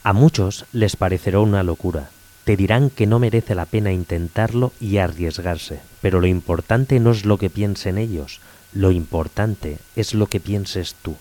A muchos les parecerá una locura. Te dirán que no merece la pena intentarlo y arriesgarse, pero lo importante no es lo que piensen ellos, lo importante es lo que pienses tú.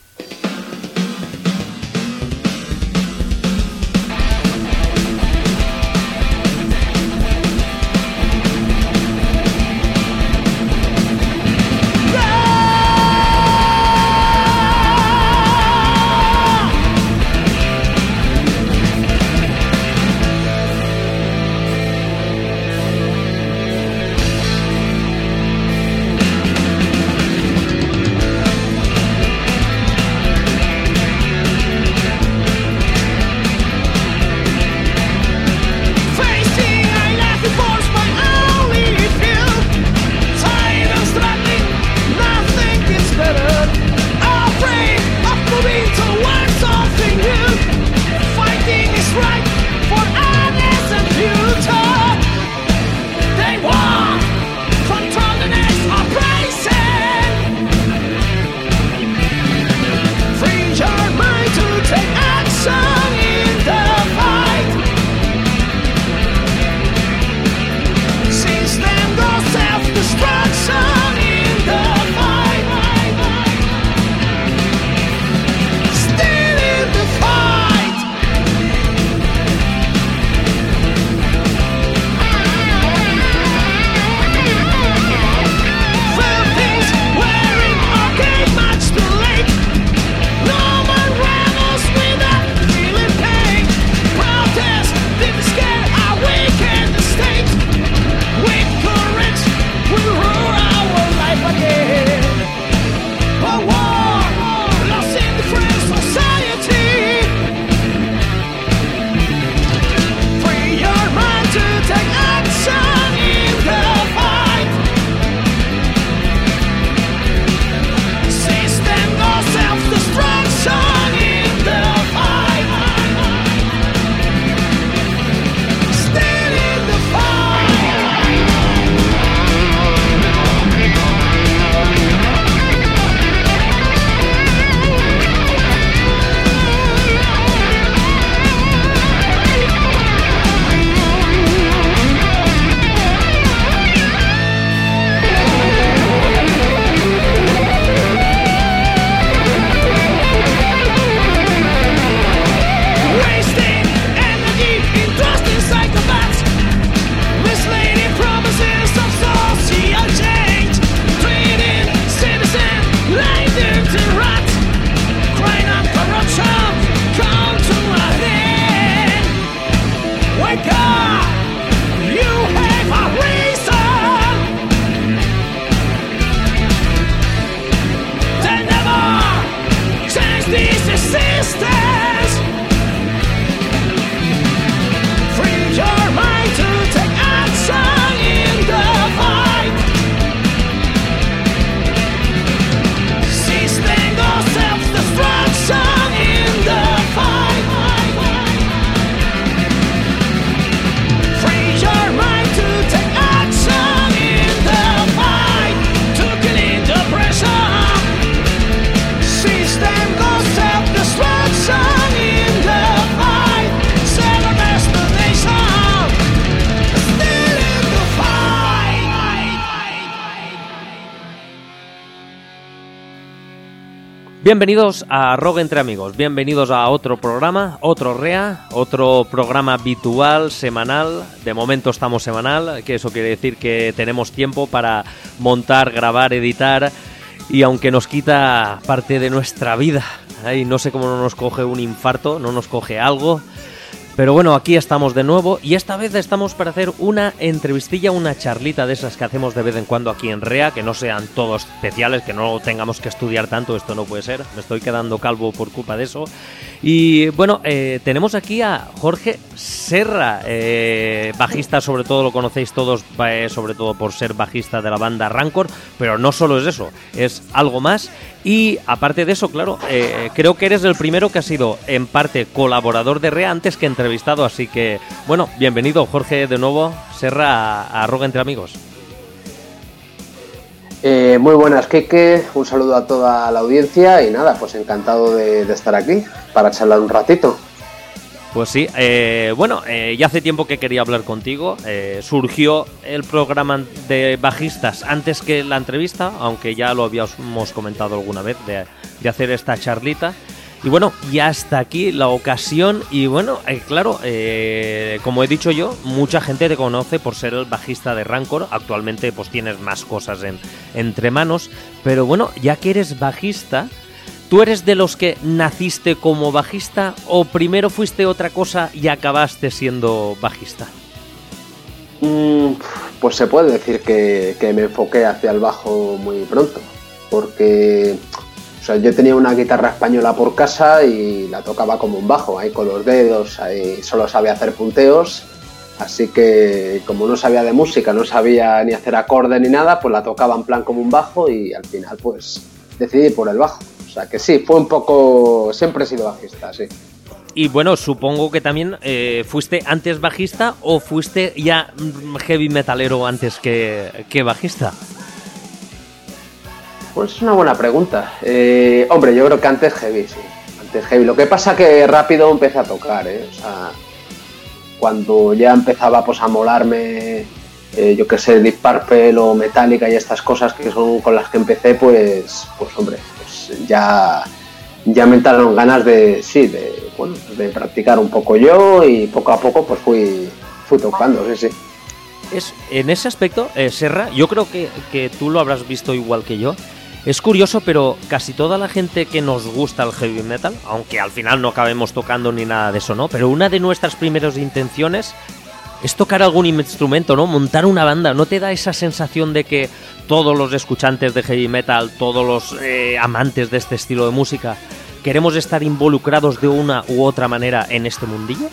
Bienvenidos a Rock Entre Amigos, bienvenidos a otro programa, otro REA, otro programa habitual, semanal. De momento estamos semanal, que eso quiere decir que tenemos tiempo para montar, grabar, editar, y aunque nos quita parte de nuestra vida, no sé cómo no nos coge un infarto, no nos coge algo. Pero bueno, aquí estamos de nuevo y esta vez estamos para hacer una entrevistilla, una charlita de esas que hacemos de vez en cuando aquí en REA, que no sean todos especiales, que no tengamos que estudiar tanto, esto no puede ser, me estoy quedando calvo por culpa de eso. Y bueno, tenemos aquí a Jorge Serra, bajista, sobre todo lo conocéis todos, sobre todo por ser bajista de la banda Rancor, pero no solo es eso, es algo más. Y aparte de eso, claro, creo que eres el primero que ha sido en parte colaborador de REA antes que entrevistado, así que bueno, bienvenido Jorge de nuevo, Serra, a Rock Entre Amigos. Muy buenas, Kike, un saludo a toda la audiencia y nada, pues encantado de estar aquí para charlar un ratito. Pues sí, ya hace tiempo que quería hablar contigo. Surgió el programa de bajistas antes que la entrevista, aunque ya lo habíamos comentado alguna vez de hacer esta charlita. Y bueno, ya está aquí la ocasión. Y bueno, claro, como he dicho yo, mucha gente te conoce por ser el bajista de Rancor. Actualmente pues tienes más cosas entre manos. Pero bueno, ya que eres bajista, ¿tú eres de los que naciste como bajista o primero fuiste otra cosa y acabaste siendo bajista? Pues se puede decir que me enfoqué hacia el bajo muy pronto, porque yo tenía una guitarra española por casa y la tocaba como un bajo, ahí con los dedos, ahí solo sabía hacer punteos, así que como no sabía de música, no sabía ni hacer acordes ni nada, pues la tocaba en plan como un bajo y al final pues decidí por el bajo. O sea que sí, fue un poco... Siempre he sido bajista, sí. Y bueno, supongo que también fuiste antes bajista o fuiste ya heavy metalero antes que bajista. Pues es una buena pregunta. Hombre, yo creo que antes heavy, sí. Antes heavy. Lo que pasa que rápido empecé a tocar, O sea, cuando ya empezaba pues a molarme, yo qué sé, Deep Purple o Metallica y estas cosas que son con las que empecé, pues hombre, pues ya me entraron ganas de practicar un poco yo y poco a poco pues fui tocando, sí. En ese aspecto, Serra, yo creo que tú lo habrás visto igual que yo. Es curioso, pero casi toda la gente que nos gusta el heavy metal, aunque al final no acabemos tocando ni nada de eso, ¿no? Pero una de nuestras primeras intenciones es tocar algún instrumento, ¿no? Montar una banda. ¿No te da esa sensación de que todos los escuchantes de heavy metal, todos los amantes de este estilo de música, queremos estar involucrados de una u otra manera en este mundillo?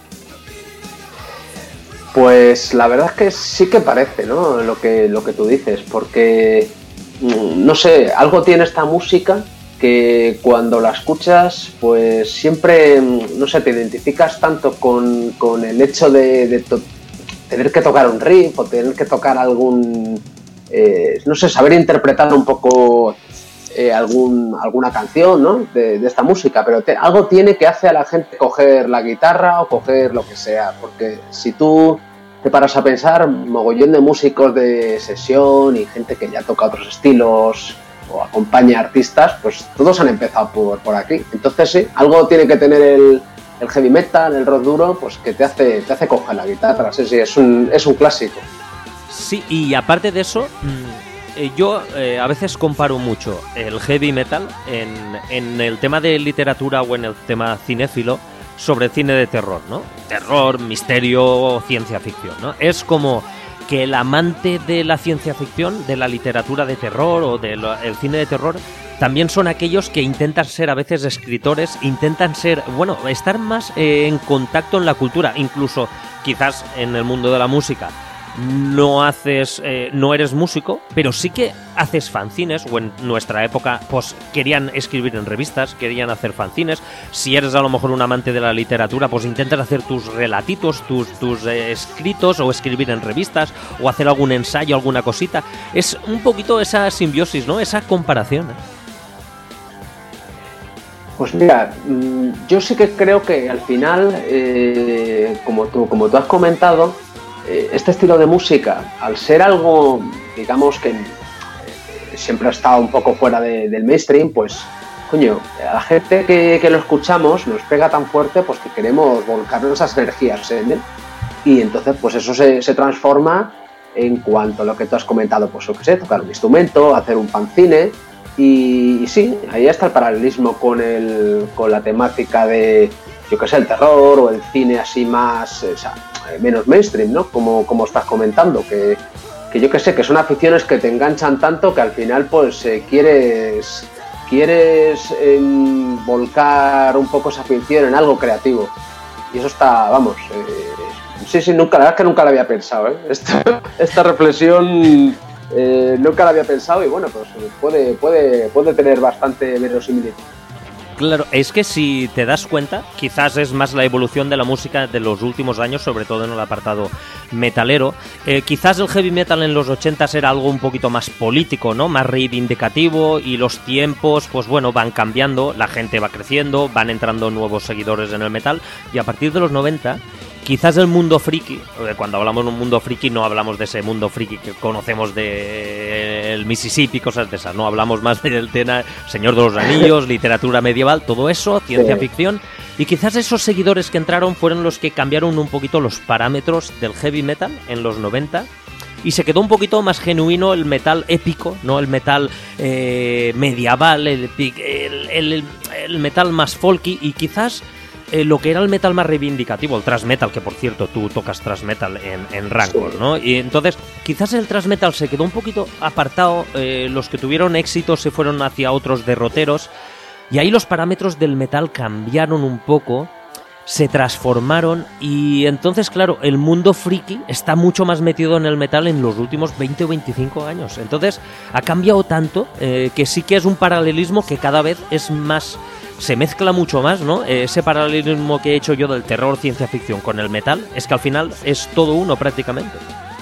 Pues la verdad es que sí que parece, ¿no? Lo que tú dices, porque no sé, algo tiene esta música que cuando la escuchas, pues siempre, no sé, te identificas tanto con el hecho de tener que tocar un riff o tener que tocar algún, no sé, saber interpretar un poco alguna canción, ¿no? de esta música, pero algo tiene que hace a la gente coger la guitarra o coger lo que sea, porque si tú te paras a pensar, mogollón de músicos de sesión y gente que ya toca otros estilos o acompaña a artistas, pues todos han empezado por aquí. Entonces sí, algo tiene que tener el heavy metal, el rock duro, pues que te hace coger la guitarra. Sí, es un clásico. Sí, y aparte de eso, yo a veces comparo mucho el heavy metal en el tema de literatura o en el tema cinéfilo sobre cine de terror, ¿no? Terror, misterio, ciencia ficción, ¿no? Es como que el amante de la ciencia ficción, de la literatura de terror o del cine de terror, también son aquellos que intentan ser a veces escritores, intentan ser, bueno, estar más en contacto en la cultura, incluso quizás en el mundo de la música. No eres músico, pero sí que haces fanzines, o en nuestra época pues querían escribir en revistas, querían hacer fanzines. Si eres a lo mejor un amante de la literatura, pues intentas hacer tus relatitos, tus escritos, o escribir en revistas, o hacer algún ensayo, alguna cosita. Es un poquito esa simbiosis, ¿no? Esa comparación, Pues mira, yo sí que creo que al final, como tú has comentado, este estilo de música, al ser algo, digamos que siempre ha estado un poco fuera del mainstream, pues, coño, a la gente que lo escuchamos nos pega tan fuerte pues que queremos volcar esas energías en él. Y entonces, pues eso se transforma en cuanto a lo que tú has comentado, pues yo qué sé, tocar un instrumento, hacer un fanzine. Y sí, ahí está el paralelismo con la temática de, yo qué sé, el terror o el cine así más, menos mainstream, ¿no? Como estás comentando, que yo qué sé, que son aficiones que te enganchan tanto que al final pues quieres volcar un poco esa afición en algo creativo. Y eso está, vamos, sí, la verdad es que nunca lo había pensado, ¿eh? Esta reflexión nunca la había pensado y bueno, pues puede tener bastante verosimilitud. Claro, es que si te das cuenta, quizás es más la evolución de la música de los últimos años, sobre todo en el apartado metalero. Quizás el heavy metal en los 80s era algo un poquito más político, ¿no? Más reivindicativo, y los tiempos, pues bueno, van cambiando, la gente va creciendo, van entrando nuevos seguidores en el metal, y a partir de los 90... Quizás el mundo friki, cuando hablamos de un mundo friki no hablamos de ese mundo friki que conocemos del Mississippi, cosas de esas, no hablamos más del tema Señor de los Anillos, literatura medieval, todo eso, ciencia ficción, y quizás esos seguidores que entraron fueron los que cambiaron un poquito los parámetros del heavy metal en los 90, y se quedó un poquito más genuino el metal épico, ¿no? El metal medieval, el metal más folky, y quizás... lo que era el metal más reivindicativo, el thrash metal, que por cierto tú tocas thrash metal en Rancor, sí, ¿no? Y entonces quizás el thrash metal se quedó un poquito apartado, los que tuvieron éxito se fueron hacia otros derroteros, y ahí los parámetros del metal cambiaron un poco, se transformaron, y entonces claro, el mundo friki está mucho más metido en el metal en los últimos 20 o 25 años, entonces ha cambiado tanto que sí que es un paralelismo que cada vez es más... Se mezcla mucho más, ¿no? Ese paralelismo que he hecho yo del terror, ciencia ficción con el metal, es que al final es todo uno prácticamente.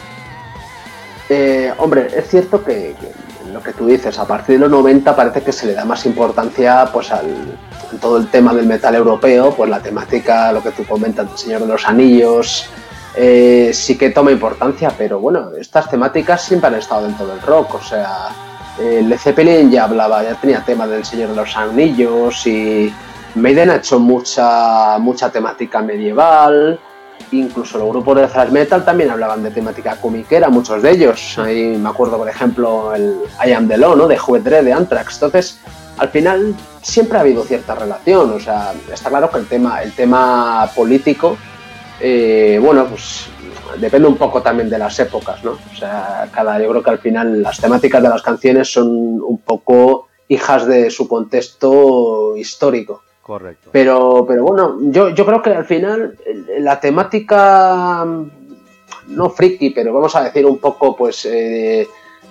Hombre, es cierto que lo que tú dices, a partir de los 90 parece que se le da más importancia pues a todo el tema del metal europeo, pues la temática, lo que tú comentas del Señor de los Anillos, sí que toma importancia, pero bueno, estas temáticas siempre han estado dentro del rock, o sea... Led Zeppelin ya tenía tema del Señor de los Anillos, y Maiden ha hecho mucha temática medieval, incluso los grupos de thrash metal también hablaban de temática comiquera, muchos de ellos. Ahí me acuerdo, por ejemplo, el I Am the Law, ¿no? De Juez Dredd, de Anthrax. Entonces, al final siempre ha habido cierta relación, o sea, está claro que el tema político, bueno, pues depende un poco también de las épocas, ¿no? O sea, yo creo que al final las temáticas de las canciones son un poco hijas de su contexto histórico. Correcto. Pero bueno, yo creo que al final la temática, no friki, pero vamos a decir un poco, pues, de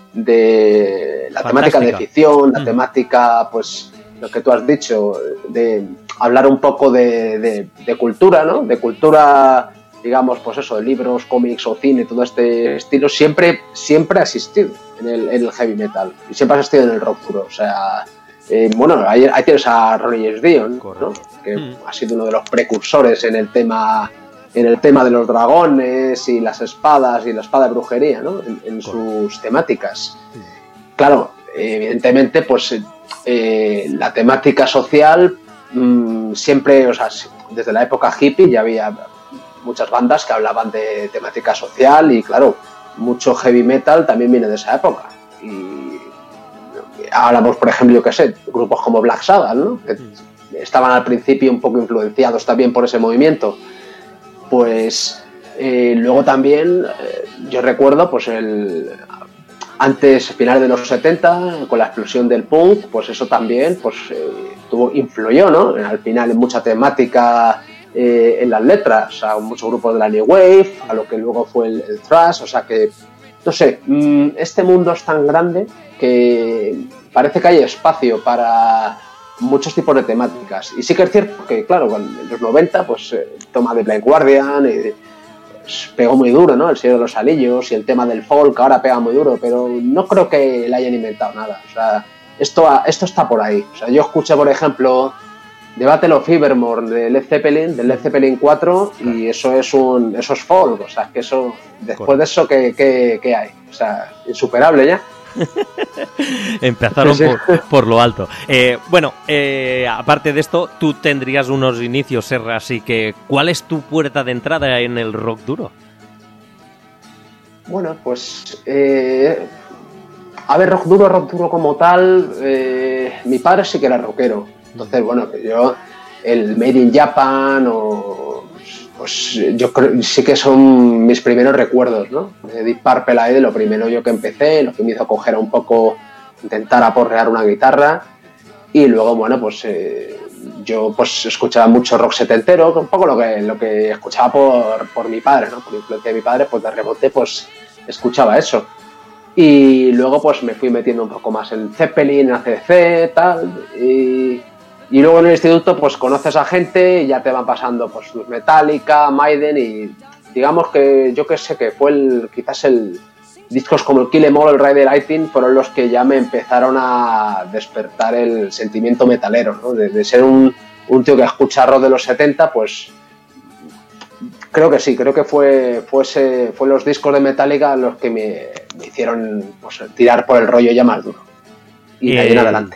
la fantástica temática de ficción, la temática, pues, lo que tú has dicho, de hablar un poco de cultura, ¿no? De cultura... digamos, pues eso, de libros, cómics o cine, todo este estilo, siempre ha existido en el heavy metal, y siempre ha existido en el rock duro, o sea, bueno, ahí tienes a Ronnie James Dio, ¿no? Que ha sido uno de los precursores en el tema de los dragones y las espadas y la espada de brujería, ¿no? En sus temáticas. Claro, evidentemente, pues la temática social siempre, o sea, desde la época hippie ya había muchas bandas que hablaban de temática social, y claro, mucho heavy metal también viene de esa época. Y hablamos, por ejemplo, yo qué sé, grupos como Black Sabbath, ¿no? Que estaban al principio un poco influenciados también por ese movimiento. Pues luego también yo recuerdo, pues finales de los 70, con la explosión del punk, pues eso también pues influyó, ¿no? Al final en mucha temática en las letras, a muchos grupos de la New Wave, a lo que luego fue el thrash, o sea que, no sé, este mundo es tan grande que parece que hay espacio para muchos tipos de temáticas. Y sí que es cierto que, claro, en los 90, pues el tema de Blind Guardian pegó muy duro, ¿no? El Señor de los Anillos y el tema del folk ahora pega muy duro, pero no creo que le hayan inventado nada. O sea, esto está por ahí. O sea, yo escuché, por ejemplo, The Battle of Evermore del Led Zeppelin 4, y eso es folk, o sea, que eso, después de eso, ¿qué hay? O sea, insuperable ya. Empezaron por lo alto. Bueno, aparte de esto, tú tendrías unos inicios, Serra, así que ¿cuál es tu puerta de entrada en el rock duro? Bueno, pues a ver, rock duro como tal, mi padre sí que era rockero. Entonces, bueno, yo, el Made in Japan, pues yo creo, sí que son mis primeros recuerdos, ¿no? De Deep Purple ahí, de lo primero yo que empecé, lo que me hizo coger un poco, intentar aporrear una guitarra, y luego, bueno, pues yo pues escuchaba mucho rock setentero, un poco lo que escuchaba por mi padre, ¿no? Por influencia de mi padre, pues de rebote, pues escuchaba eso. Y luego pues me fui metiendo un poco más en Zeppelin, ACDC, tal, y Y luego en el instituto pues conoces a gente y ya te van pasando pues Metallica, Maiden y digamos que yo que sé que fue quizás el discos como el Kill 'Em All, el Ride the Lightning fueron los que ya me empezaron a despertar el sentimiento metalero, ¿no? De ser un tío que escucha rock de los 70, pues creo que sí, creo que fue los discos de Metallica los que me hicieron pues, tirar por el rollo ya más duro. Y de ahí en adelante.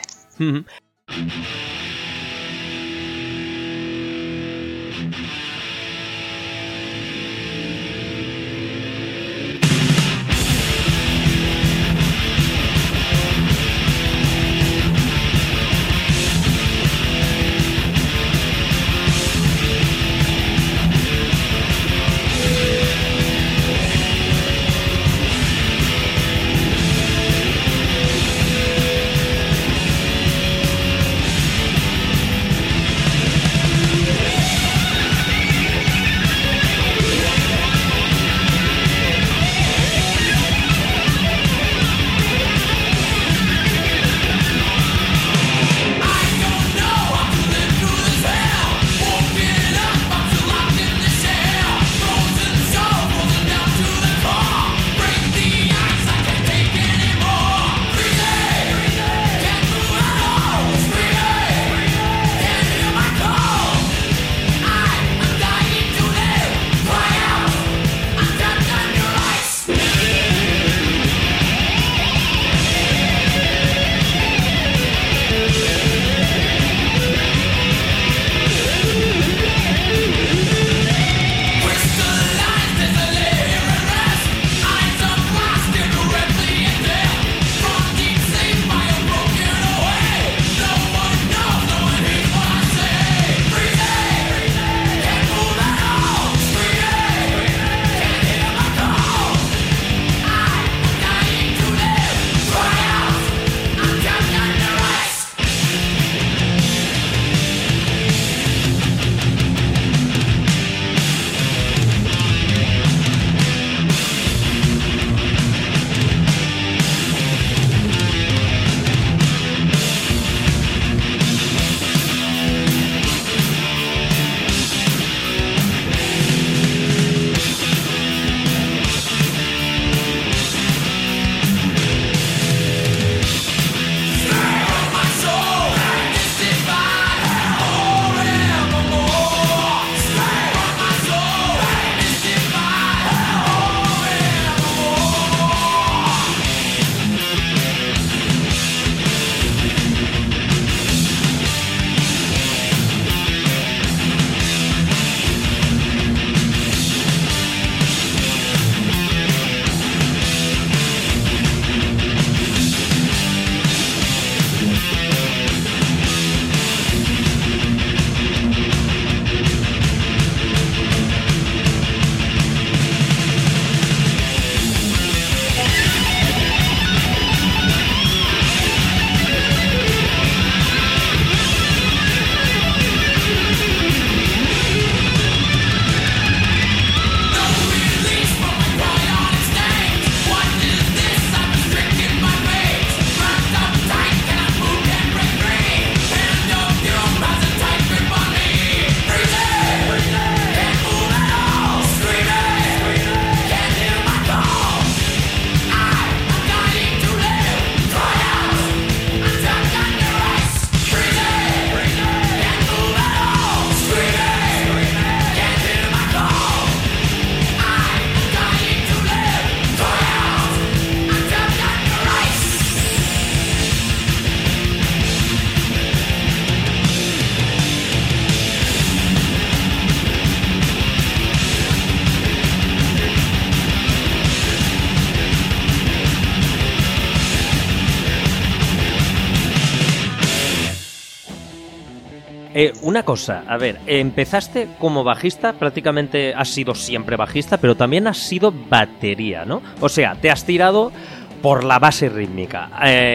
Una cosa, a ver, empezaste como bajista, prácticamente has sido siempre bajista, pero también has sido batería, ¿no? O sea, te has tirado por la base rítmica.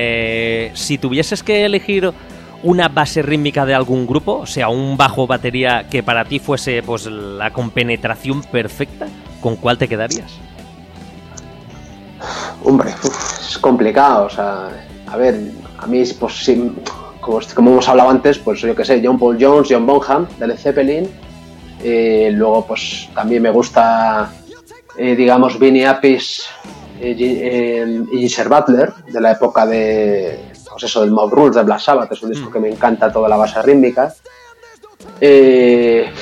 Si tuvieses que elegir una base rítmica de algún grupo, o sea, un bajo batería que para ti fuese pues la compenetración perfecta, ¿con cuál te quedarías? Hombre, es complicado, o sea, a ver, a mí pues sí, como hemos hablado antes, pues yo que sé, John Paul Jones, John Bonham, de Led Zeppelin. Luego pues también me gusta, digamos, Vinnie Appice y Geezer Butler, de la época de, pues eso, del Mob Rules de Black Sabbath. Es un disco que me encanta, toda la base rítmica. Es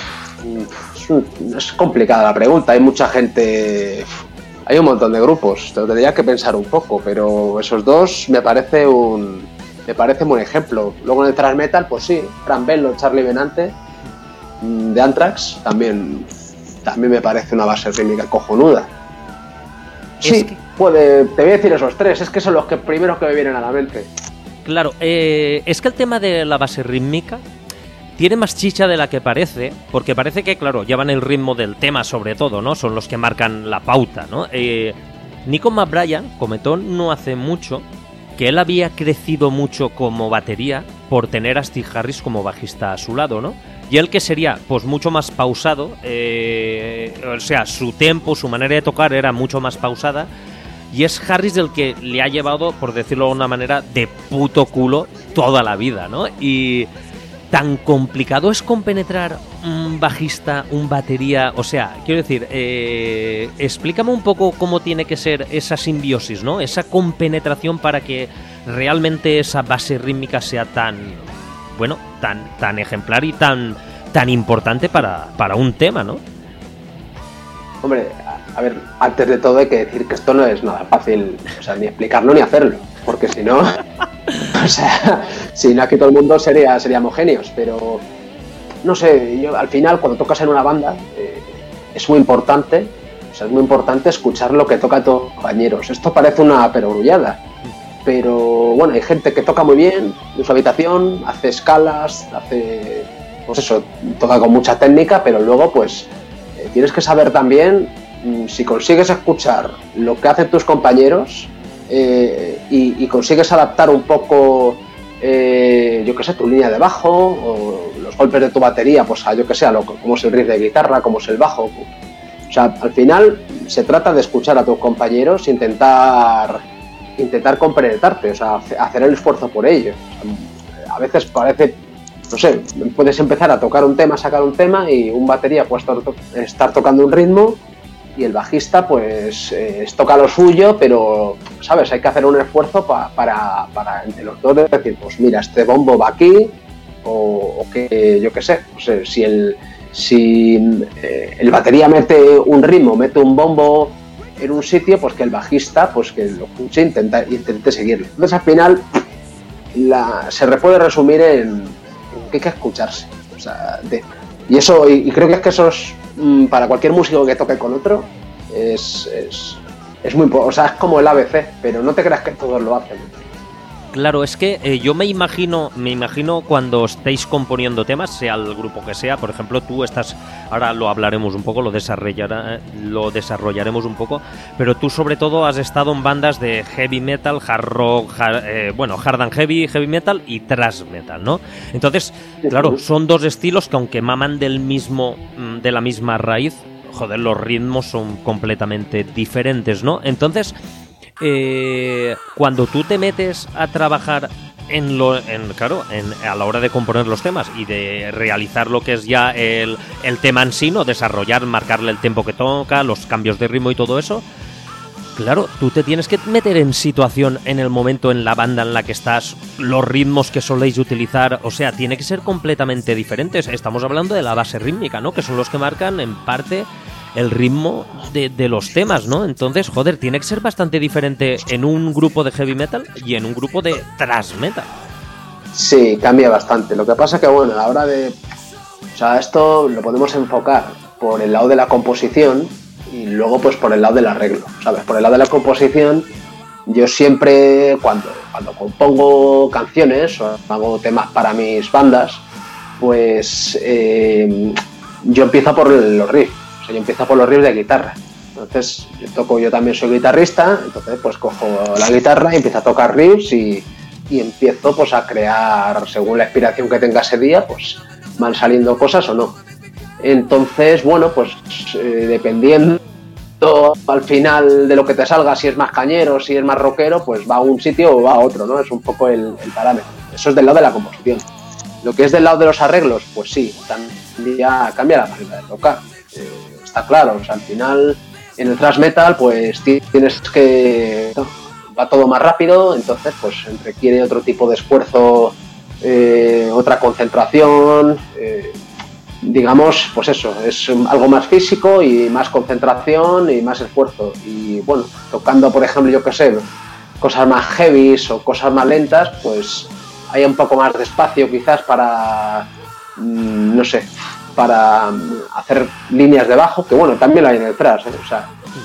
complicada la pregunta, hay mucha gente, hay un montón de grupos, te tendría que pensar un poco, pero esos dos me parece un buen ejemplo. Luego en el thrash metal, pues sí, Frank Bello, Charlie Benante de Anthrax también me parece una base rítmica cojonuda. Sí, te voy a decir esos tres, es que son los primeros que me vienen a la mente. Claro, es que el tema de la base rítmica tiene más chicha de la que parece, porque parece que, claro, llevan el ritmo del tema sobre todo, ¿no? Son los que marcan la pauta, ¿no? Nico McBrien comentó no hace mucho que él había crecido mucho como batería por tener a Steve Harris como bajista a su lado, ¿no? Y él que sería, pues, mucho más pausado, o sea, su tempo, su manera de tocar era mucho más pausada, y es Harris el que le ha llevado, por decirlo de una manera, de puto culo toda la vida, ¿no? Y tan complicado es compenetrar un bajista, un batería, o sea, quiero decir, explícame un poco cómo tiene que ser esa simbiosis, ¿no? Esa compenetración para que realmente esa base rítmica sea tan, bueno, tan ejemplar y tan importante para un tema, ¿no? Hombre, a ver, antes de todo hay que decir que esto no es nada fácil, o sea, ni explicarlo ni hacerlo, porque si no, o sea, si no aquí todo el mundo seríamos genios, pero no sé, yo al final cuando tocas en una banda es muy importante, o sea, es muy importante escuchar lo que tocan tus compañeros. Esto parece una perogrullada, pero bueno, hay gente que toca muy bien en su habitación, hace escalas, pues eso, toca con mucha técnica, pero luego pues tienes que saber también si consigues escuchar lo que hacen tus compañeros y consigues adaptar un poco, yo qué sé, tu línea de bajo o los golpes de tu batería, pues a yo qué sé, como es el riff de guitarra, como es el bajo. O sea, al final se trata de escuchar a tus compañeros, intentar compenetrarte, o sea, hacer el esfuerzo por ello. O sea, a veces parece, no sé, puedes empezar a tocar un tema, sacar un tema y un batería puede estar tocando un ritmo y el bajista pues toca lo suyo, pero, ¿sabes? Hay que hacer un esfuerzo para entre los dos decir, pues mira, este bombo va aquí o que, yo qué sé, pues, si el batería mete un ritmo, mete un bombo en un sitio, pues que el bajista, pues que lo escuche e intente seguirlo. Entonces al final se puede resumir en que hay que escucharse, o sea, y creo que eso es para cualquier músico que toque con otro es muy importante, o sea, es como el ABC, pero no te creas que todos lo hacen. Claro, es que yo me imagino cuando estéis componiendo temas, sea el grupo que sea, por ejemplo, tú estás, ahora lo hablaremos un poco, lo desarrollaremos un poco, pero tú sobre todo has estado en bandas de heavy metal, hard rock, hard and heavy metal y thrash metal, ¿no? Entonces, claro, son dos estilos que aunque maman de la misma raíz, joder, los ritmos son completamente diferentes, ¿no? Entonces, cuando tú te metes a trabajar a la hora de componer los temas y de realizar lo que es ya el tema en sí, ¿no? Desarrollar, marcarle el tempo que toca, los cambios de ritmo y todo eso, claro, tú te tienes que meter en situación en el momento en la banda en la que estás, los ritmos que soléis utilizar, o sea, tiene que ser completamente diferentes. Estamos hablando de la base rítmica, ¿no? Que son los que marcan en parte el ritmo de los temas, ¿no? Entonces, joder, tiene que ser bastante diferente en un grupo de heavy metal y en un grupo de thrash metal. Sí, cambia bastante. Lo que pasa es que, bueno, a la hora de... O sea, esto lo podemos enfocar por el lado de la composición y luego pues por el lado del arreglo, ¿sabes? Por el lado de la composición, yo siempre, cuando compongo canciones o hago temas para mis bandas, pues yo empiezo por los riffs. O sea, yo empiezo por los riffs de guitarra. Entonces, yo también soy guitarrista, entonces pues cojo la guitarra y empiezo a tocar riffs y empiezo pues a crear, según la inspiración que tenga ese día, pues van saliendo cosas o no. Entonces, bueno, pues dependiendo al final de lo que te salga, si es más cañero, si es más rockero, pues va a un sitio o va a otro, ¿no? Es un poco el parámetro. Eso es del lado de la composición. Lo que es del lado de los arreglos, pues sí, cambia la manera de tocar. Está claro, o sea, al final en el thrash metal pues tienes que... va todo más rápido, entonces pues requiere otro tipo de esfuerzo, otra concentración, digamos, pues eso, es algo más físico y más concentración y más esfuerzo. Y bueno, tocando, por ejemplo, yo qué sé, cosas más heavies o cosas más lentas, pues hay un poco más de espacio quizás para, no sé, para hacer líneas de bajo, que bueno, también lo hay en el thrash, o sea,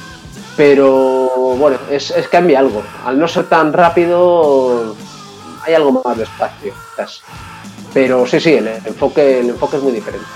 pero bueno, es cambia algo. Al no ser tan rápido, hay algo más de espacio, quizás. Pero sí, el enfoque es muy diferente.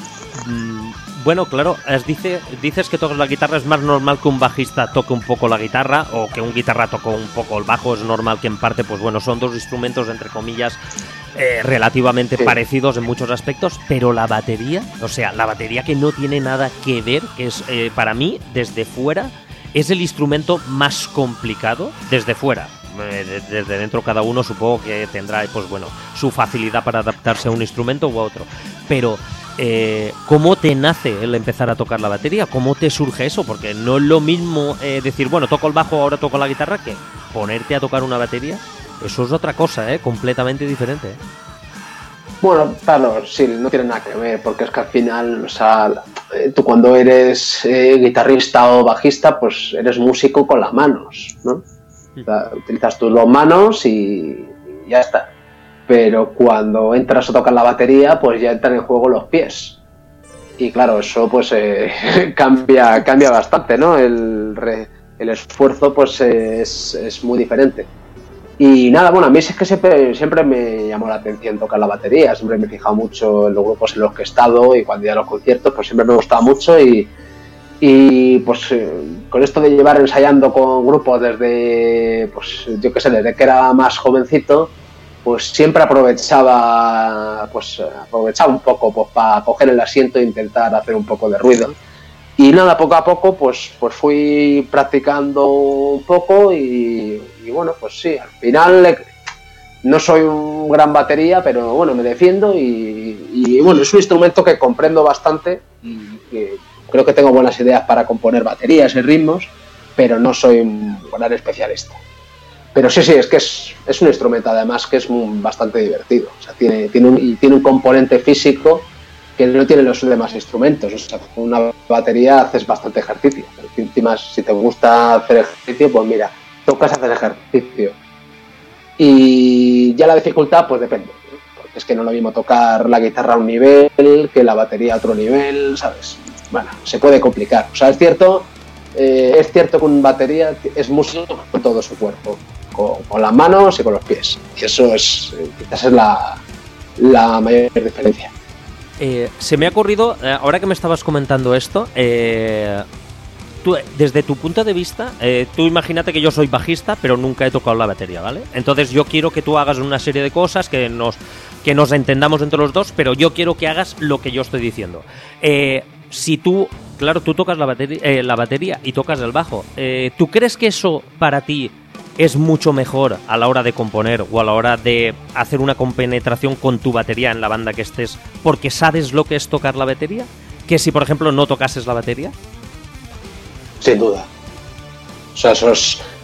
Bueno, claro, dices que tocas la guitarra, es más normal que un bajista toque un poco la guitarra o que un guitarra toque un poco el bajo, es normal que en parte, pues bueno, son dos instrumentos, entre comillas, relativamente parecidos en muchos aspectos, pero la batería, o sea, la batería que no tiene nada que ver, es para mí, desde fuera, es el instrumento más complicado, desde fuera. Desde dentro cada uno supongo que tendrá, pues bueno, su facilidad para adaptarse a un instrumento u a otro, pero ¿cómo te nace el empezar a tocar la batería? ¿Cómo te surge eso? Porque no es lo mismo decir, bueno, toco el bajo, ahora toco la guitarra, que ponerte a tocar una batería. Eso es otra cosa, completamente diferente. Bueno, claro, sí, no tiene nada que ver, porque es que al final, o sea, tú cuando eres guitarrista o bajista, pues eres músico con las manos, ¿no? O sea, utilizas tus dos manos y ya está. Pero cuando entras a tocar la batería, pues ya entran en juego los pies. Y claro, eso pues cambia bastante, ¿no? El esfuerzo pues es muy diferente. Y nada, bueno, a mí es que siempre me llamó la atención tocar la batería. Siempre me he fijado mucho en los grupos en los que he estado y cuando iba a los conciertos, pues siempre me gustaba mucho y pues con esto de llevar ensayando con grupos desde, pues yo qué sé, desde que era más jovencito, pues siempre aprovechaba un poco pues, para coger el asiento e intentar hacer un poco de ruido. Y nada, poco a poco pues fui practicando un poco y bueno, pues sí, al final no soy un gran batería, pero bueno, me defiendo y bueno, es un instrumento que comprendo bastante y que creo que tengo buenas ideas para componer baterías y ritmos, pero no soy un gran especialista. Pero sí, es que es un instrumento además que es bastante divertido. O sea, tiene un componente físico que no tienen los demás instrumentos. O sea, con una batería haces bastante ejercicio. Encima, si te gusta hacer ejercicio, pues mira, tocas hacer ejercicio. Y ya la dificultad, pues depende. Porque es que no es lo mismo tocar la guitarra a un nivel que la batería a otro nivel, ¿sabes? Bueno, se puede complicar. O sea, es cierto que un batería es músico con todo su cuerpo. Con las manos y con los pies. Y eso quizás es la mayor diferencia. Se me ha ocurrido, ahora que me estabas comentando esto, tú, desde tu punto de vista, tú imagínate que yo soy bajista, pero nunca he tocado la batería, ¿vale? Entonces yo quiero que tú hagas una serie de cosas que nos entendamos entre los dos, pero yo quiero que hagas lo que yo estoy diciendo. Si tú, claro, tú tocas la batería y tocas el bajo, ¿tú crees que eso para ti es mucho mejor a la hora de componer o a la hora de hacer una compenetración con tu batería en la banda que estés porque sabes lo que es tocar la batería? Que si, por ejemplo, no tocases la batería. Sin duda. O sea, eso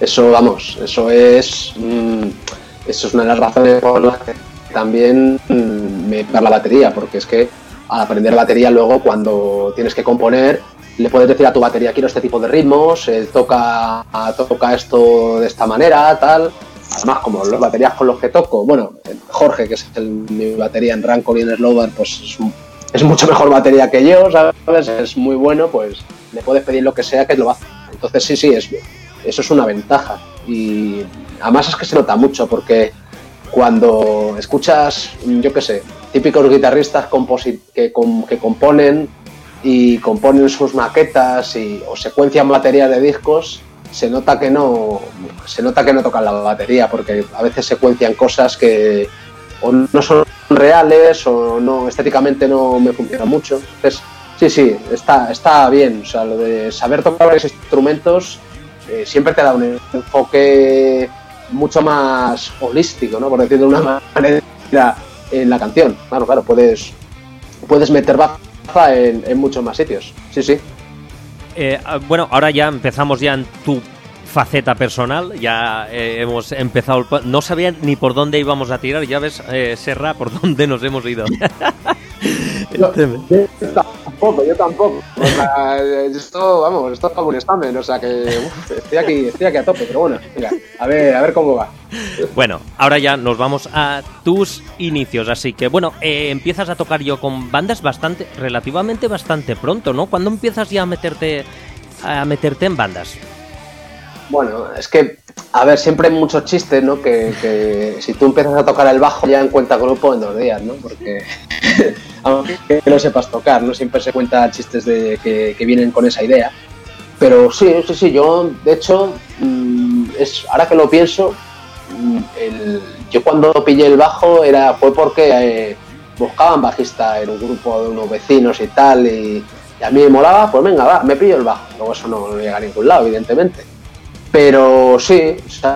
es una de las razones por las que también me tocar la batería, porque es que al aprender batería luego cuando tienes que componer le puedes decir a tu batería, quiero este tipo de ritmos, toca esto de esta manera, tal. Además, como las baterías con los que toco, bueno, Jorge, que es mi batería en Rancor y en Slower, pues es mucho mejor batería que yo, ¿sabes? Es muy bueno, pues le puedes pedir lo que sea que lo hace. Entonces sí, eso es una ventaja. Y además es que se nota mucho, porque cuando escuchas, yo qué sé, típicos guitarristas que componen y componen sus maquetas o secuencian baterías de discos, se nota que no tocan la batería, porque a veces secuencian cosas que o no son reales o no, estéticamente no me funciona mucho. Entonces, sí, está bien. O sea, lo de saber tocar varios instrumentos siempre te da un enfoque mucho más holístico, ¿no? Por decirlo de una manera, en la canción. Claro, puedes meter baza en muchos más sitios. Sí. Bueno, ahora ya empezamos ya en tu faceta personal, ya hemos empezado, no sabía ni por dónde íbamos a tirar, ya ves, Serra, por dónde nos hemos ido. Yo tampoco. O sea, esto es como un examen, o sea que estoy aquí a tope, pero bueno, venga, a ver cómo va. Bueno, ahora ya nos vamos a tus inicios, así que bueno, empiezas a tocar yo con bandas relativamente bastante pronto, ¿no? ¿Cuándo empiezas ya a meterte en bandas? Bueno, es que, a ver, siempre hay muchos chistes, ¿no? Que si tú empiezas a tocar el bajo ya en cuenta grupo en 2 días, ¿no? Porque aunque no sepas tocar, ¿no? Siempre se cuentan chistes que vienen con esa idea. Pero sí, yo, de hecho, ahora que lo pienso, yo cuando pillé el bajo fue porque buscaban bajista en un grupo de unos vecinos y tal, y a mí me molaba, pues venga, va, me pillo el bajo. Luego eso no llega a ningún lado, evidentemente. Pero sí, o sea,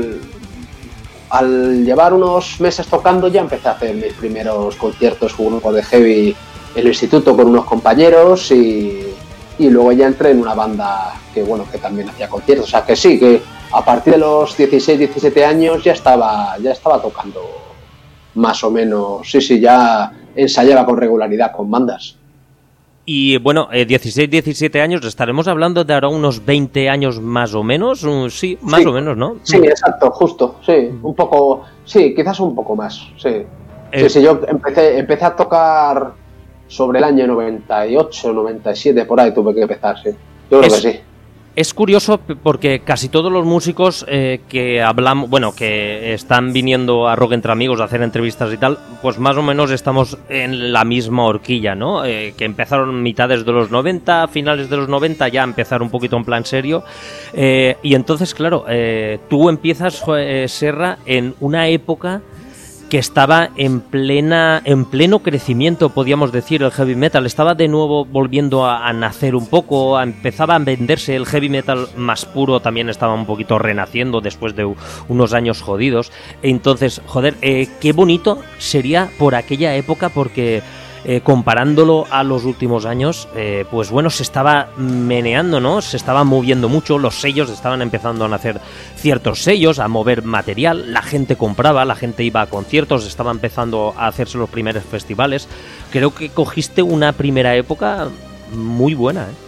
al llevar unos meses tocando ya empecé a hacer mis primeros conciertos con un grupo de heavy en el instituto con unos compañeros y luego ya entré en una banda que también hacía conciertos. O sea que sí, que a partir de los 16, 17 años ya estaba tocando más o menos. Sí, ya ensayaba con regularidad con bandas. Y bueno, 16, 17 años, estaremos hablando de ahora unos 20 años más o menos, sí, más o menos, ¿no? Sí, exacto, justo, sí, un poco, sí, quizás un poco más, sí. Sí, yo empecé a tocar sobre el año 98, 97, por ahí tuve que empezar, sí. Yo creo que sí. Es curioso porque casi todos los músicos que hablamos, bueno, que están viniendo a Rock Entre Amigos a hacer entrevistas y tal, pues más o menos estamos en la misma horquilla, ¿no? Que empezaron mitades de los 90, finales de los 90 ya empezaron un poquito en plan serio. Y entonces, claro, tú empiezas, Serra, en una época que estaba en pleno crecimiento, podríamos decir, el heavy metal. Estaba de nuevo volviendo a nacer un poco, empezaba a venderse el heavy metal más puro, también estaba un poquito renaciendo después de unos años jodidos. Entonces, joder, qué bonito sería por aquella época, porque comparándolo a los últimos años, pues bueno, se estaba meneando, ¿no? Se estaba moviendo mucho, los sellos estaban empezando a nacer ciertos sellos, a mover material, la gente compraba, la gente iba a conciertos, estaba empezando a hacerse los primeros festivales. Creo que cogiste una primera época muy buena, ¿eh?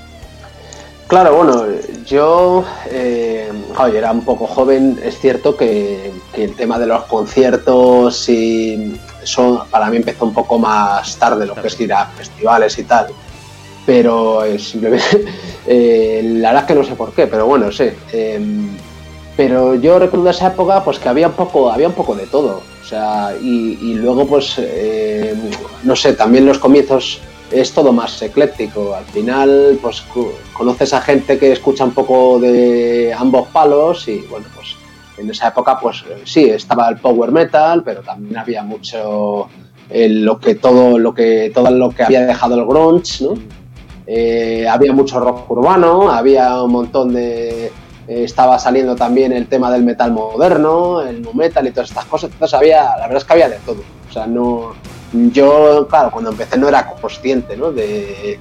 Claro, bueno, yo era un poco joven, es cierto que el tema de los conciertos y eso para mí empezó un poco más tarde, lo que es ir a festivales y tal, pero simplemente, la verdad es que no sé por qué, pero bueno, sí. Pero yo recuerdo esa época pues que había un poco de todo, o sea, y luego pues, no sé, también los comienzos es todo más ecléctico. Al final, pues conoces a gente que escucha un poco de ambos palos y bueno, pues en esa época, pues sí, estaba el power metal, pero también había mucho todo lo que había dejado el grunge, ¿no? Había mucho rock urbano, había un montón de estaba saliendo también el tema del metal moderno, el nu metal y todas estas cosas. Entonces la verdad es que había de todo. O sea, yo, claro, cuando empecé no era consciente, ¿no? de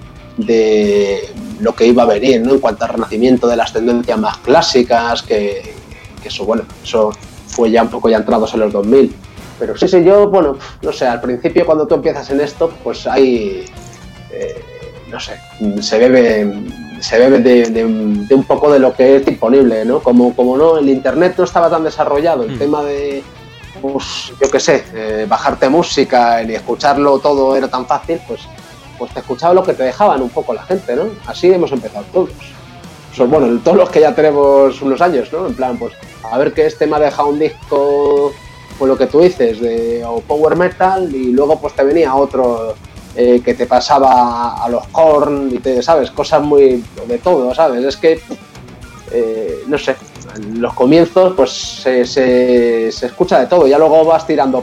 lo que iba a venir, ¿no? En cuanto al renacimiento de las tendencias más clásicas, que eso fue ya un poco ya entrados en los 2000. Pero sí, yo, bueno, no sé, al principio cuando tú empiezas en esto, pues hay, no sé, se bebe de un poco de lo que es disponible, ¿no? Como no, el internet no estaba tan desarrollado, el tema de, pues, yo qué sé, bajarte música y escucharlo todo era tan fácil, pues te escuchaba lo que te dejaban un poco la gente, ¿no? Así hemos empezado todos. Bueno, todos los que ya tenemos unos años, ¿no? En plan, pues, a ver qué me ha dejado un disco, pues lo que tú dices, o power metal, y luego pues te venía otro que te pasaba a los Korn, y ¿sabes? Cosas muy de todo, ¿sabes? Es que, no sé, en los comienzos pues se escucha de todo, ya luego vas tirando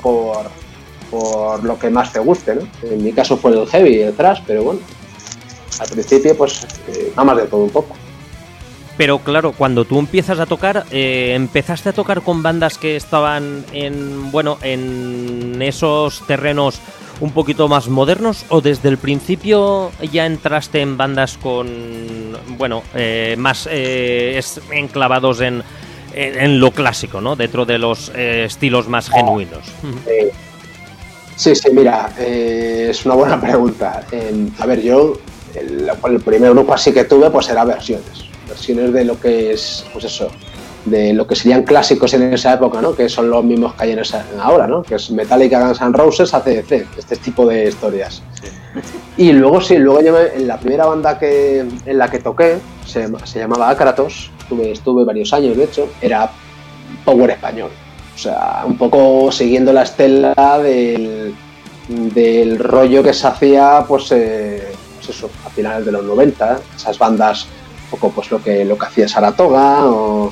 por lo que más te guste, ¿no? En mi caso fue el heavy, el thrash, pero bueno, al principio pues nada más de todo un poco. Pero claro, cuando tú empiezas a tocar, ¿empezaste a tocar con bandas que estaban en esos terrenos un poquito más modernos, o desde el principio ya entraste en bandas con, más enclavados en lo clásico, ¿no? Dentro de los estilos más genuinos. Sí, mira, es una buena pregunta. A ver, yo el primer grupo así que tuve pues era versiones de lo que es, pues eso, de lo que serían clásicos en esa época, ¿no? Que son los mismos que hay ahora, ¿no? Que es Metallica, Guns N' Roses, AC/DC, este tipo de historias. Sí. Y luego yo en la primera banda en la que toqué, se llamaba Akratos, estuve varios años, de hecho, era power español. O sea, un poco siguiendo la estela del rollo que se hacía, pues eso, a finales de los 90, esas bandas, un poco pues lo que hacía Saratoga, o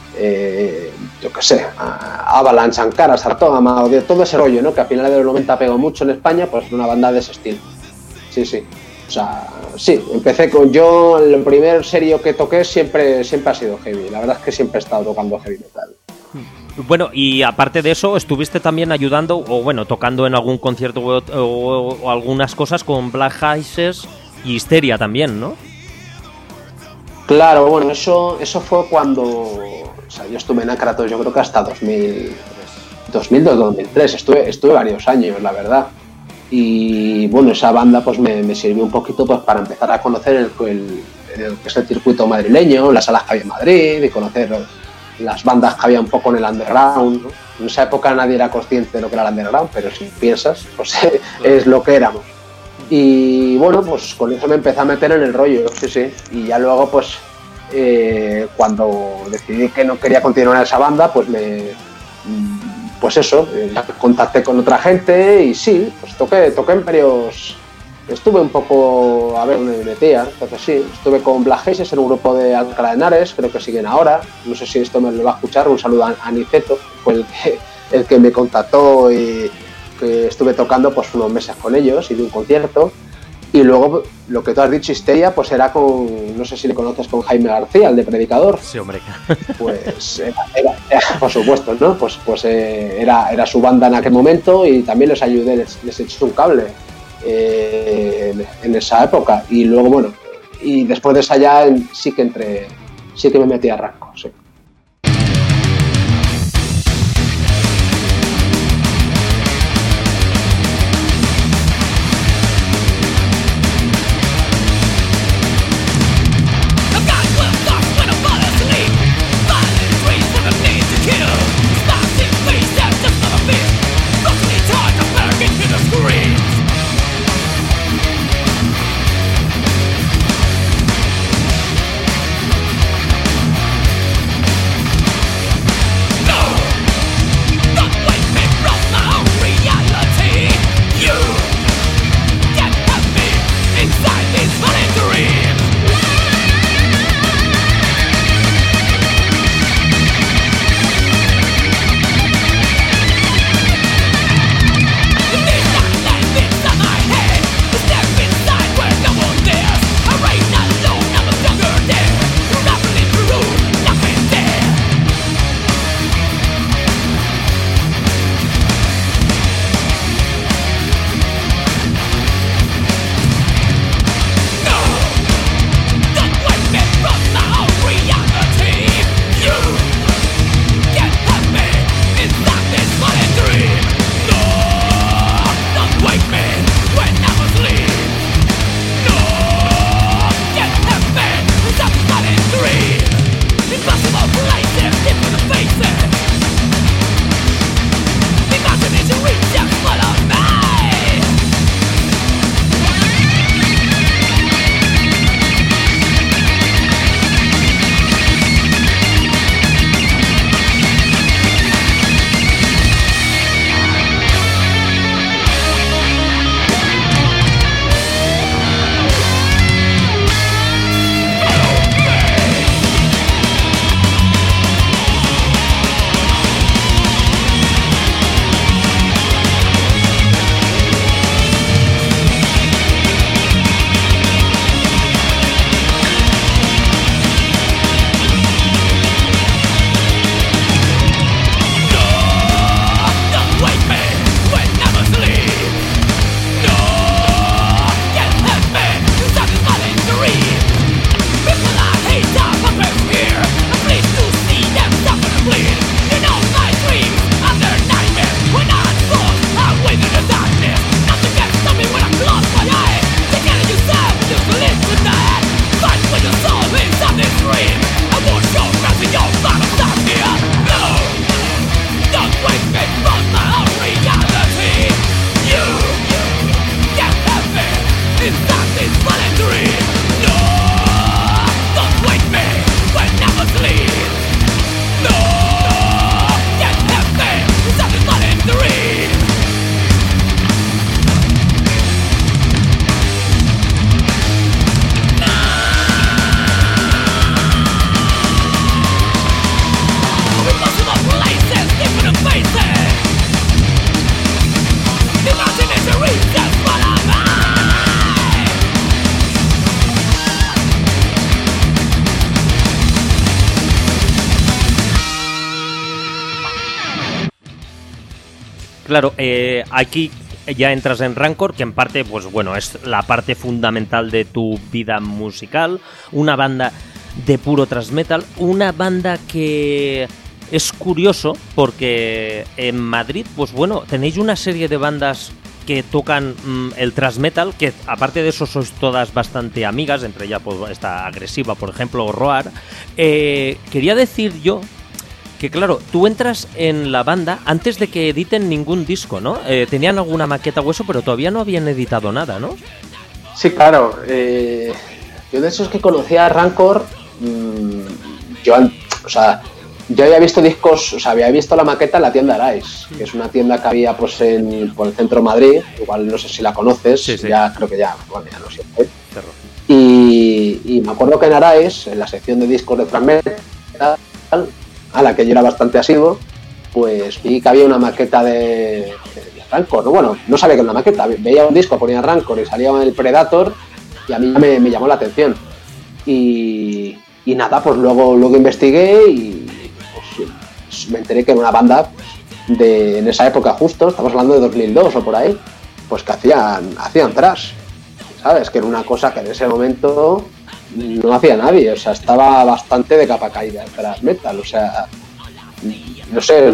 yo qué sé, Avalanche, Ankara, Saratoga, o de todo ese rollo, ¿no? Que a finales de los 90 pegó mucho en España, pues una banda de ese estilo. Sí. O sea, sí, empecé yo, el primer serio que toqué siempre ha sido heavy. La verdad es que siempre he estado tocando heavy metal. Bueno, y aparte de eso, estuviste también ayudando, tocando en algún concierto o algunas cosas con Black Ices y Histeria también, ¿no? Claro, bueno, eso fue cuando... O sea, yo estuve en Akratos, yo creo que hasta 2002-2003. Estuve varios años, la verdad. Y bueno, esa banda pues me sirvió un poquito pues para empezar a conocer el que es el circuito madrileño, las salas que había en Madrid, y conocer las bandas que había un poco en el underground, ¿no? En esa época nadie era consciente de lo que era el underground, pero si piensas, pues es lo que éramos. Y bueno, pues con eso me empecé a meter en el rollo, sí. Y ya luego, pues cuando decidí que no quería continuar esa banda, pues contacté con otra gente y sí, pues toqué en varios... Estuve un poco a ver dónde me metía, entonces sí, estuve con Black Ices en un grupo de Alcalá de Henares, creo que siguen ahora, no sé si esto me lo va a escuchar, un saludo a Niceto, fue el que me contactó y que estuve tocando pues unos meses con ellos y de un concierto. Y luego lo que tú has dicho, Histeria, pues era con, no sé si le conoces, con Jaime García, el de Predicador. Sí, hombre. Pues era por supuesto, ¿no? Pues era su banda en aquel momento y también les ayudé, les eché un cable en esa época. Y luego, bueno, y después de esa ya sí que me metí a rasco, sí. Claro, aquí ya entras en Rancor, que en parte, pues bueno, es la parte fundamental de tu vida musical, una banda de puro thrash metal, una banda que es curioso porque en Madrid, pues bueno, tenéis una serie de bandas que tocan el thrash metal, que aparte de eso sois todas bastante amigas, entre ellas pues, está Agresiva, por ejemplo, o Roar. Quería decir yo que claro, tú entras en la banda antes de que editen ningún disco, ¿no? Tenían alguna maqueta o eso, pero todavía no habían editado nada, ¿no? Sí, claro. Yo de esos que conocía a Rancor, yo había visto discos, o sea, había visto la maqueta en la tienda Arais, que es una tienda que había pues por el centro de Madrid, igual no sé si la conoces, sí. Ya creo que ya no siempre. Y me acuerdo que en Arais, en la sección de discos de thrash metal, a la que yo era bastante asiduo, pues vi que había una maqueta de Rancor, ¿no? Bueno, no sabía que era una maqueta, veía un disco, ponía Rancor y salía el Predator y a mí me llamó la atención. Y nada, pues luego investigué y pues, me enteré que era una banda en esa época justo, estamos hablando de 2002 o por ahí, pues que hacían thrash, ¿sabes? Que era una cosa que en ese momento no hacía nadie, o sea, estaba bastante de capa caída el thrash metal, o sea, no sé,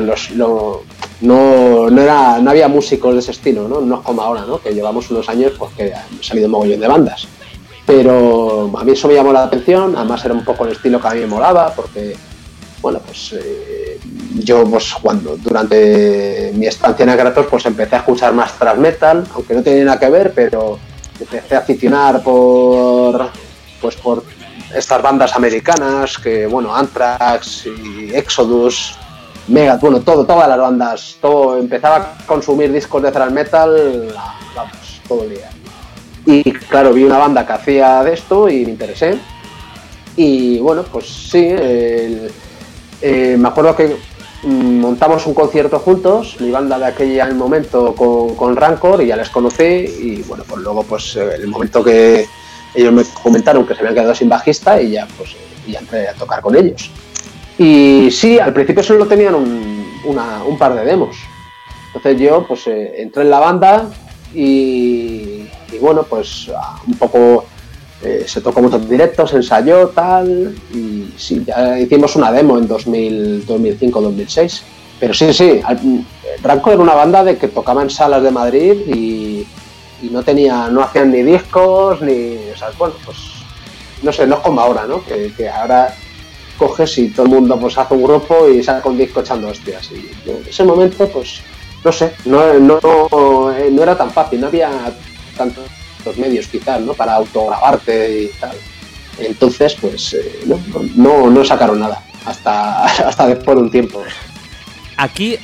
no había músicos de ese estilo, ¿no? No es como ahora, ¿no? Que llevamos unos años pues que han salido un mogollón de bandas, pero a mí eso me llamó la atención, además era un poco el estilo que a mí me molaba, porque, bueno, pues yo pues durante mi estancia en Agratos pues empecé a escuchar más thrash metal, aunque no tenía nada que ver, pero empecé a aficionar por estas bandas americanas, que bueno, Anthrax y Exodus, Megadeth, bueno, todas las bandas, empezaba a consumir discos de thrash metal, vamos, todo el día. Y claro, vi una banda que hacía de esto y me interesé. Y bueno, pues sí, me acuerdo que montamos un concierto juntos, mi banda de aquel momento con Rancor, y ya les conocí. Y bueno, pues luego, pues el momento que ellos me comentaron que se habían quedado sin bajista y ya entré a tocar con ellos. Y sí, al principio solo tenían un par de demos. Entonces yo pues entré en la banda y bueno, pues un poco se tocó muchos directos, se ensayó, tal, y sí, ya hicimos una demo en 2005-2006. Pero sí, Rancor era una banda de que tocaba en salas de Madrid y no hacían ni discos, o sea, bueno, pues no sé, no es como ahora, ¿no? Que ahora coges y todo el mundo pues hace un grupo y saca un disco echando hostias. Y en ese momento, pues, no sé, no era tan fácil, no había tantos medios quizás, ¿no? Para autograbarte y tal. Entonces, pues, no sacaron nada hasta después de un tiempo. Aquí,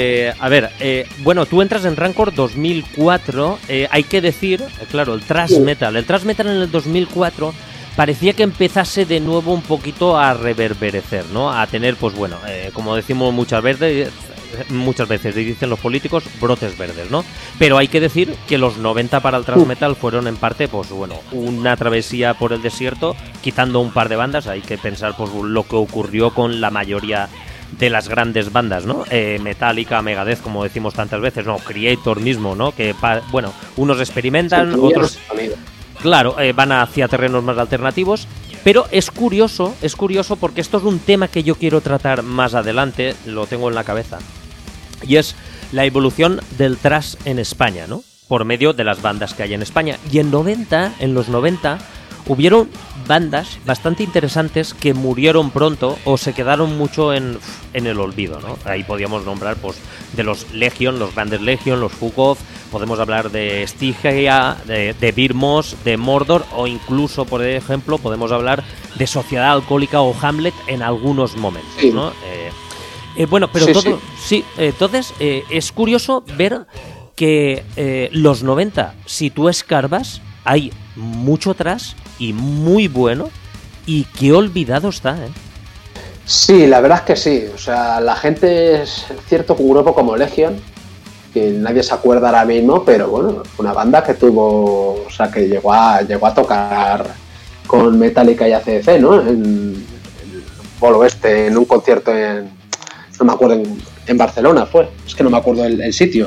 bueno, tú entras en Rancor 2004, hay que decir, claro, el thrash metal en el 2004 parecía que empezase de nuevo un poquito a reverberecer, ¿no? A tener, pues bueno, como decimos muchas veces, dicen los políticos, brotes verdes, ¿no? Pero hay que decir que los 90 para el thrash metal fueron en parte, pues bueno, una travesía por el desierto, quitando un par de bandas. Hay que pensar pues lo que ocurrió con la mayoría de las grandes bandas, ¿no? Metallica, Megadeth, como decimos tantas veces, ¿no? Creator mismo, ¿no? Que, bueno, unos experimentan, sí, otros, claro, van hacia terrenos más alternativos. Pero es curioso porque esto es un tema que yo quiero tratar más adelante, lo tengo en la cabeza, y es la evolución del thrash en España, ¿no? Por medio de las bandas que hay en España. Y en los 90 hubieron bandas bastante interesantes que murieron pronto o se quedaron mucho en el olvido, ¿no? Ahí podíamos nombrar pues de los Legion, los grandes Legion, los Fukov, podemos hablar de Stygia, de Birmos, de Mordor, o incluso, por ejemplo, podemos hablar de Sociedad Alcohólica o Hamlet en algunos momentos, ¿no? Bueno, pero entonces es curioso ver que los 90, si tú escarbas, hay mucho thrash y muy bueno, y qué olvidado está, ¿eh? Sí, la verdad es que sí. O sea, la gente es cierto que un grupo como Legion, que nadie se acuerda ahora mismo, pero bueno, una banda que tuvo, o sea, que llegó a tocar con Metallica y AC/DC, ¿no? En el Polo Oeste, en un concierto no me acuerdo, en Barcelona fue, es que no me acuerdo el sitio.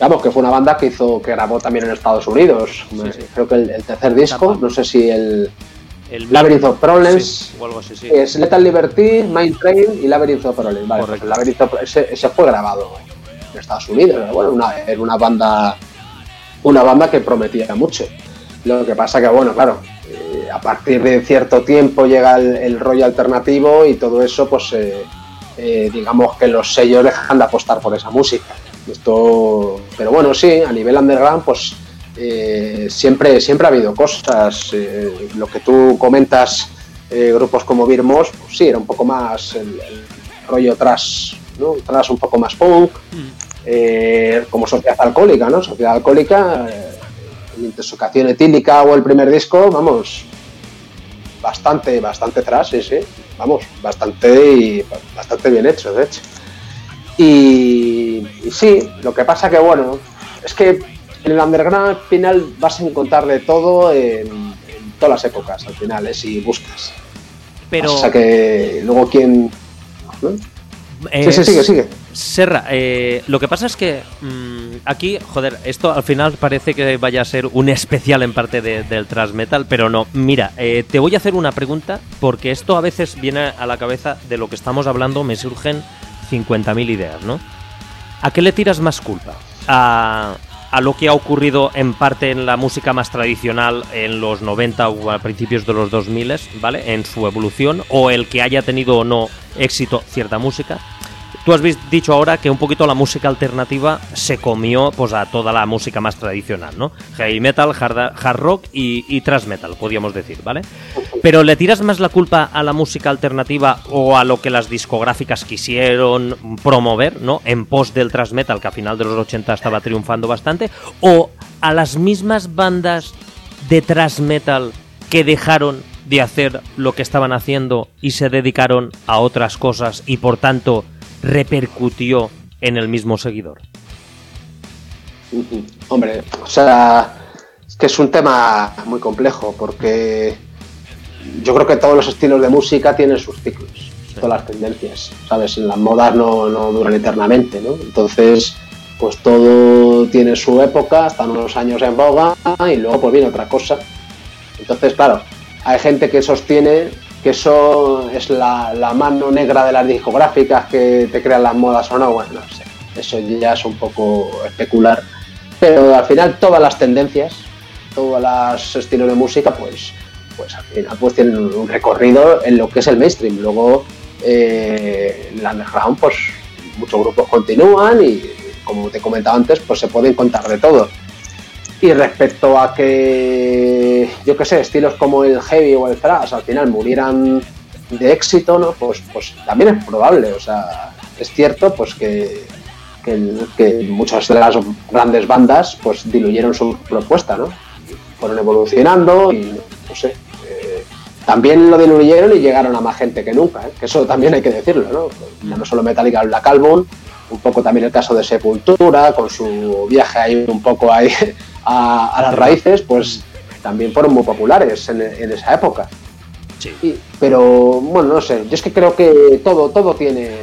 Vamos, que fue una banda que grabó también en Estados Unidos. Sí. Creo que el tercer disco, no sé si el Labyrinth of Problems, sí, o algo así, sí. Es Lethal Liberty, Mind Train y Labyrinth of Problems. Vale, pues el Labyrinth of ese fue grabado en Estados Unidos. Bueno, era una banda que prometía mucho. Lo que pasa que, bueno, claro, a partir de cierto tiempo llega el rollo alternativo y todo eso, pues digamos que los sellos dejan de apostar por esa música. Pero bueno, sí, a nivel underground, pues siempre ha habido cosas. Lo que tú comentas, grupos como Beer Moss, pues sí, era un poco más el rollo thrash, ¿no? Thrash un poco más punk, como Sociedad Alcohólica, ¿no? Sociedad Alcohólica, Intoxicación Etílica o el primer disco, vamos, bastante thrash, sí, vamos, bastante bien hecho, de hecho. Y sí, lo que pasa que, bueno, es que en el underground al final vas a encontrar de todo en todas las épocas, al final, si buscas. Pero... O sea que luego quién... ¿no? Sí, sigue. Serra, lo que pasa es que aquí, joder, esto al final parece que vaya a ser un especial en parte del thrash metal, pero no. Mira, te voy a hacer una pregunta, porque esto a veces viene a la cabeza de lo que estamos hablando, me surgen 50.000 ideas, ¿no? ¿A qué le tiras más culpa? ¿A lo que ha ocurrido en parte en la música más tradicional en los 90 o a principios de los 2000, ¿vale? En su evolución, o el que haya tenido o no éxito cierta música? Tú has dicho ahora que un poquito la música alternativa se comió pues a toda la música más tradicional, ¿no? Heavy metal, hard rock y thrash metal, podríamos decir, ¿vale? Pero ¿le tiras más la culpa a la música alternativa o a lo que las discográficas quisieron promover, ¿no? En pos del thrash metal, que a final de los 80 estaba triunfando bastante, o a las mismas bandas de thrash metal que dejaron de hacer lo que estaban haciendo y se dedicaron a otras cosas y por tanto repercutió en el mismo seguidor? Hombre, o sea, es que es un tema muy complejo, porque yo creo que todos los estilos de música tienen sus ciclos, sí. Todas las tendencias, ¿sabes? Las modas no duran eternamente, ¿no? Entonces, pues todo tiene su época, están unos años en boga y luego pues viene otra cosa. Entonces, claro, hay gente que sostiene que eso es la mano negra de las discográficas que te crean las modas o no, bueno, no sé, eso ya es un poco especular, pero al final todas las tendencias, todos los estilos de música, pues al final pues tienen un recorrido en lo que es el mainstream. Luego el underground, pues muchos grupos continúan y, como te comentaba antes, pues se puede encontrar de todo. Y respecto a que, yo qué sé, estilos como el heavy o el thrash al final murieran de éxito, ¿no? Pues también es probable. O sea, es cierto pues que muchas de las grandes bandas pues diluyeron su propuesta, ¿no? Fueron evolucionando y, no sé, también lo diluyeron y llegaron a más gente que nunca, ¿eh? Que eso también hay que decirlo, ¿no? Ya no solo Metallica, Black Album, un poco también el caso de Sepultura, con su viaje ahí un poco ahí a las raíces, pues también fueron muy populares en esa época. Sí. Pero bueno, no sé, yo es que creo que todo tiene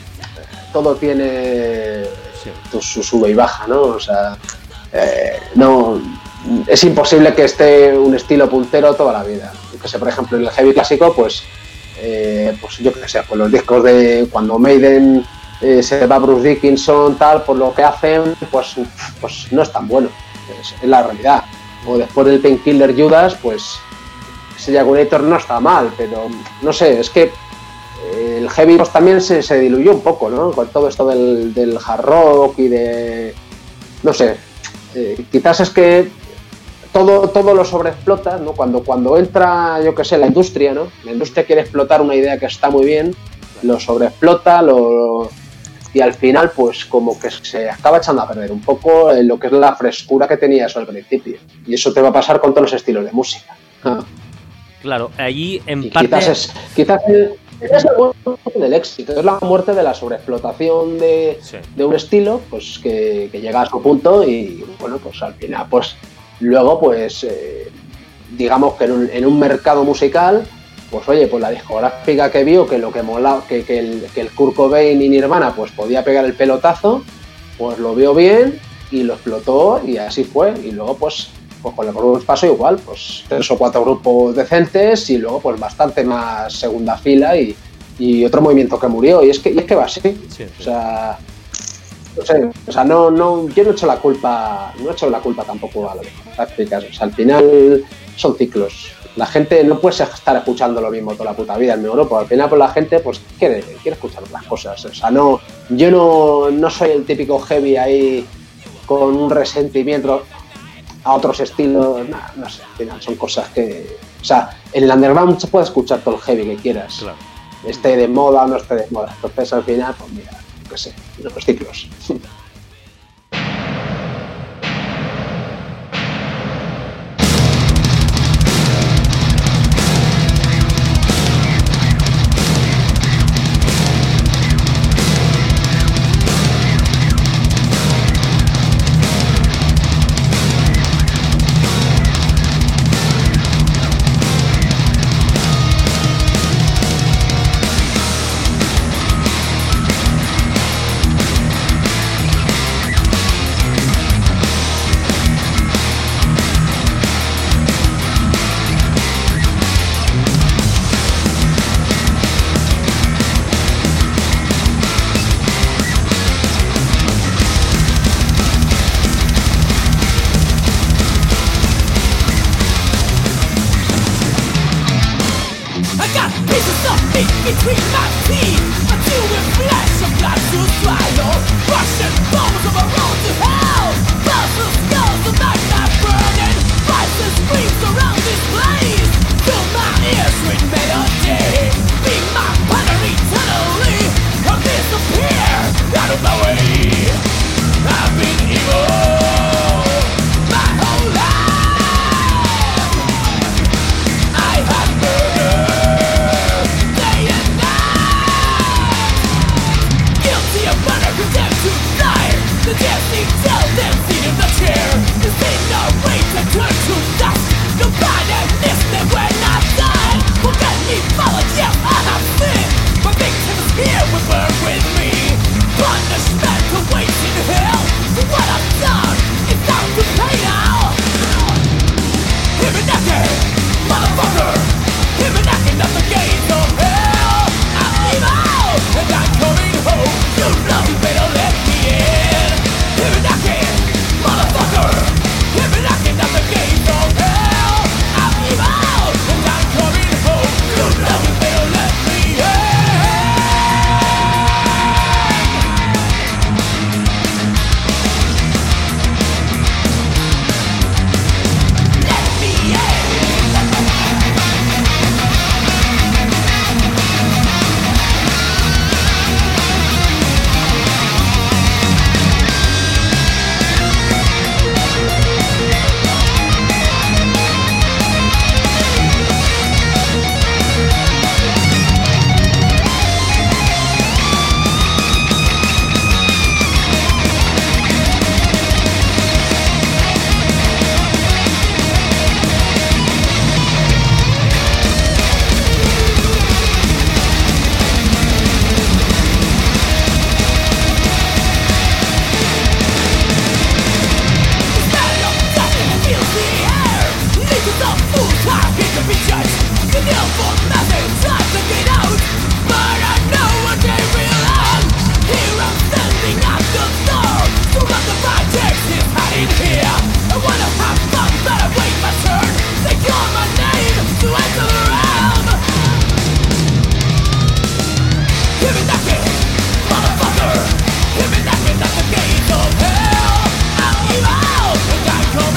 sí. Su sube y baja, ¿no? O sea, no es imposible que esté un estilo puntero toda la vida. Yo que sé, por ejemplo, en el heavy clásico, pues yo que sé, pues los discos de cuando Maiden se va Bruce Dickinson, tal, por lo que hacen, pues no es tan bueno. Es la realidad. O después del Painkiller Judas, pues ese Jagulator no está mal, pero no sé, es que el heavy pues también se diluyó un poco, ¿no? Con todo esto del hard rock y de... no sé, quizás es que todo lo sobreexplota, ¿no? Cuando entra, yo qué sé, la industria, ¿no? La industria quiere explotar una idea que está muy bien, lo sobreexplota, y al final pues como que se acaba echando a perder un poco lo que es la frescura que tenía eso al principio, y eso te va a pasar con todos los estilos de música. Claro, allí en y parte quizás es la muerte del éxito, es la muerte de la sobreexplotación de un estilo, pues que llega a su punto y bueno, pues al final pues luego pues digamos que en un mercado musical, pues oye, pues la discográfica que vio que lo que molaba, que el Kurt Cobain y Nirvana pues podía pegar el pelotazo, pues lo vio bien y lo explotó y así fue. Y luego pues con los grupos pasó igual, pues 3 o 4 grupos decentes y luego pues bastante más segunda fila y otro movimiento que murió. Y es que va así. Sí. O sea, no sé, o sea, yo no he hecho la culpa tampoco a las prácticas. O sea, al final son ciclos. La gente no puede estar escuchando lo mismo toda la puta vida en mi grupo. Al final pues la gente pues quiere escuchar otras cosas. O sea, yo no soy el típico heavy ahí con un resentimiento a otros estilos, no sé, al final son cosas que... O sea, en el underground se puede escuchar todo el heavy que quieras, claro. Esté de moda o no esté de moda. Entonces al final, pues mira, qué sé, los ciclos.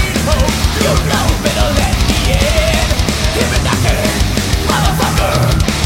Motherfucker,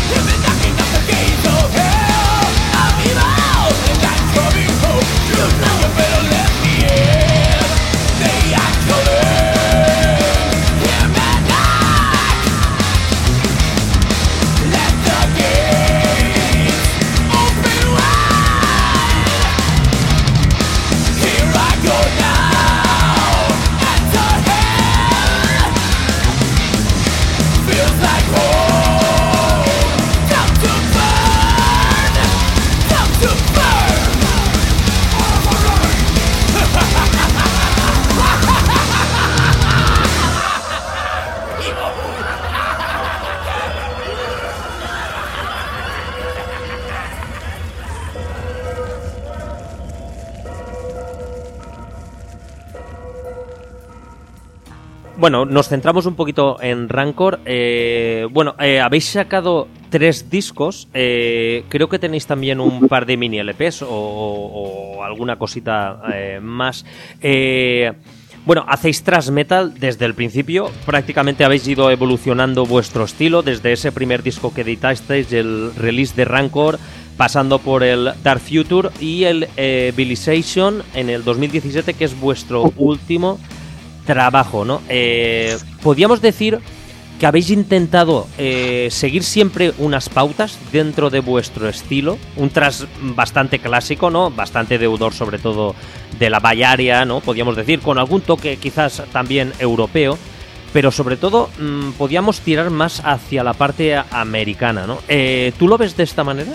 Bueno, nos centramos un poquito en Rancor. Habéis sacado 3 discos. Creo que tenéis también un par de mini LPs o alguna cosita más. Hacéis thrash metal desde el principio. Prácticamente habéis ido evolucionando vuestro estilo desde ese primer disco que editasteis, el release de Rancor, pasando por el Dark Future y el Civilization en el 2017, que es vuestro último trabajo, ¿no? Podríamos decir que habéis intentado seguir siempre unas pautas dentro de vuestro estilo, un thrash bastante clásico, ¿no? Bastante deudor, sobre todo de la Bay Area, ¿no? Podríamos decir, con algún toque quizás también europeo, pero sobre todo podíamos tirar más hacia la parte americana, ¿no? ¿Tú lo ves de esta manera?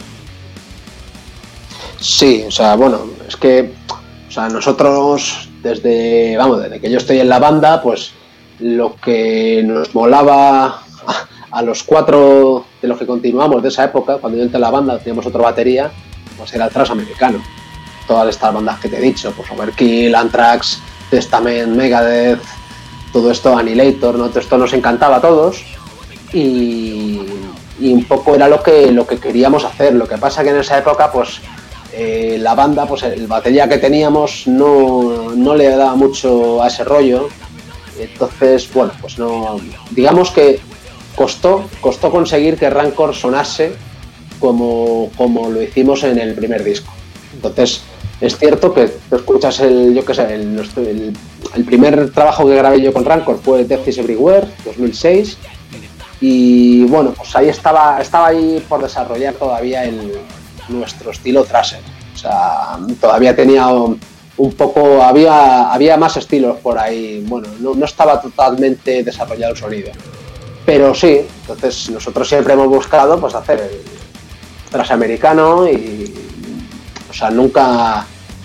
Sí, o sea, bueno, es que, o sea, nosotros desde que yo estoy en la banda, pues lo que nos molaba a los 4 de los que continuamos de esa época, cuando yo entré en la banda, teníamos otra batería, pues era el thrash americano. Todas estas bandas que te he dicho, pues Overkill, Anthrax, Testament, Megadeth, todo esto, Annihilator, ¿no? Todo esto nos encantaba a todos y un poco era lo que queríamos hacer. Lo que pasa que en esa época, pues la banda, pues el batería que teníamos no le daba mucho a ese rollo. Entonces, bueno, pues no, digamos que costó conseguir que Rancor sonase como lo hicimos en el primer disco. Entonces, es cierto que tú escuchas el primer trabajo que grabé yo con Rancor fue Death is Everywhere, 2006, y bueno, pues ahí estaba ahí por desarrollar todavía nuestro estilo thrasher. O sea, todavía tenía un poco, había más estilos por ahí. Bueno, no estaba totalmente desarrollado el sonido, pero sí. Entonces nosotros siempre hemos buscado pues hacer el thrash americano y, o sea, nunca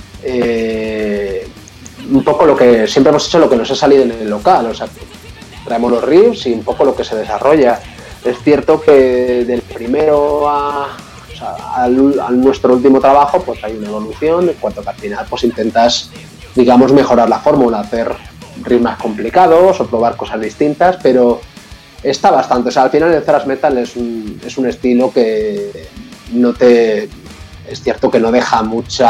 un poco lo que siempre hemos hecho, lo que nos ha salido en el local. O sea, traemos los riffs y un poco lo que se desarrolla. Es cierto que del primero a nuestro último trabajo, pues hay una evolución, en cuanto que al final pues intentas, digamos, mejorar la fórmula, hacer riffs más complicados o probar cosas distintas, pero está bastante. O sea, al final el thrash metal es un estilo que es cierto que no deja mucho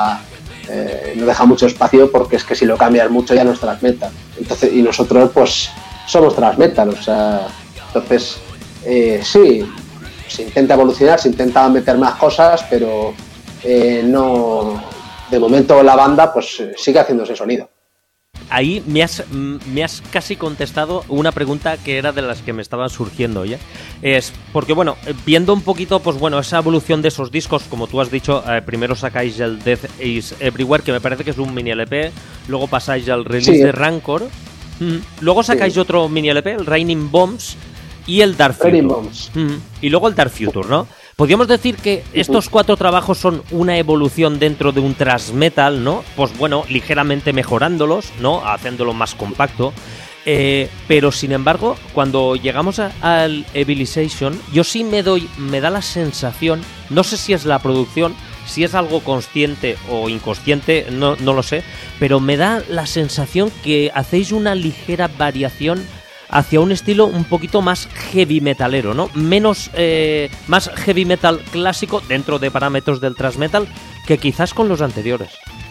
espacio, porque es que si lo cambias mucho ya no es thrash metal. Entonces, y nosotros pues somos thrash metal, o sea, entonces sí, se intenta evolucionar, se intenta meter más cosas, pero no, de momento la banda pues sigue haciendo ese sonido. Ahí me has casi contestado una pregunta que era de las que me estaban surgiendo ya. Es porque, bueno, viendo un poquito, pues bueno, esa evolución de esos discos, como tú has dicho, primero sacáis el Death is Everywhere, que me parece que es un mini LP, luego pasáis al release de Rancor, luego sacáis otro mini LP, el Raining Bombs, y el Dark Future. Y luego el Dark Future, ¿no? Podríamos decir que estos 4 trabajos son una evolución dentro de un thrash metal, ¿no? Pues bueno, ligeramente mejorándolos, ¿no? Haciéndolo más compacto. Pero sin embargo, cuando llegamos al Civilization, yo sí me da la sensación, no sé si es la producción, si es algo consciente o inconsciente, no lo sé, pero me da la sensación que hacéis una ligera variación hacia un estilo un poquito más heavy metalero, ¿no? Más heavy metal clásico dentro de parámetros del thrash metal que quizás con los anteriores.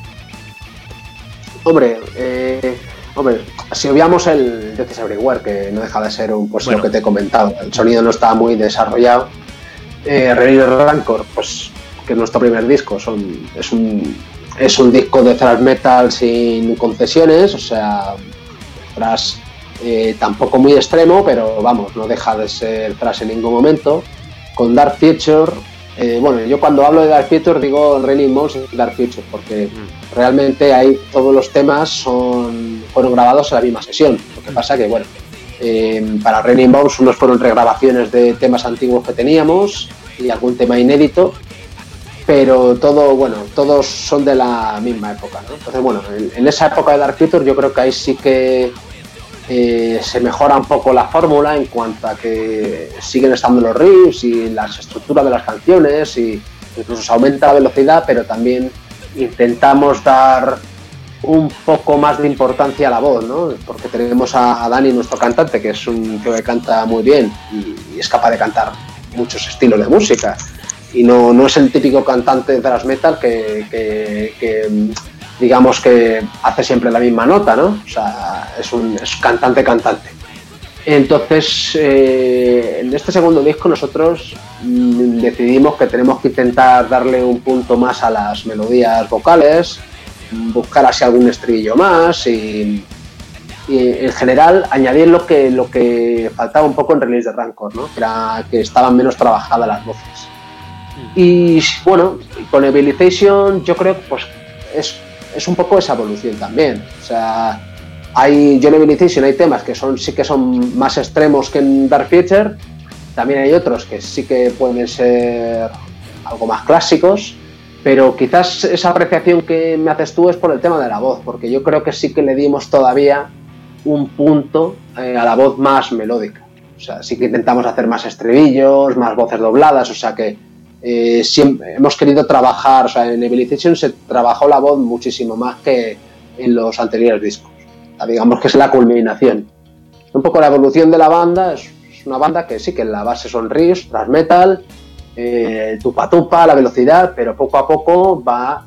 Hombre, si obviamos el Death is Everywhere, que no deja de ser lo que te he comentado, el sonido no está muy desarrollado. Revivir Rancor, pues que es nuestro primer disco, es un disco de thrash metal sin concesiones, o sea, thrash tampoco muy extremo, pero vamos, no deja de ser thrash en ningún momento. Con Dark Future, yo cuando hablo de Dark Future digo Raining Bombs y Dark Future, porque realmente ahí todos los temas fueron grabados en la misma sesión. Lo que pasa que, para Raining Bombs unos fueron regrabaciones de temas antiguos que teníamos y algún tema inédito, pero todos son de la misma época, ¿no? Entonces, en esa época de Dark Future yo creo que ahí sí que se mejora un poco la fórmula en cuanto a que siguen estando los riffs y las estructuras de las canciones, y incluso se aumenta la velocidad, pero también intentamos dar un poco más de importancia a la voz, ¿no? Porque tenemos a Dani, nuestro cantante, que es un tío que canta muy bien y es capaz de cantar muchos estilos de música, y no es el típico cantante de thrash metal que digamos que hace siempre la misma nota, ¿no? O sea, es cantante. Entonces, en este segundo disco nosotros decidimos que tenemos que intentar darle un punto más a las melodías vocales, buscar así algún estribillo más y en general añadir lo que faltaba un poco en Release the Rancor, ¿no? Que estaban menos trabajadas las voces. Y bueno, con Evilization yo creo que pues es un poco esa evolución también. O sea, yo en Evilization hay temas que sí que son más extremos que en Dark Future, también hay otros que sí que pueden ser algo más clásicos, pero quizás esa apreciación que me haces tú es por el tema de la voz, porque yo creo que sí que le dimos todavía un punto a la voz más melódica. O sea, sí que intentamos hacer más estribillos, más voces dobladas, o sea que siempre hemos querido trabajar, o sea, en Evilization se trabajó la voz muchísimo más que en los anteriores discos. O sea, digamos que es la culminación. Un poco la evolución de la banda, es una banda que sí que en la base son riffs, thrash metal, tupa, la velocidad, pero poco a poco va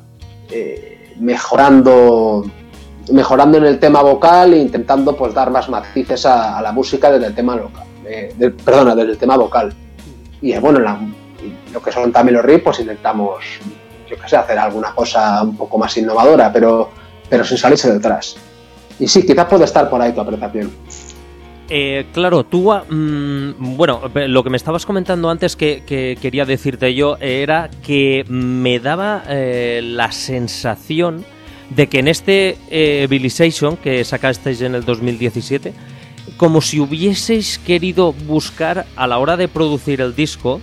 mejorando en el tema vocal e intentando pues dar más matices a la música desde el tema local, desde el tema vocal. Y bueno, lo que son también los riffs, pues intentamos, yo qué sé, hacer alguna cosa un poco más innovadora, pero sin salirse detrás. Y sí, quizás puede estar por ahí tu apreciación. Claro, tú, bueno, lo que me estabas comentando antes que quería decirte yo era que me daba la sensación de que en este Evilization que sacasteis en el 2017, como si hubieseis querido buscar a la hora de producir el disco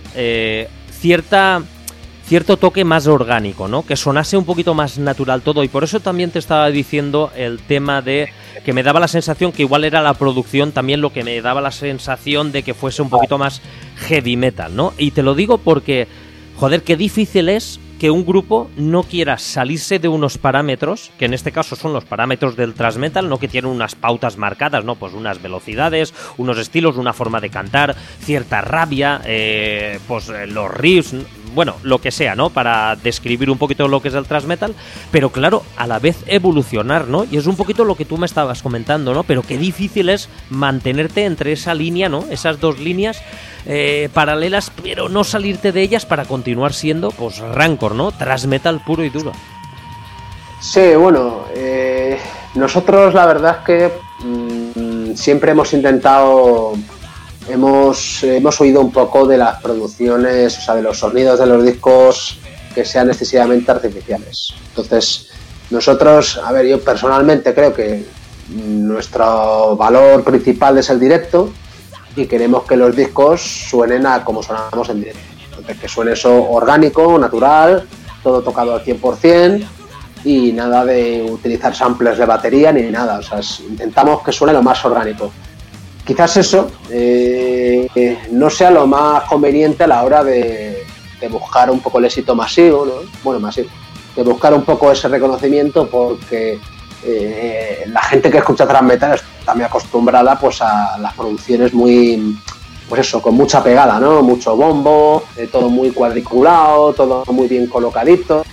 cierto toque más orgánico, ¿no? Que sonase un poquito más natural todo, y por eso también te estaba diciendo el tema de que me daba la sensación que igual era la producción también lo que me daba la sensación de que fuese un poquito más heavy metal, ¿no? Y te lo digo porque, joder, qué difícil es que un grupo no quiera salirse de unos parámetros, que en este caso son los parámetros del thrash metal, no que tienen unas pautas marcadas, ¿no? Pues unas velocidades, unos estilos, una forma de cantar, cierta rabia, pues los riffs, bueno, lo que sea, ¿no? Para describir un poquito lo que es el thrash metal, pero claro, a la vez evolucionar, ¿no? Y es un poquito lo que tú me estabas comentando, ¿no? Pero qué difícil es mantenerte entre esa línea, ¿no? Esas dos líneas paralelas, pero no salirte de ellas para continuar siendo, pues, Rancor, ¿no? Thrash metal puro y duro. Sí, bueno, nosotros la verdad es que siempre hemos intentado, hemos oído un poco de las producciones, o sea, de los sonidos de los discos que sean excesivamente artificiales. Entonces, nosotros, a ver, yo personalmente creo que nuestro valor principal es el directo y queremos que los discos suenen a como sonamos en directo. Entonces, que suene eso orgánico, natural, todo tocado al 100%. Y nada de utilizar samples de batería ni nada, o sea, intentamos que suene lo más orgánico. Quizás eso no sea lo más conveniente a la hora de buscar un poco el éxito masivo, ¿no? Bueno, masivo, de buscar un poco ese reconocimiento, porque la gente que escucha thrash metal está muy acostumbrada pues a las producciones muy, pues eso, con mucha pegada, ¿no? Mucho bombo, todo muy cuadriculado, todo muy bien colocadito.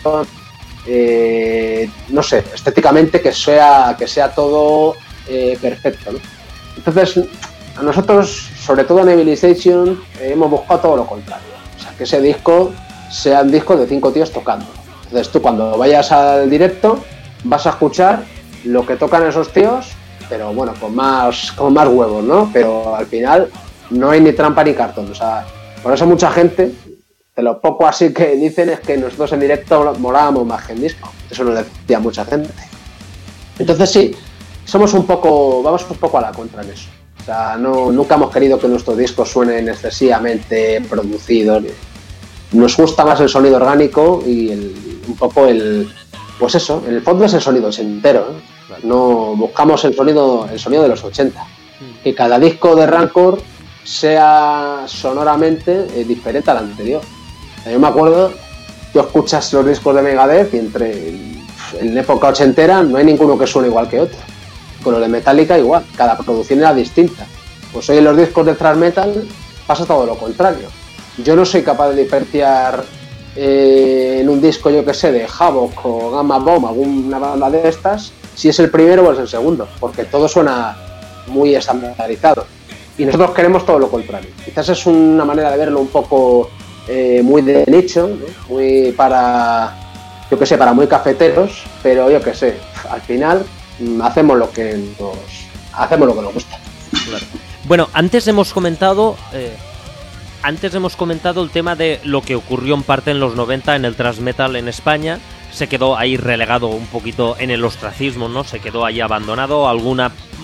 No sé, estéticamente que sea todo perfecto, ¿no? Entonces, a nosotros, sobre todo en Evilization, hemos buscado todo lo contrario. O sea, que ese disco sea un disco de 5 tíos tocando. Entonces tú cuando vayas al directo vas a escuchar lo que tocan esos tíos, pero bueno, con más huevos, ¿no? Pero al final no hay ni trampa ni cartón. O sea, por eso mucha gente, de lo poco así que dicen, es que nosotros en directo molábamos más que en disco. Eso nos decía mucha gente. Entonces sí, vamos un poco a la contra en eso. O sea, nunca hemos querido que nuestros discos suenen excesivamente producidos. Nos gusta más el sonido orgánico y pues eso, en el fondo es el sonido entero, ¿eh? No buscamos el sonido de los 80. que cada disco de Rancor sea sonoramente diferente al anterior. Yo me acuerdo, tú escuchas los discos de Megadeth y en época ochentera no hay ninguno que suene igual que otro. Con los de Metallica igual, cada producción era distinta. Pues hoy en los discos de thrash metal pasa todo lo contrario. Yo no soy capaz de diferenciar en un disco, yo que sé, de Havoc o Gamma Bomb, alguna banda de estas, si es el primero o es el segundo, porque todo suena muy estandarizado. Y nosotros queremos todo lo contrario. Quizás es una manera de verlo un poco muy de nicho, ¿no? Muy para, yo que sé, para muy cafeteros, pero yo que sé, al final hacemos lo que nos gusta. Claro. Bueno, antes hemos comentado el tema de lo que ocurrió en parte en los 90 en el thrash metal en España. Se quedó ahí relegado un poquito en el ostracismo, ¿no? Se quedó ahí abandonado. Algún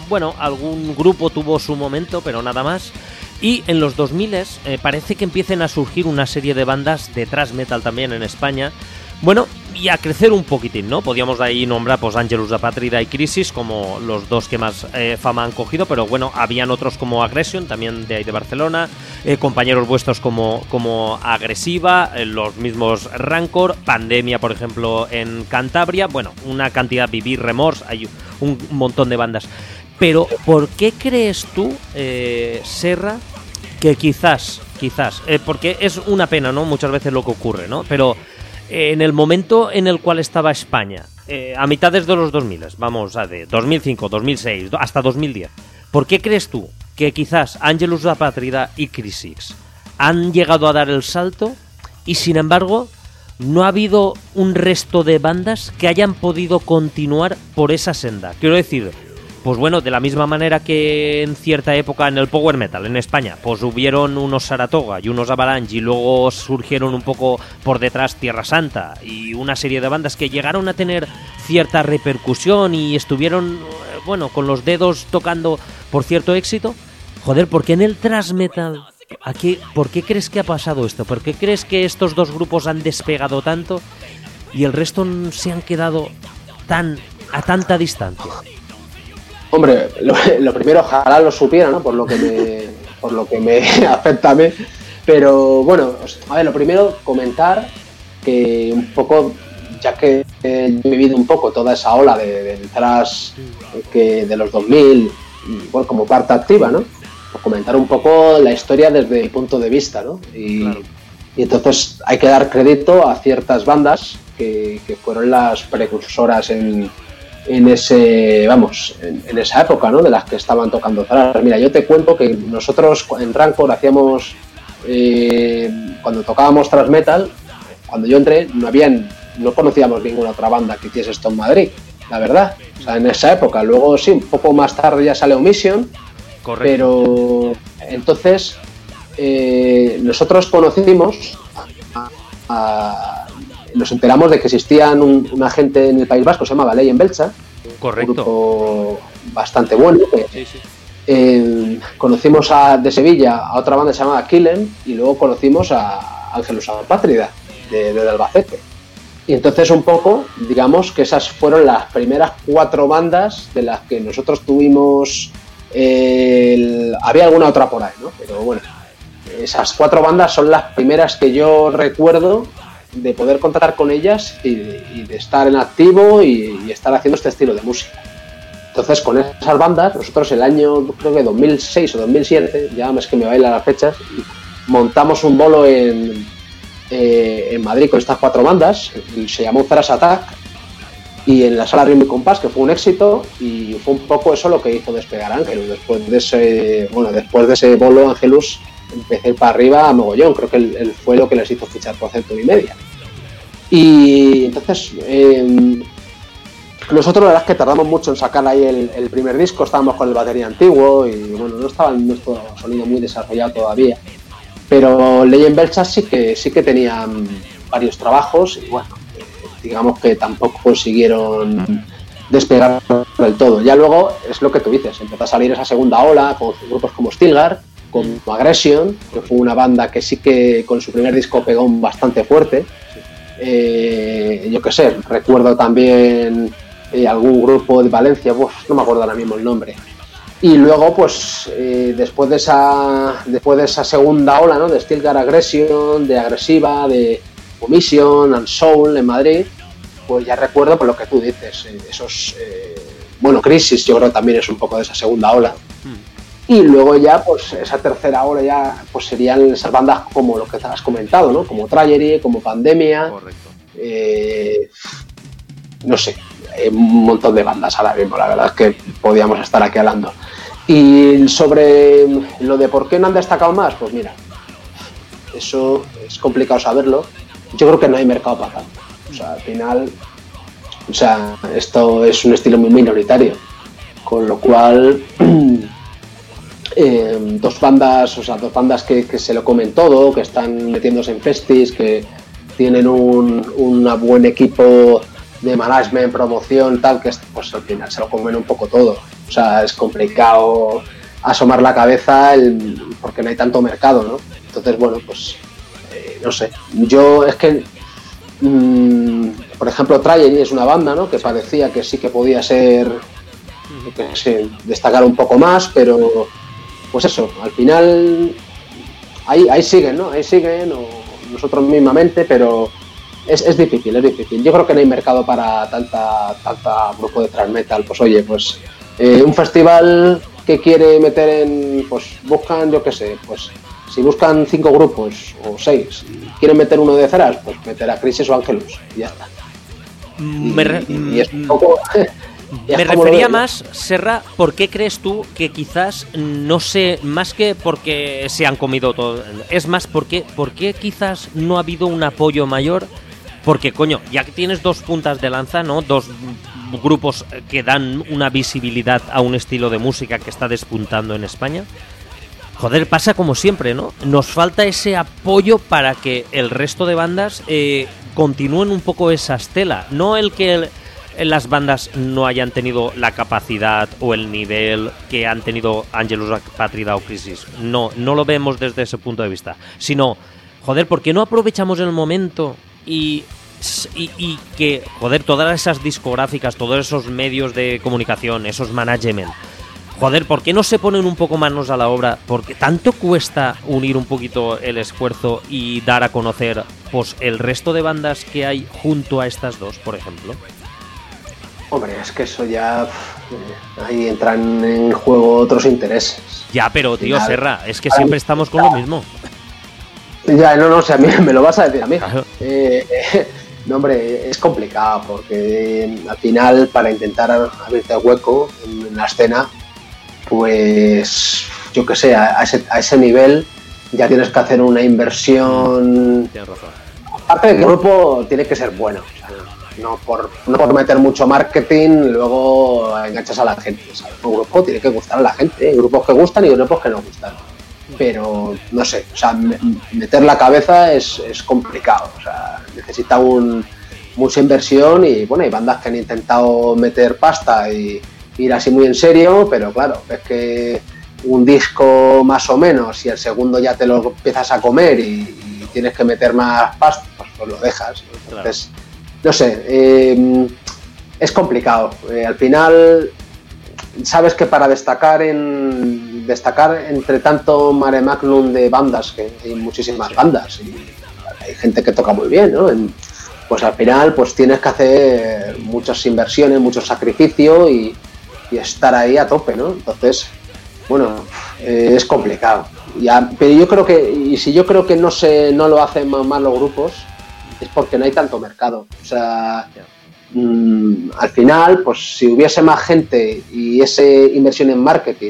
grupo tuvo su momento, pero nada más. Y en los 2000 parece que empiecen a surgir una serie de bandas de thrash metal también en España. Bueno, y a crecer un poquitín, ¿no? Podríamos ahí nombrar pues Angelus Apátrida y Crisis como los dos que más fama han cogido, pero bueno, habían otros como Aggression, también de ahí de Barcelona, compañeros vuestros como Agresiva, los mismos Rancor, Pandemia, por ejemplo, en Cantabria, bueno, una cantidad, Vivir, Remorse, hay un montón de bandas. Pero, ¿por qué crees tú, Serra, que quizás, porque es una pena, ¿no? Muchas veces lo que ocurre, ¿no? Pero en el momento en el cual estaba España, a mitades de los 2000, vamos a de 2005, 2006, hasta 2010, ¿por qué crees tú que quizás Angelus Apátrida y Crisis han llegado a dar el salto y sin embargo no ha habido un resto de bandas que hayan podido continuar por esa senda? Quiero decir, pues bueno, de la misma manera que en cierta época en el power metal en España, pues hubieron unos Saratoga y unos Avalanche y luego surgieron un poco por detrás Tierra Santa y una serie de bandas que llegaron a tener cierta repercusión y estuvieron, bueno, con los dedos tocando por cierto éxito. Joder, ¿por qué en el thrash metal? ¿Por qué crees que ha pasado esto? ¿Por qué crees que estos dos grupos han despegado tanto y el resto se han quedado a tanta distancia? Hombre, lo primero, ojalá lo supiera, ¿no? Por lo que me afecta a mí. Pero bueno, a ver, lo primero, comentar que un poco, ya que he vivido un poco toda esa ola del thrash de los 2000, y bueno, como parte activa, ¿no? Pues comentar un poco la historia desde el punto de vista, ¿no? Y entonces hay que dar crédito a ciertas bandas que fueron las precursoras en esa época, ¿no? De las que estaban tocando thrash. Mira, yo te cuento que nosotros en Rancor hacíamos cuando tocábamos thrash metal, cuando yo entré no conocíamos ninguna otra banda que hiciese esto en Madrid, la verdad. O sea, en esa época. Luego sí, un poco más tarde ya sale Omission. Correcto. Pero entonces nosotros conocimos nos enteramos de que existían una gente en el País Vasco, se llamaba Ley en Belcha. Correcto. Un grupo bastante bueno. Sí. Conocimos de Sevilla a otra banda llamada Killen y luego conocimos a Angelus Apátrida de Albacete. Y entonces un poco, digamos que esas fueron las primeras 4 bandas de las que nosotros tuvimos. Había alguna otra por ahí, ¿no? Pero bueno, esas 4 bandas son las primeras que yo recuerdo de poder contar con ellas y de estar en activo y estar haciendo este estilo de música. Entonces, con esas bandas, nosotros el año, creo que 2006 o 2007, ya es que me bailan las fechas, montamos un bolo en Madrid con estas 4 bandas, se llamó Thrash Attack, y en la sala Ritmo y Compás, que fue un éxito, y fue un poco eso lo que hizo despegar a Angelus. Después de ese bolo, Angelus empecé para arriba a mogollón, creo que él fue lo que les hizo fichar por Century Media. Y entonces nosotros la verdad es que tardamos mucho en sacar ahí el primer disco, estábamos con el batería antiguo y bueno, no estaba nuestro sonido muy desarrollado todavía, pero Ley en Belcha sí que tenían varios trabajos y bueno, digamos que tampoco consiguieron despegar del todo. Ya luego es lo que tú dices, empezó a salir esa segunda ola con grupos como Stilgar, con Aggression, que fue una banda que sí que con su primer disco pegó bastante fuerte. Yo qué sé, recuerdo también algún grupo de Valencia, no me acuerdo ahora mismo el nombre, Y luego, pues, después de esa segunda ola, ¿no? De Stilgar Aggression, de Agresiva, de Omission and Soul en Madrid, pues ya recuerdo por lo que tú dices, bueno, Crisis yo creo que también es un poco de esa segunda ola. Y luego ya, pues, esa tercera ola ya, pues serían esas bandas como lo que has comentado, ¿no? Como Tragery, como Pandemia. Correcto. No sé, un montón de bandas ahora mismo, la verdad es que podíamos estar aquí hablando. Y sobre lo de por qué no han destacado más, pues mira, eso es complicado saberlo. Yo creo que no hay mercado para tanto. O sea, al final, esto es un estilo muy minoritario, con lo cual dos bandas que se lo comen todo, que están metiéndose en festis, que tienen un buen equipo de management, promoción, tal, que pues al final se lo comen un poco todo. O sea, es complicado asomar la cabeza porque no hay tanto mercado, ¿no? Entonces, bueno, pues no sé. Yo es que, por ejemplo, Tragery es una banda, ¿no? Que parecía que sí que podía ser, que sé, destacar un poco más, pero pues eso, al final ahí siguen, ¿no? Ahí siguen, o nosotros mismamente, pero es difícil, es difícil. Yo creo que no hay mercado para tanta grupo de thrash metal. Pues oye, pues un festival que quiere meter pues buscan, yo qué sé, pues si buscan 5 grupos o 6 y quieren meter uno de thrash, pues meter a Crisis o Angelus y ya está. Y es un poco... Me refería más, Serra, ¿por qué crees tú que quizás, no sé, más que porque se han comido todo, es más, ¿por qué quizás no ha habido un apoyo mayor? Porque, coño, ya que tienes dos puntas de lanza, ¿no? Dos grupos que dan una visibilidad a un estilo de música que está despuntando en España. Joder, pasa como siempre, ¿no? Nos falta ese apoyo para que el resto de bandas continúen un poco esa estela. No el que las bandas no hayan tenido la capacidad o el nivel que han tenido Angelus Apátrida o Crisis. No lo vemos desde ese punto de vista. Sino, joder, ¿por qué no aprovechamos el momento y que, joder, todas esas discográficas, todos esos medios de comunicación, esos management, joder, ¿por qué no se ponen un poco manos a la obra? Porque tanto cuesta unir un poquito el esfuerzo y dar a conocer, pues, el resto de bandas que hay junto a estas dos, por ejemplo. Hombre, es que eso ya... ahí entran en juego otros intereses. Ya, pero tío, Serra, es que siempre estamos con lo mismo. Ya, no, o sea, me lo vas a decir a mí. Claro. No, hombre, es complicado porque al final, para intentar abrirte el hueco en la escena, pues yo qué sé, a ese nivel ya tienes que hacer una inversión. Tienes razón. Aparte de que el grupo tiene que ser bueno, o sea, no por meter mucho marketing, luego enganchas a la gente, ¿sabes? Un grupo tiene que gustar a la gente, hay grupos que gustan y grupos que no gustan. Pero no sé, o sea, meter la cabeza es complicado, o sea, necesita mucha inversión y bueno, hay bandas que han intentado meter pasta y ir así muy en serio, pero claro, es que un disco más o menos y el segundo ya te lo empiezas a comer y tienes que meter más pasta, pues lo dejas, ¿no? Entonces, no sé, es complicado. Al final, sabes que para destacar entre tanto mare magnum de bandas, que hay muchísimas bandas y hay gente que toca muy bien, ¿no? Pues al final pues tienes que hacer muchas inversiones, mucho sacrificio y estar ahí a tope, ¿no? Entonces, bueno, es complicado. Pero yo creo que no lo hacen más los grupos, es porque no hay tanto mercado. O sea, al final, pues si hubiese más gente y esa inversión en marketing,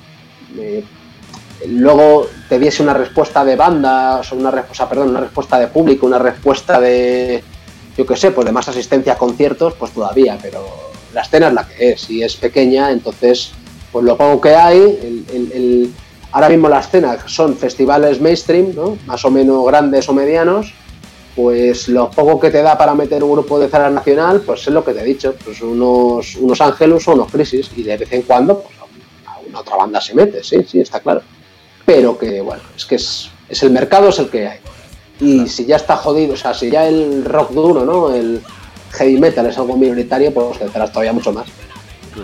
luego te diese una respuesta de bandas, una respuesta de público, una respuesta de, yo qué sé, pues de más asistencia a conciertos, pues todavía, pero la escena es la que es y es pequeña, entonces pues lo poco que hay, ahora mismo la escena son festivales mainstream, ¿no? Más o menos grandes o medianos, pues lo poco que te da para meter un grupo de thrash nacional, pues es lo que te he dicho, pues unos Angelus o unos Crisis, y de vez en cuando pues a una otra banda se mete, sí, está claro, pero que bueno, es que es el mercado, es el que hay, y claro. Si ya está jodido, o sea, si ya el rock duro, ¿no? El heavy metal es algo minoritario, pues tendrás todavía mucho más. Claro.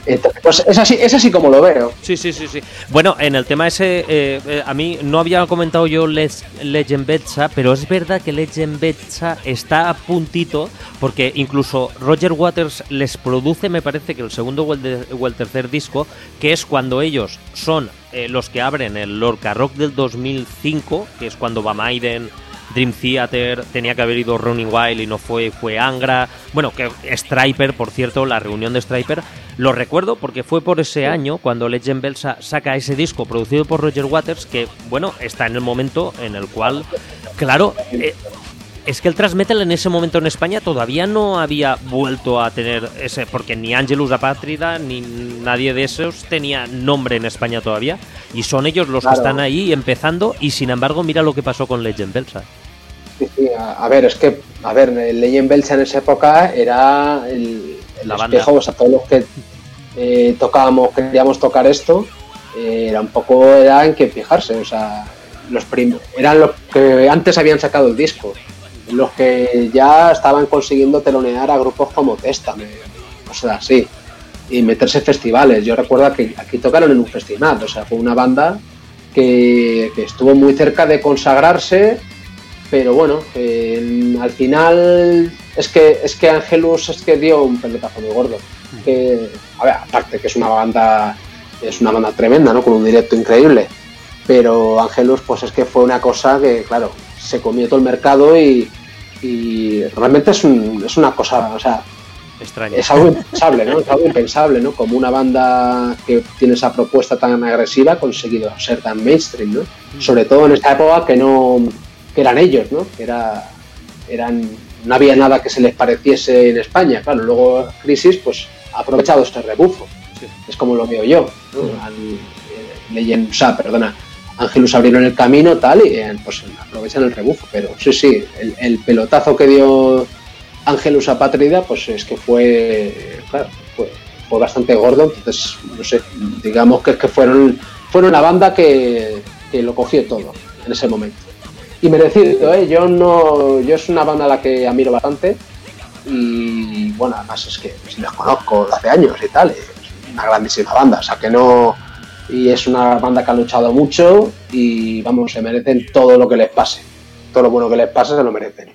Entonces, pues es así como lo veo. Sí. Bueno, en el tema ese, a mí no había comentado yo Legend Belsa, pero es verdad que Legend Belsa está a puntito, porque incluso Roger Waters les produce, me parece que el segundo o el tercer disco, que es cuando ellos son los que abren el Lorca Rock del 2005, que es cuando va Maiden, Dream Theater, tenía que haber ido Running Wild y no fue Angra. Bueno, que Stryper, por cierto, la reunión de Stryper, lo recuerdo porque fue por ese año cuando Legend Belsa saca ese disco producido por Roger Waters, que, bueno, está en el momento en el cual, claro, es que el thrash metal en ese momento en España todavía no había vuelto a tener ese, porque ni Angelus Apátrida ni nadie de esos tenía nombre en España todavía, y son ellos los que están ahí empezando, y sin embargo mira lo que pasó con Legend Belsa. Sí, a ver, Legend Belsa en esa época era el espejo, o sea, todos los que queríamos tocar esto, era en que fijarse, o sea, eran los que antes habían sacado el disco, los que ya estaban consiguiendo telonear a grupos como Testament, o sea, así, y meterse en festivales. Yo recuerdo que aquí tocaron en un festival, o sea, fue una banda que estuvo muy cerca de consagrarse, pero bueno, al final es que Angelus dio un pelotazo muy gordo. Que, a ver, aparte que es una banda tremenda, ¿no? Con un directo increíble, pero Angelus pues es que fue una cosa que, claro, se comió todo el mercado y realmente es una cosa, o sea, extraño. Es algo impensable, ¿no? Es algo impensable, ¿no? Como una banda que tiene esa propuesta tan agresiva ha conseguido ser tan mainstream, ¿no? Sobre todo en esta época que eran ellos, ¿no? No había nada que se les pareciese en España. Claro, luego Crisis pues ha aprovechado este rebufo. Sí. Es como lo veo yo, ¿no? Angelus abrieron el camino tal y pues aprovechan el rebufo, pero sí, el pelotazo que dio Angelus Apátrida pues es que fue bastante gordo. Entonces, no sé, digamos que fueron la banda que lo cogió todo en ese momento. Y merecido, yo es una banda a la que admiro bastante y bueno, además es que les conozco de hace años y tal, es una grandísima banda, o sea que no, y es una banda que ha luchado mucho y vamos, se merecen todo lo que les pase, todo lo bueno que les pase se lo merecen.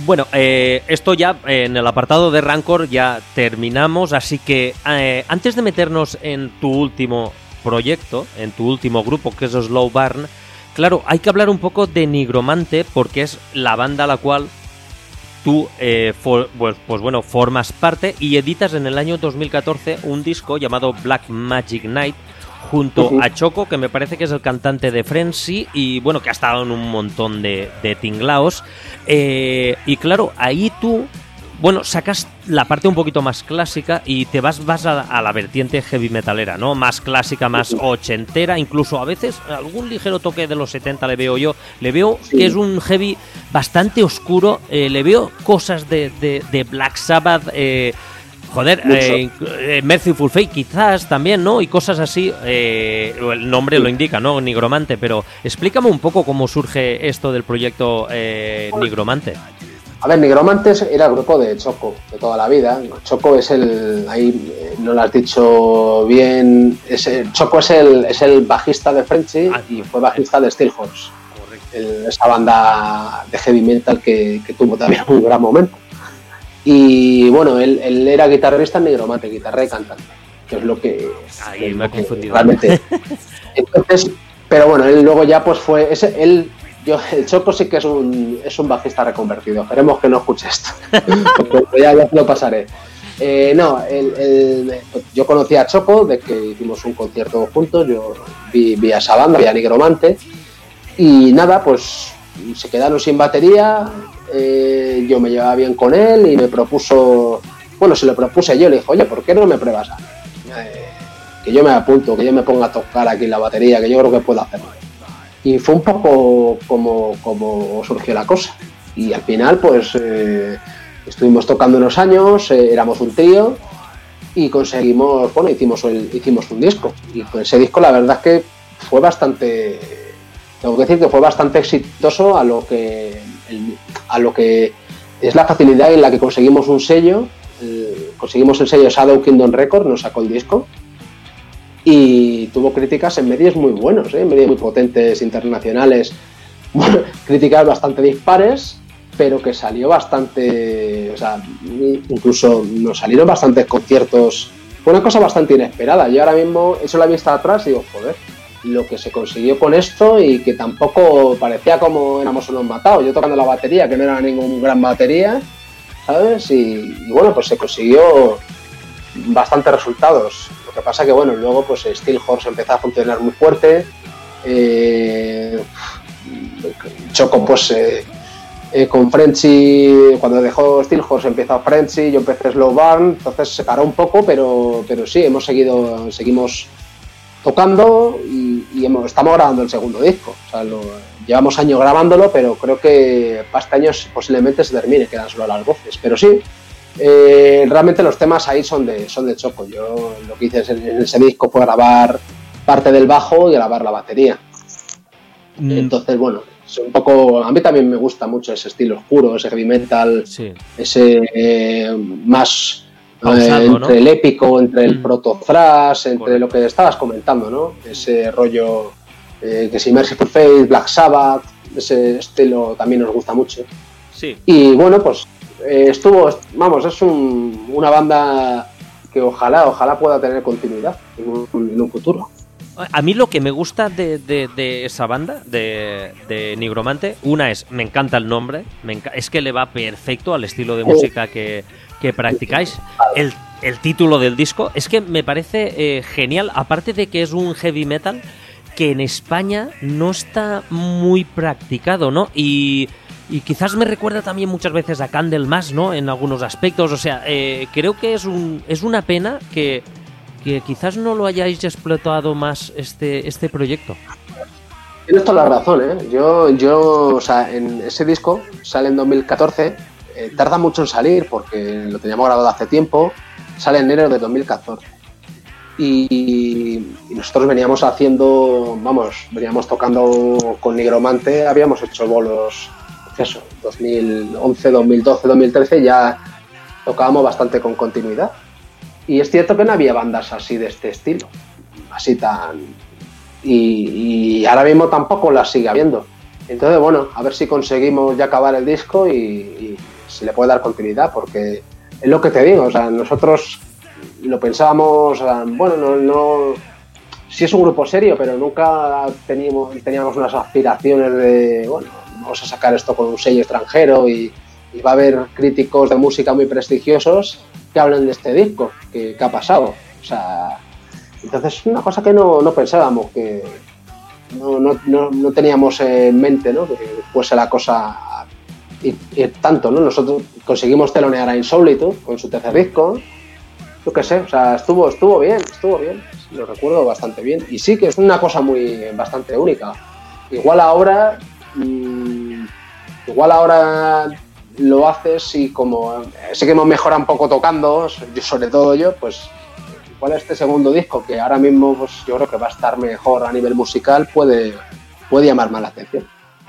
Bueno, esto ya en el apartado de Rancor ya terminamos, así que antes de meternos en tu último proyecto, en tu último grupo, que es Slow Burn, claro, hay que hablar un poco de Nigromante, porque es la banda a la cual tú pues bueno, formas parte y editas en el año 2014 un disco llamado Black Magic Night junto a Choco, que me parece que es el cantante de Frenzy y bueno, que ha estado en un montón de tinglaos. Y claro, ahí tú, bueno, sacas la parte un poquito más clásica y te vas a la vertiente heavy metalera, ¿no? Más clásica, más ochentera, incluso a veces algún ligero toque de los 70 le veo yo. Le veo que es un heavy bastante oscuro, le veo cosas de Black Sabbath, Merciful Fate quizás también, ¿no? Y cosas así, el nombre lo indica, ¿no? Nigromante, pero explícame un poco cómo surge esto del proyecto Nigromante. A ver, Nigromante era el grupo de Choco, de toda la vida. Choco es ahí no lo has dicho bien, Choco es el bajista de Frenchy y fue bajista de Steelhorse, esa banda de heavy metal que tuvo también un gran momento. Y bueno, él era guitarrista en Nigromante, guitarra y cantante, que es lo que... Ahí me he confundido. Realmente. Entonces, pero bueno, él luego ya pues fue... el Choco sí que es un bajista reconvertido. Esperemos que no escuche esto, porque ya te lo pasaré. Yo conocí a Choco de que hicimos un concierto juntos, yo vi a esa banda, vi a Nigromante, y nada, pues se quedaron sin batería. Yo me llevaba bien con él y me propuso, bueno, se lo propuse yo, le dije, oye, ¿por qué no me pruebas a mí? Que yo me apunto, que yo me ponga a tocar aquí en la batería, que yo creo que puedo hacerlo. Y fue un poco como surgió la cosa. Y al final, pues, estuvimos tocando unos años, éramos un trío y conseguimos, bueno, hicimos un disco. Y con ese disco la verdad es que fue bastante, tengo que decir que fue bastante exitoso a lo que es la facilidad en la que conseguimos un sello. Conseguimos el sello Shadow Kingdom Records, nos sacó el disco y tuvo críticas en medios muy buenos, en medios muy potentes internacionales, bueno, críticas bastante dispares, pero que salió bastante, o sea, incluso nos salieron bastantes conciertos. Fue una cosa bastante inesperada. Yo ahora mismo he hecho la vista atrás y digo, joder, lo que se consiguió con esto, y que tampoco parecía como éramos unos matados, yo tocando la batería, que no era ningún gran batería, ¿sabes? Y bueno, pues se consiguió bastantes resultados. Lo que pasa que bueno, luego pues Steelhorse empezó a funcionar muy fuerte, Choco pues con Frenchy, cuando dejó Steelhorse empezó Frenchy, yo empecé Slow Burn, entonces se paró un poco, pero sí, seguimos tocando y estamos grabando el segundo disco. O sea, llevamos años grabándolo, pero creo que para este año posiblemente se termine, quedan solo las voces. Pero sí, realmente los temas ahí son de Choco. Yo lo que hice en ese disco fue grabar parte del bajo y grabar la batería. Entonces, bueno, es un poco, a mí también me gusta mucho ese estilo oscuro, ese heavy metal, sí. Ese más... Pausado, entre, ¿no? El épico, entre el proto-thrash, entre correcto, lo que estabas comentando, ¿no? Ese rollo que si Merciful Fate, Black Sabbath, ese estilo también nos gusta mucho. Sí. Y bueno, pues es una banda que ojalá pueda tener continuidad en un futuro. A mí lo que me gusta de esa banda, de Nigromante, una es, me encanta el nombre, es que le va perfecto al estilo de música que practicáis. El título del disco es que me parece genial, aparte de que es un heavy metal que en España no está muy practicado, ¿no? Y quizás me recuerda también muchas veces a Candlemas, ¿no? En algunos aspectos, o sea, creo que es una pena que quizás no lo hayáis explotado más este proyecto. Tienes toda la razón, ¿eh? Yo, o sea, en ese disco sale en 2014. Tarda mucho en salir porque lo teníamos grabado hace tiempo, sale en enero de 2014 y nosotros veníamos tocando con Nigromante, habíamos hecho bolos, eso, 2011, 2012, 2013, ya tocábamos bastante con continuidad y es cierto que no había bandas así de este estilo, así tan... y ahora mismo tampoco las sigue habiendo. Entonces, bueno, a ver si conseguimos ya acabar el disco y se le puede dar continuidad, porque es lo que te digo, o sea, nosotros lo pensábamos, o sea, bueno, no sí es un grupo serio, pero nunca teníamos unas aspiraciones de, bueno, vamos a sacar esto con un sello extranjero y va a haber críticos de música muy prestigiosos que hablen de este disco, que ha pasado. O sea, entonces una cosa que no pensábamos, que no teníamos en mente, ¿no? Que fuese la cosa y tanto, ¿no? Nosotros conseguimos telonear a Insolitude con su tercer disco. Yo qué sé, o sea, estuvo bien, lo recuerdo bastante bien. Y sí que es una cosa bastante única. Igual ahora lo haces y como sé que hemos mejorado un poco tocando, sobre todo yo, pues igual este segundo disco, que ahora mismo pues yo creo que va a estar mejor a nivel musical, puede llamar más la atención.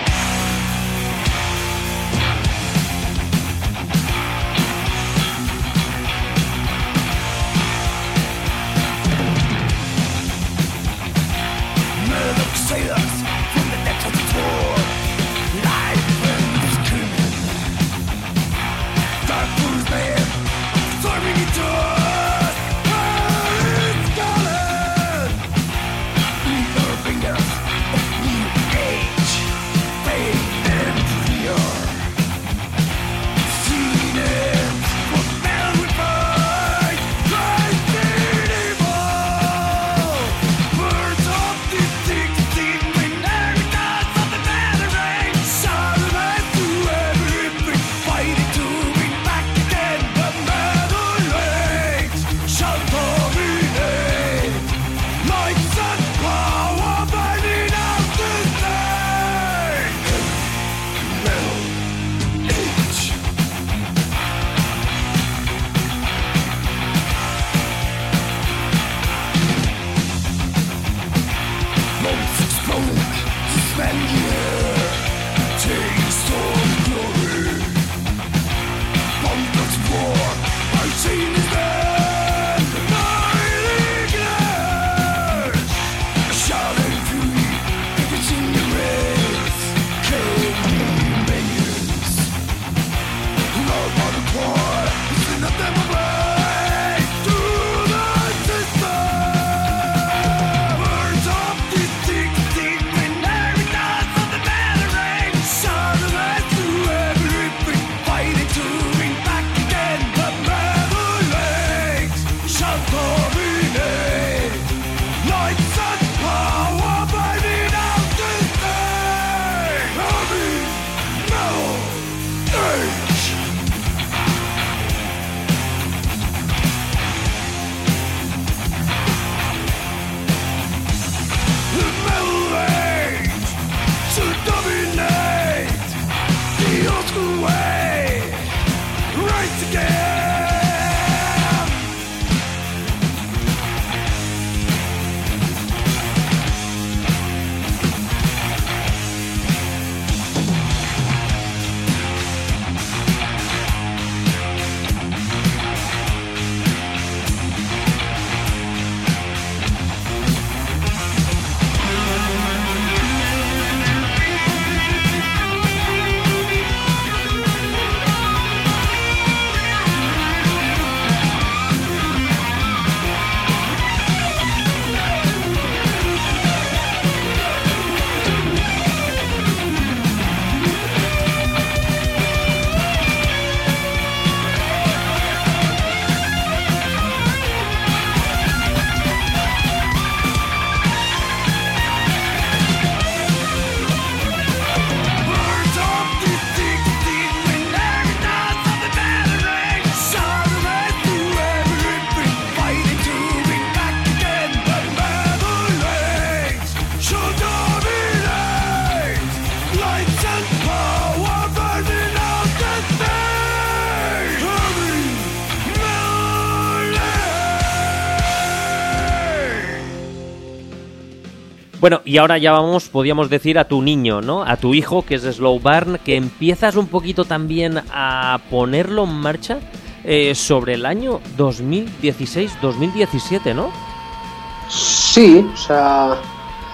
Bueno, y ahora ya vamos, podríamos decir, a tu niño, ¿no? A tu hijo, que es Slow Burn, que empiezas un poquito también a ponerlo en marcha sobre el año 2016-2017, ¿no? Sí, o sea,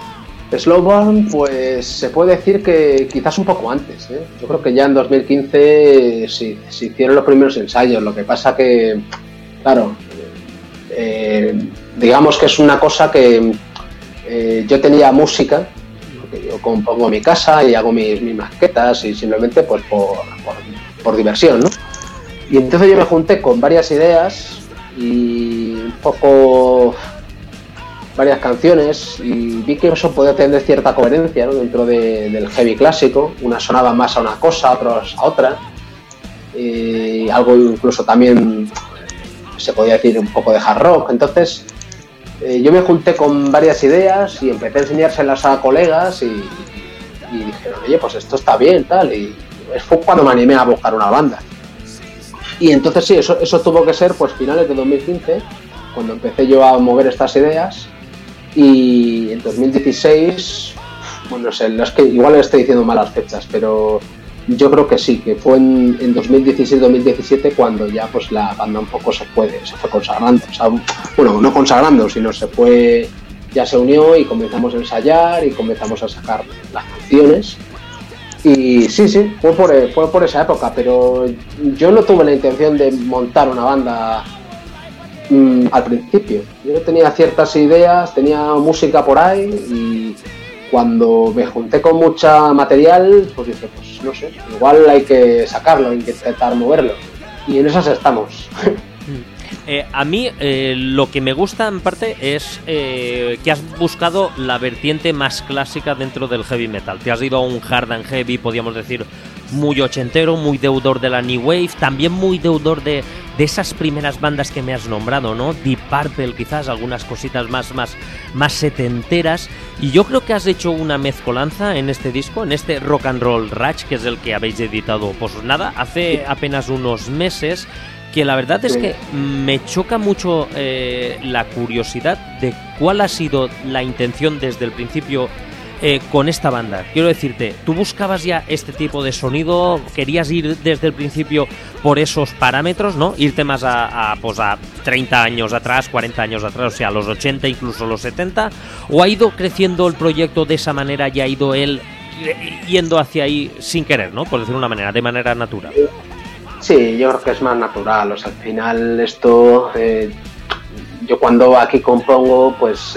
Slowburn, pues se puede decir que quizás un poco antes, ¿eh? Yo creo que ya en 2015 se hicieron los primeros ensayos. Lo que pasa que, claro, digamos que es una cosa que yo tenía música, porque yo compongo en mi casa y hago mis maquetas y simplemente pues por diversión, ¿no? Y entonces yo me junté con varias ideas y un poco varias canciones y vi que eso podía tener cierta coherencia, ¿no? Dentro del heavy clásico. Unas sonaban más a una cosa, otras a otra, algo incluso también se podía decir un poco de hard rock. Entonces yo me junté con varias ideas y empecé a enseñárselas a colegas y dijeron, oye, pues esto está bien, tal, y fue cuando me animé a buscar una banda. Y entonces sí, eso tuvo que ser pues finales de 2015, cuando empecé yo a mover estas ideas. Y en 2016, bueno, no sé, es que igual le estoy diciendo malas fechas, pero yo creo que sí, que fue en 2016-2017 cuando ya pues la banda un poco se fue consagrando. O sea, bueno, no consagrando, sino ya se unió y comenzamos a ensayar y comenzamos a sacar las canciones. Y sí, fue por esa época, pero yo no tuve la intención de montar una banda al principio. Yo tenía ciertas ideas, tenía música por ahí y cuando me junté con mucha material, pues dije, pues no sé, igual hay que sacarlo, hay que intentar moverlo. Y en esas estamos. A mí lo que me gusta en parte es que has buscado la vertiente más clásica dentro del heavy metal. Te has ido a un hard and heavy, podríamos decir, muy ochentero, muy deudor de la New Wave, también muy deudor de esas primeras bandas que me has nombrado, ¿no? Deep Purple, quizás, algunas cositas más setenteras. Y yo creo que has hecho una mezcolanza en este disco, en este Rock and Roll Rage, que es el que habéis editado, pues nada, hace apenas unos meses, que la verdad es que me choca mucho la curiosidad de cuál ha sido la intención desde el principio con esta banda. Quiero decirte, ¿tú buscabas ya este tipo de sonido? ¿Querías ir desde el principio por esos parámetros, ¿no? Irte más a 30 años atrás, 40 años atrás, o sea, los 80, incluso los 70, ¿o ha ido creciendo el proyecto de esa manera y ha ido él yendo hacia ahí sin querer, ¿no? Por decirlo de una manera, de manera natural. Sí, yo creo que es más natural. O sea, al final esto, yo cuando aquí compongo, pues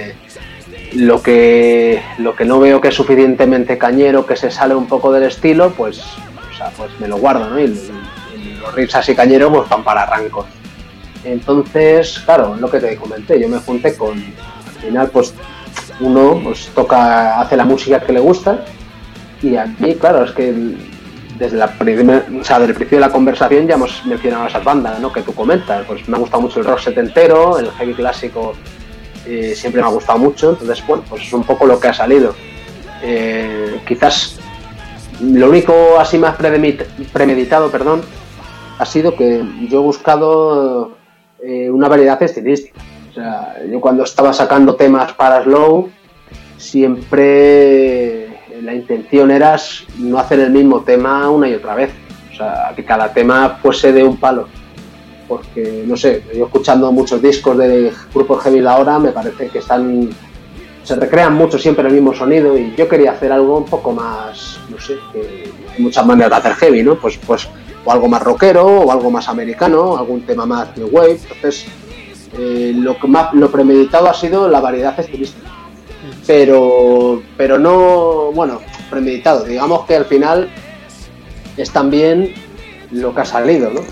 lo que no veo que es suficientemente cañero, que se sale un poco del estilo, pues me lo guardo, ¿no? Y los riffs así cañeros pues van para arrancos. Entonces, claro, lo que te comenté, yo me junté al final pues uno pues hace la música que le gusta, y aquí, claro, es que desde del principio de la conversación ya hemos mencionado esas bandas, ¿no? Que tú comentas. Pues me ha gustado mucho el rock setentero, el heavy clásico siempre me ha gustado mucho. Entonces, bueno, pues es un poco lo que ha salido. Quizás lo único así más premeditado, ha sido que yo he buscado una variedad estilística. O sea, yo cuando estaba sacando temas para Slow, siempre la intención era no hacer el mismo tema una y otra vez. O sea, que cada tema fuese de un palo. Porque, no sé, yo escuchando muchos discos de grupos heavy ahora, me parece que se recrean mucho siempre el mismo sonido, y yo quería hacer algo un poco más, no sé, que hay muchas maneras de hacer heavy, ¿no? Pues o algo más rockero, o algo más americano, algún tema más new wave. Entonces, lo premeditado ha sido la variedad estilística. Pero no, bueno, premeditado. Digamos que al final es también lo que ha salido, ¿no?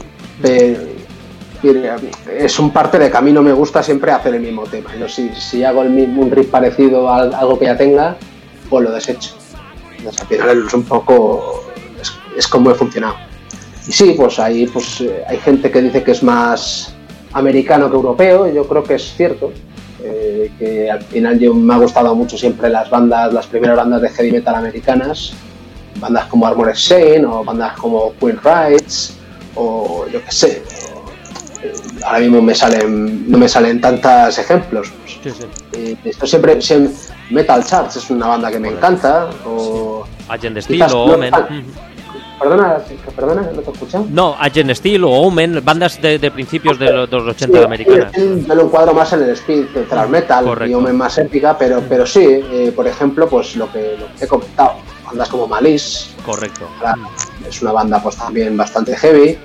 Es un parte de que a mí no me gusta siempre hacer el mismo tema. Yo si hago un riff parecido a algo que ya tenga, pues lo desecho. Entonces, al final es un poco, es como he funcionado. Y sí, pues hay gente que dice que es más americano que europeo, y yo creo que es cierto. Que al final me ha gustado mucho siempre las primeras bandas de heavy metal americanas, bandas como Armored Saint o bandas como Queen Rights, o yo qué sé, ahora mismo no me salen tantos ejemplos. Sí. Esto siempre Metal Church es una banda que me encanta, o Agent de estilo, Perdona, ¿no te he escuchado? No, Agent Steel o Omen, bandas de principios de los 80 americanas. Yo lo encuadro más en el speed thrash metal. Correcto. Y Omen más épica, pero sí, por ejemplo, pues lo que he comentado, bandas como Malice. Correcto. Es una banda pues también bastante heavy.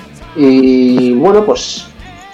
Y bueno, pues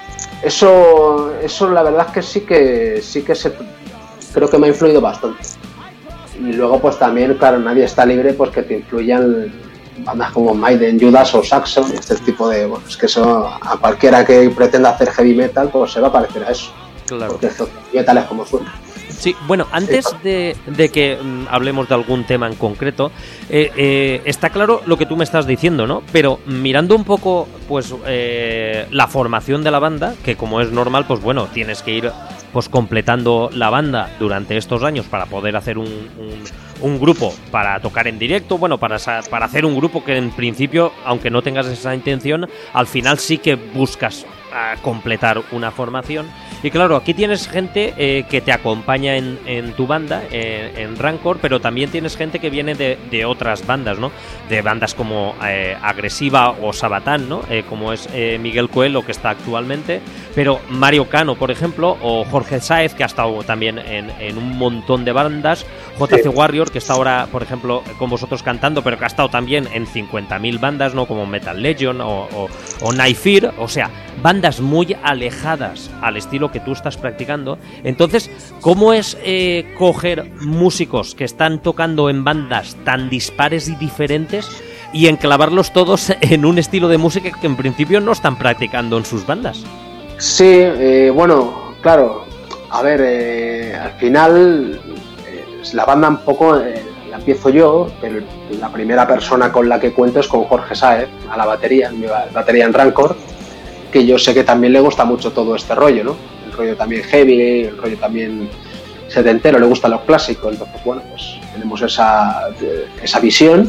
eso la verdad es que creo que me ha influido bastante. Y luego pues también, claro, nadie está libre pues que te influyan bandas como Maiden, Judas o Saxon, este tipo de... Bueno, es que eso a cualquiera que pretenda hacer heavy metal pues se va a parecer a eso. Claro. Porque el heavy metal es como suena. Sí, bueno, antes de que hablemos de algún tema en concreto, está claro lo que tú me estás diciendo, ¿no? Pero mirando un poco, pues, la formación de la banda, que como es normal, pues bueno, tienes que ir pues completando la banda durante estos años para poder hacer un grupo para tocar en directo, bueno, para hacer un grupo que en principio, aunque no tengas esa intención, al final sí que buscas completar una formación. Y claro, aquí tienes gente que te acompaña en tu banda, en Rancor, pero también tienes gente que viene de otras bandas, ¿no? De bandas como Agresiva o Sabatán, ¿no? Como es Miguel Coelho, que está actualmente, pero Mario Cano, por ejemplo, o Jorge Sáez, que ha estado también en un montón de bandas, JC Warrior, que está ahora, por ejemplo, con vosotros cantando, pero que ha estado también en 50.000 bandas, ¿no? Como Metal Legion o Night Fear, o sea, bandas muy alejadas al estilo que tú estás practicando. Entonces, ¿cómo es coger músicos que están tocando en bandas tan dispares y diferentes y enclavarlos todos en un estilo de música que en principio no están practicando en sus bandas? Sí, bueno, claro, a ver, al final la banda un poco la empiezo yo, pero la primera persona con la que cuento es con Jorge Sáez, a la batería, mi batería en Rancor, que yo sé que también le gusta mucho todo este rollo, ¿no? El rollo también heavy, el rollo también setentero, le gusta lo clásico, entonces bueno, pues tenemos esa visión.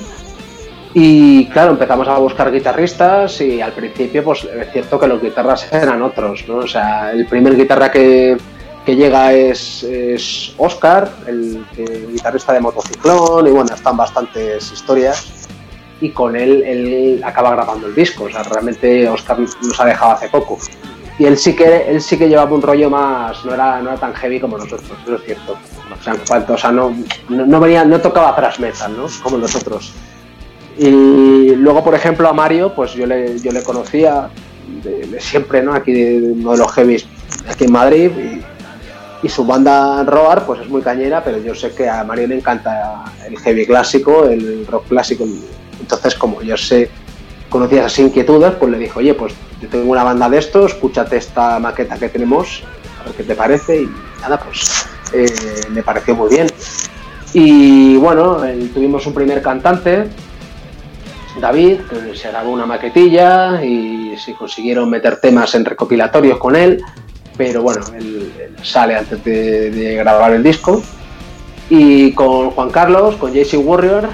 Y claro, empezamos a buscar guitarristas y al principio pues es cierto que los guitarras eran otros, ¿no? O sea, el primer guitarra que llega es Óscar, el guitarrista de Motociclón, y bueno, están bastantes historias. Y con él acaba grabando el disco, o sea, realmente Óscar nos ha dejado hace poco. Y él sí que llevaba un rollo más, no era tan heavy como nosotros, eso es cierto. O sea, en cuanto, o sea, no tocaba thrash metal, ¿no? Como nosotros. Y luego, por ejemplo, a Mario, pues yo le conocía de siempre, ¿no? Aquí de uno de los heavies aquí en Madrid, y su banda Roar pues es muy cañera, pero yo sé que a Mario le encanta el heavy clásico, el rock clásico. Entonces, como yo conocía esas inquietudes, pues le dije, oye, pues yo tengo una banda de estos, escúchate esta maqueta que tenemos, a ver qué te parece. Y nada, pues me pareció muy bien. Y bueno, tuvimos un primer cantante, David, que se grabó una maquetilla y se consiguieron meter temas en recopilatorios con él, pero bueno, él sale antes de grabar el disco. Y con Juan Carlos, con JC Warrior,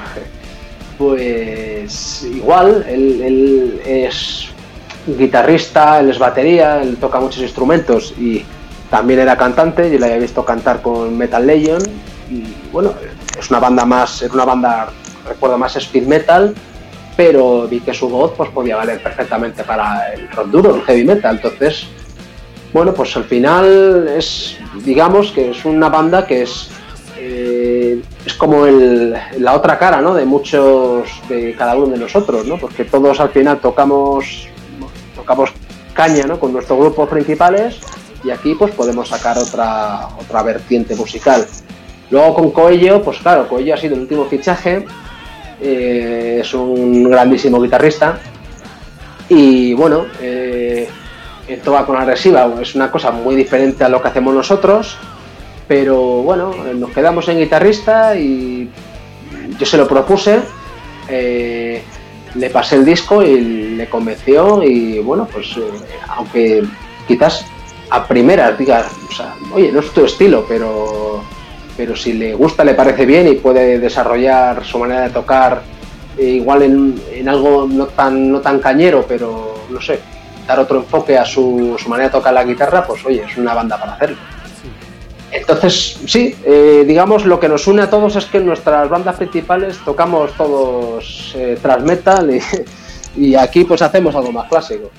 pues igual, él es guitarrista, él es batería, él toca muchos instrumentos y también era cantante. Yo le había visto cantar con Metal Legion y bueno, es una banda, recuerdo, más speed metal, pero vi que su voz pues podía valer perfectamente para el rock duro, el heavy metal. Entonces, bueno, pues al final digamos que es una banda que es como la otra cara, ¿no? De cada uno de nosotros, ¿no? Porque todos al final tocamos caña, ¿no? Con nuestros grupos principales, y aquí pues podemos sacar otra vertiente musical. Luego con Coelho, pues claro, Coelho ha sido el último fichaje, es un grandísimo guitarrista y bueno, toca con Agresiva, es una cosa muy diferente a lo que hacemos nosotros. Pero bueno, nos quedamos en guitarrista y yo se lo propuse, le pasé el disco y le convenció. Y bueno, pues aunque quizás a primeras digas, o sea, oye, no es tu estilo, pero si le gusta, le parece bien y puede desarrollar su manera de tocar igual en algo no tan cañero, pero no sé, dar otro enfoque a su manera de tocar la guitarra, pues oye, es una banda para hacerlo. Entonces, sí, digamos lo que nos une a todos es que en nuestras bandas principales tocamos todos thrash metal y aquí pues hacemos algo más clásico.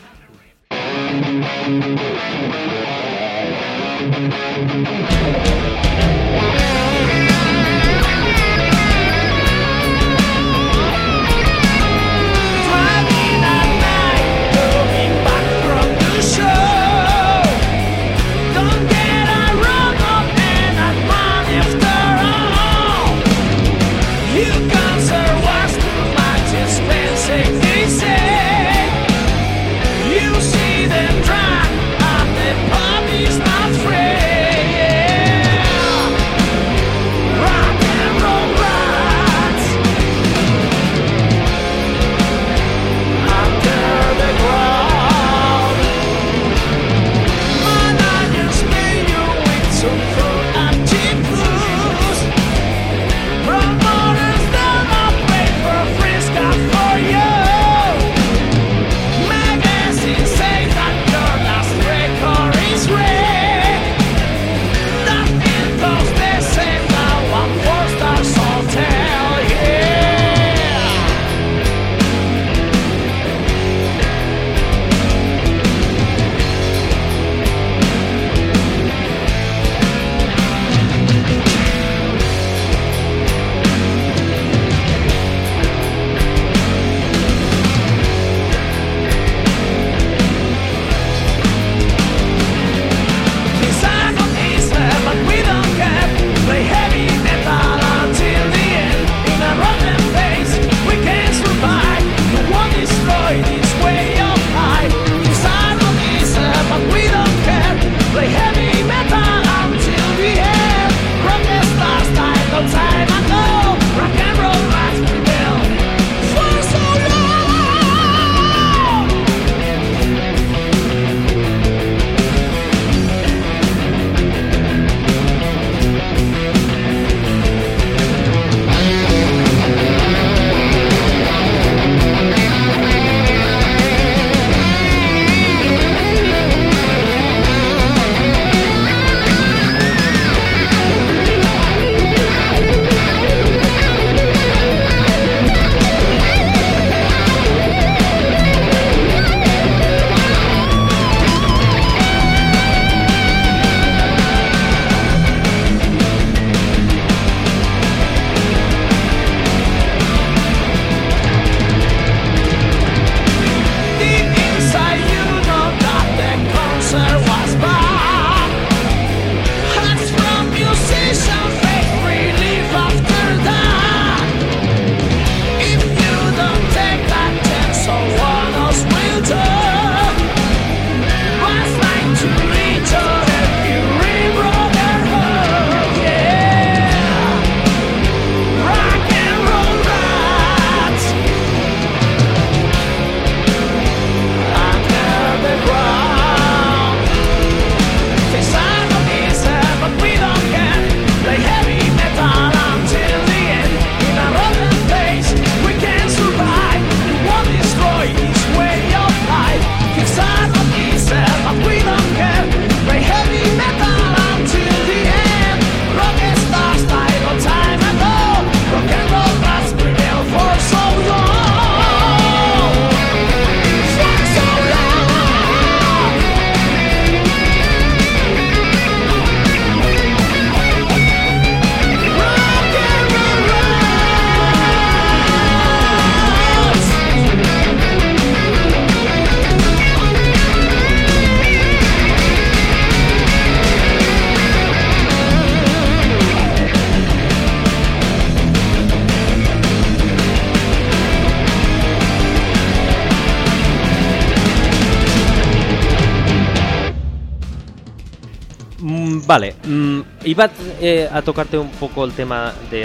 Vale, iba a tocarte un poco el tema de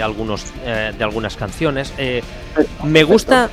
algunas canciones. Me gusta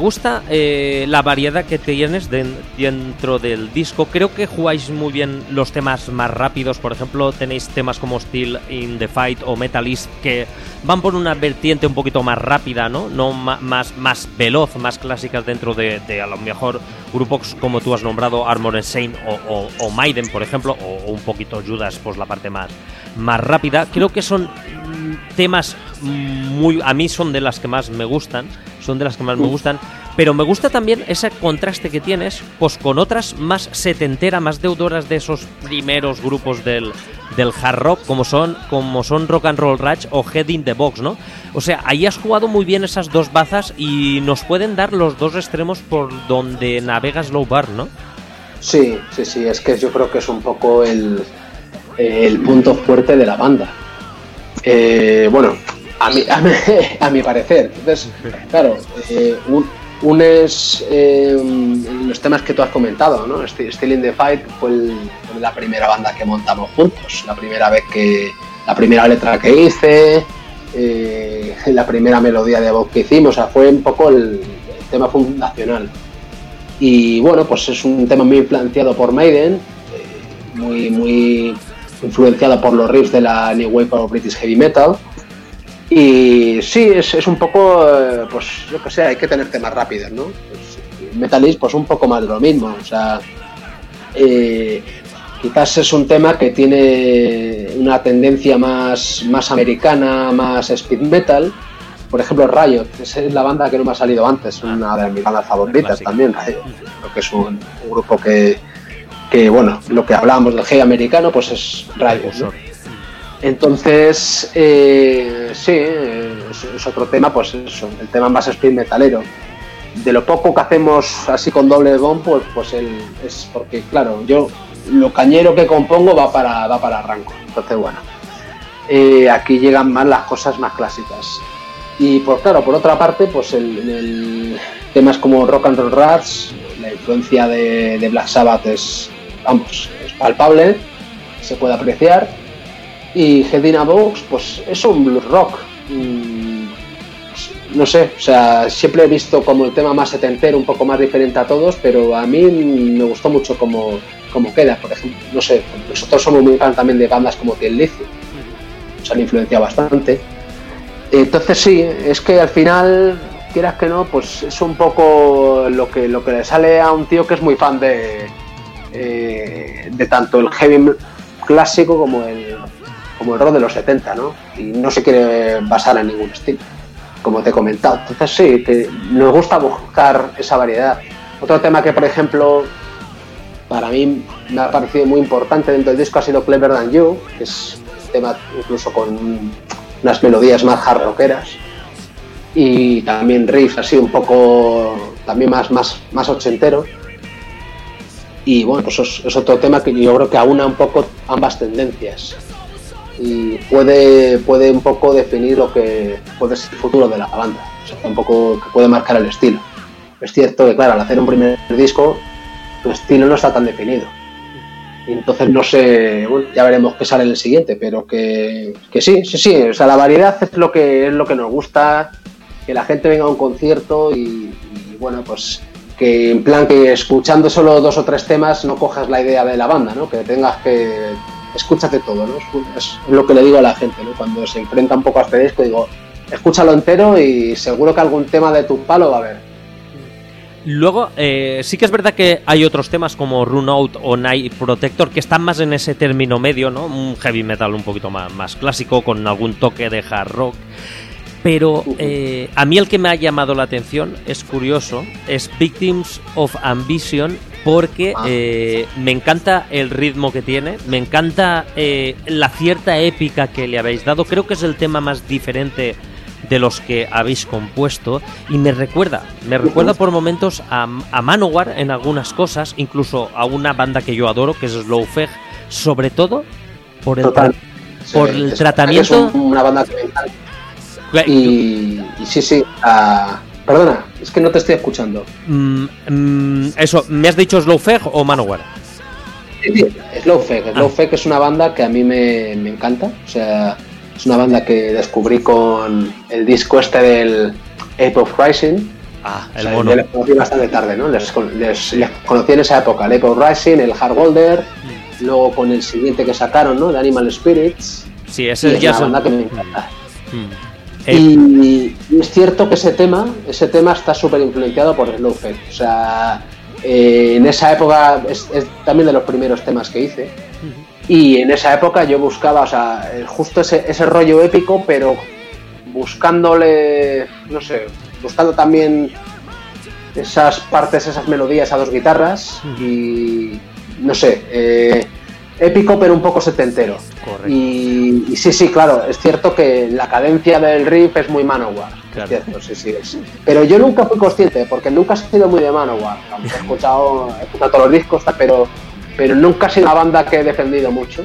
la variedad que tienes dentro del disco. Creo que jugáis muy bien los temas más rápidos. Por ejemplo, tenéis temas como Still in the Fight o Metalist que van por una vertiente un poquito más rápida, ¿no? No más veloz, más clásicas dentro de a lo mejor grupos como tú has nombrado, Armored Saint o Maiden, por ejemplo, o un poquito Judas, pues la parte más rápida. Creo que son temas a mí son de las que más me gustan, pero me gusta también ese contraste que tienes pues con otras más setentera, más deudoras de esos primeros grupos del hard rock, como son Rock and Roll Rage o Head in the Box, ¿no? O sea, ahí has jugado muy bien esas dos bazas y nos pueden dar los dos extremos por donde navega Slow Burn, ¿no? Sí, es que yo creo que es un poco el punto fuerte de la banda. Bueno, a mi parecer. Entonces, claro, unes los temas que tú has comentado, ¿no? Still in the Fight fue la primera banda que montamos juntos, la primera letra que hice, la primera melodía de voz que hicimos, o sea, fue un poco el tema fundacional. Y bueno, pues es un tema muy influenciado por Maiden, muy influenciado por los riffs de la New Wave of British Heavy Metal. Y sí, es un poco, pues yo que sé, hay que tener temas rápidos, ¿no? Pues, Metalist, pues un poco más de lo mismo, o sea, quizás es un tema que tiene una tendencia más americana, más speed metal. Por ejemplo, Riot, esa es la banda que no me ha salido antes, una de mis bandas favoritas también, Riot. Creo que es un grupo que, bueno, lo que hablábamos del heavy americano, pues es Riot, ¿no? Entonces, sí, es otro tema, pues eso, el tema más speed metalero. De lo poco que hacemos así con doble bomb, pues es porque, claro, yo lo cañero que compongo va para Rancor. Entonces, bueno, aquí llegan más las cosas más clásicas. Y pues claro, por otra parte, pues el temas como Rock and Roll Rats, la influencia de Black Sabbath es palpable, se puede apreciar. Y Head in a Box, pues es un blues rock. No sé, o sea, siempre he visto como el tema más setentero, un poco más diferente a todos, pero a mí me gustó mucho como queda. Por ejemplo, no sé, nosotros somos muy fan también de bandas como Thin Lizzy, nos han influenciado bastante. Entonces sí, es que al final, quieras que no, pues es un poco lo que le sale a un tío que es muy fan de tanto el heavy clásico como el rock de los 70, ¿no? Y no se quiere basar en ningún estilo, como te he comentado. Entonces sí, que nos gusta buscar esa variedad. Otro tema que, por ejemplo, para mí me ha parecido muy importante dentro del disco ha sido Clever Than You, que es un tema incluso con unas melodías más hard rockeras y también riffs así un poco también más ochentero. Y bueno, pues es otro tema que yo creo que aúna un poco ambas tendencias y puede un poco definir lo que puede ser el futuro de la banda, o sea, un poco que puede marcar el estilo. Es cierto que, claro, al hacer un primer disco tu estilo no está tan definido y entonces no sé, bueno, ya veremos qué sale en el siguiente, pero que sí, o sea, la variedad es lo que nos gusta, que la gente venga a un concierto y bueno, pues que en plan que escuchando solo 2 o 3 temas no cojas la idea de la banda, ¿no? Que tengas que escúchate todo, ¿no? Es lo que le digo a la gente, ¿no? Cuando se enfrenta un poco a este disco, digo, escúchalo entero y seguro que algún tema de tu palo va a haber. Luego, sí que es verdad que hay otros temas como Run Out o Night Protector que están más en ese término medio, ¿no? Un heavy metal un poquito más clásico, con algún toque de hard rock. Pero a mí el que me ha llamado la atención, es curioso, es Victims of Ambition, porque me encanta el ritmo que tiene, me encanta la cierta épica que le habéis dado. Creo que es el tema más diferente de los que habéis compuesto y me recuerda por momentos a Manowar en algunas cosas, incluso a una banda que yo adoro, que es Slowfeg, sobre todo por el tratamiento. Es una banda que me encanta. Y sí, perdona, es que no te estoy escuchando. Eso, ¿me has dicho Slowfeg o Manowar? Sí, Slowfeg es una banda que a mí me encanta, o sea, es una banda que descubrí con el disco este del Ape of Rising. El mono. Les conocí bastante tarde, ¿no? Les conocí en esa época, el Ape of Rising, el Hardwolder, luego con el siguiente que sacaron, ¿no? De Animal Spirits. Sí, ese es una banda que me encanta. Y es cierto que ese tema está súper influenciado por Slowfeg. O sea, en esa época es también de los primeros temas que hice. Y en esa época yo buscaba, o sea, justo ese rollo épico, pero buscándole, no sé, buscando también esas partes, esas melodías a dos guitarras y, no sé, épico pero un poco setentero. Correcto. Y sí, claro, es cierto que la cadencia del riff es muy Manowar, claro. Es cierto, sí. Pero yo nunca fui consciente, porque nunca he sido muy de Manowar. He escuchado todos los discos, pero nunca ha sido una banda que he defendido mucho.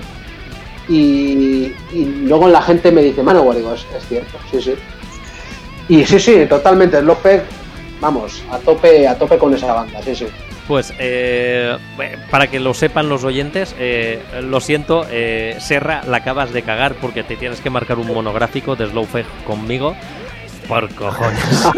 Y luego la gente me dice Manowar, digo, es cierto, sí. Y sí, totalmente, Slowfest, vamos, a tope con esa banda, sí. Pues para que lo sepan los oyentes, lo siento, Serra, la acabas de cagar porque te tienes que marcar un monográfico de Slowfest conmigo. Por cojones.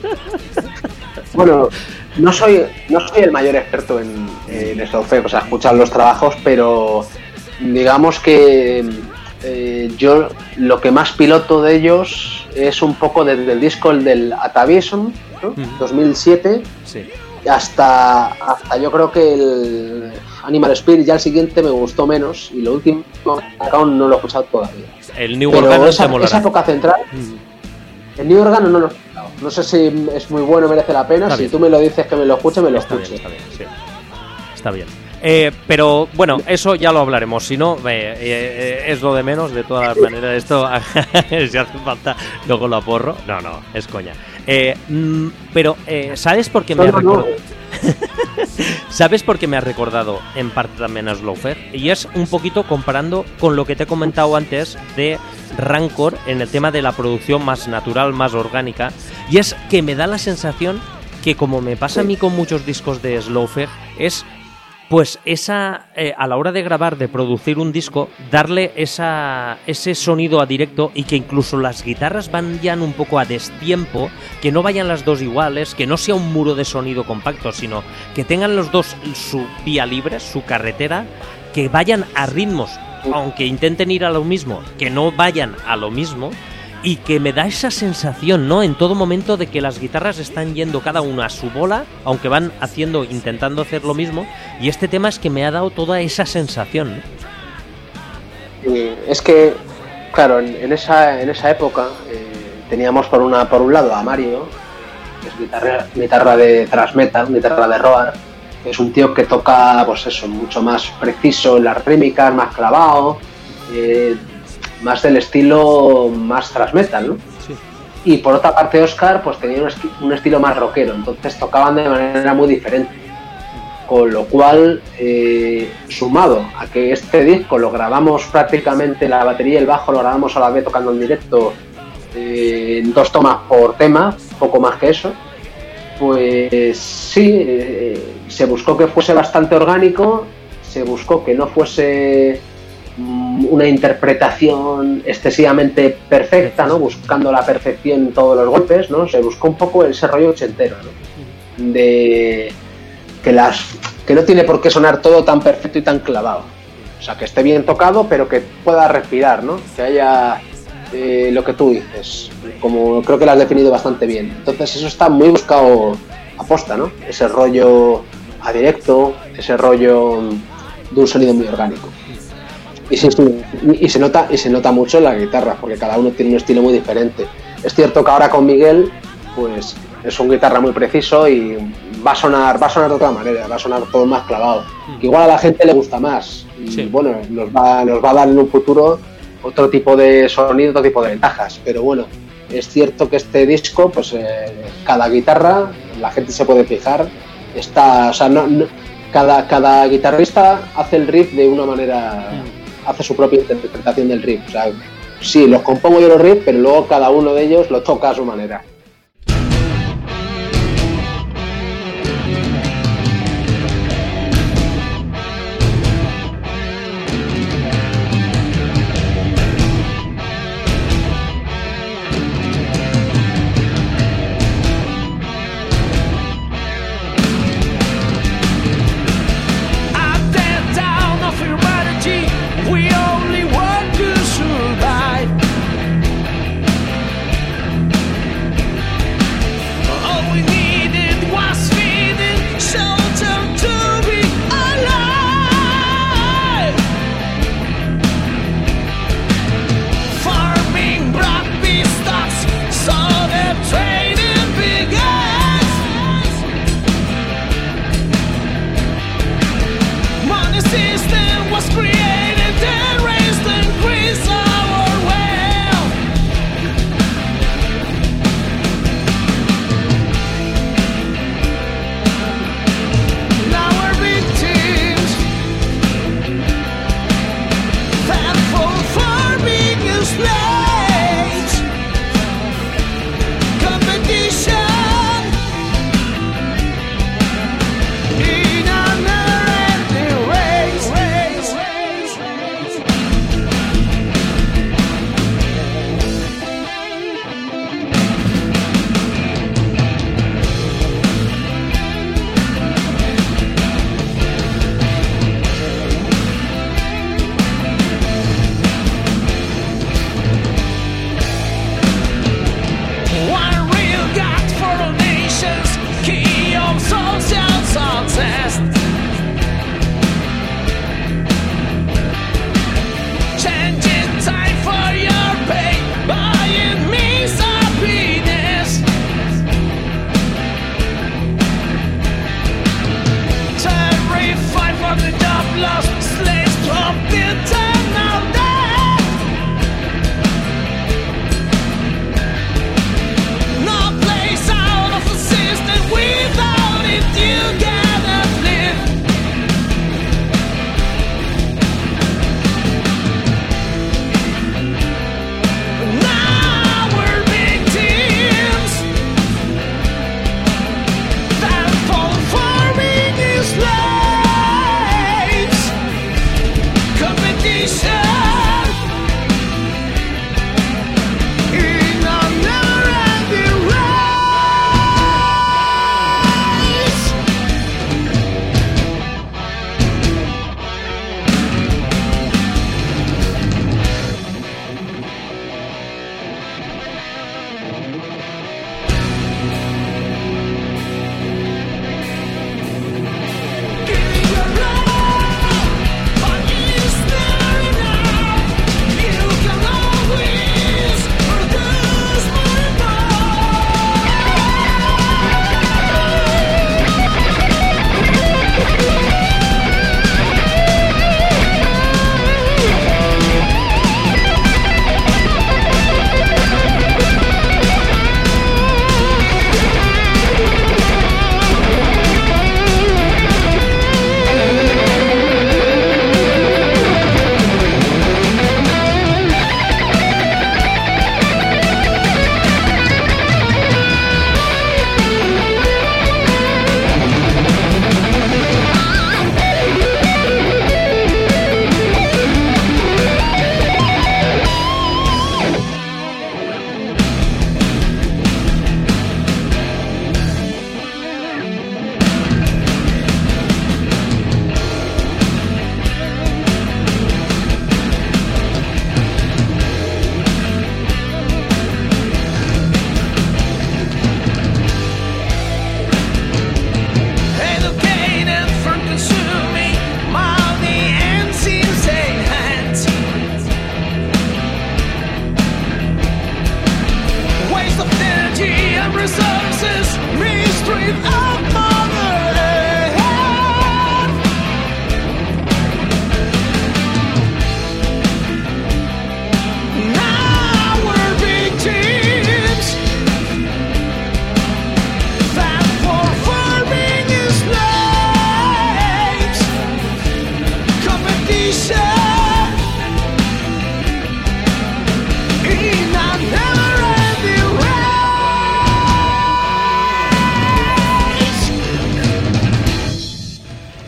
Bueno, no soy el mayor experto en Slowfest, o sea, escuchar los trabajos, pero digamos que yo lo que más piloto de ellos es un poco desde el disco el del Atavism, ¿no? 2007. Sí. Hasta yo creo que el Animal Spirit, ya el siguiente me gustó menos, y lo último aún no lo he escuchado todavía. El New Organo esa época central, el New Organo no lo he escuchado. No sé si es muy bueno, merece la pena. Si tú me lo dices que me lo escuche, me lo escuche. Está bien. Pero bueno, eso ya lo hablaremos. Si no, es lo de menos. De todas maneras, esto si hace falta luego lo aporro. No, es coña. Pero ¿sabes por qué me ha recordado? ¿Sabes por qué me ha recordado en parte también a Slowfest? Y es un poquito comparando con lo que te he comentado antes de Rancor en el tema de la producción más natural, más orgánica. Y es que me da la sensación que, como me pasa a mí con muchos discos de Slowfest, es pues a la hora de grabar, de producir un disco, darle ese sonido a directo, y que incluso las guitarras vayan un poco a destiempo, que no vayan las dos iguales, que no sea un muro de sonido compacto, sino que tengan los dos su vía libre, su carretera, que vayan a ritmos, aunque intenten ir a lo mismo, que no vayan a lo mismo. Y que me da esa sensación, ¿no? En todo momento, de que las guitarras están yendo cada una a su bola, aunque van intentando hacer lo mismo. Y este tema es que me ha dado toda esa sensación, ¿no? Es que, claro, en esa época teníamos por un lado a Mario, que es guitarra de thrash metal, guitarra de Roar. Es un tío que toca, pues eso, mucho más preciso en las rítmicas, más clavado. Más del estilo más thrash metal, ¿no? Sí. Y por otra parte Óscar pues tenía un estilo más rockero, entonces tocaban de manera muy diferente, con lo cual sumado a que este disco lo grabamos prácticamente, la batería y el bajo lo grabamos a la vez tocando en directo, en 2 tomas por tema, poco más que eso, pues sí, se buscó que fuese bastante orgánico, se buscó que no fuese una interpretación excesivamente perfecta, ¿no? Buscando la perfección en todos los golpes, ¿no? Se buscó un poco ese rollo ochentero, ¿no? De que no tiene por qué sonar todo tan perfecto y tan clavado. O sea, que esté bien tocado, pero que pueda respirar, ¿no? Que haya lo que tú dices, como creo que lo has definido bastante bien. Entonces eso está muy buscado aposta, ¿no? Ese rollo a directo, ese rollo de un sonido muy orgánico. Y se nota mucho en la guitarra, porque cada uno tiene un estilo muy diferente. Es cierto que ahora con Miguel, pues es un guitarra muy preciso y va a sonar de otra manera, va a sonar todo más clavado. Igual a la gente le gusta más y sí, bueno, nos va a dar en un futuro otro tipo de sonido, otro tipo de ventajas. Pero bueno, es cierto que este disco, pues cada guitarra, la gente se puede fijar, o sea, cada guitarrista hace el riff de una manera, hace su propia interpretación del riff. O sea, sí, los compongo yo los riffs, pero luego cada uno de ellos lo toca a su manera.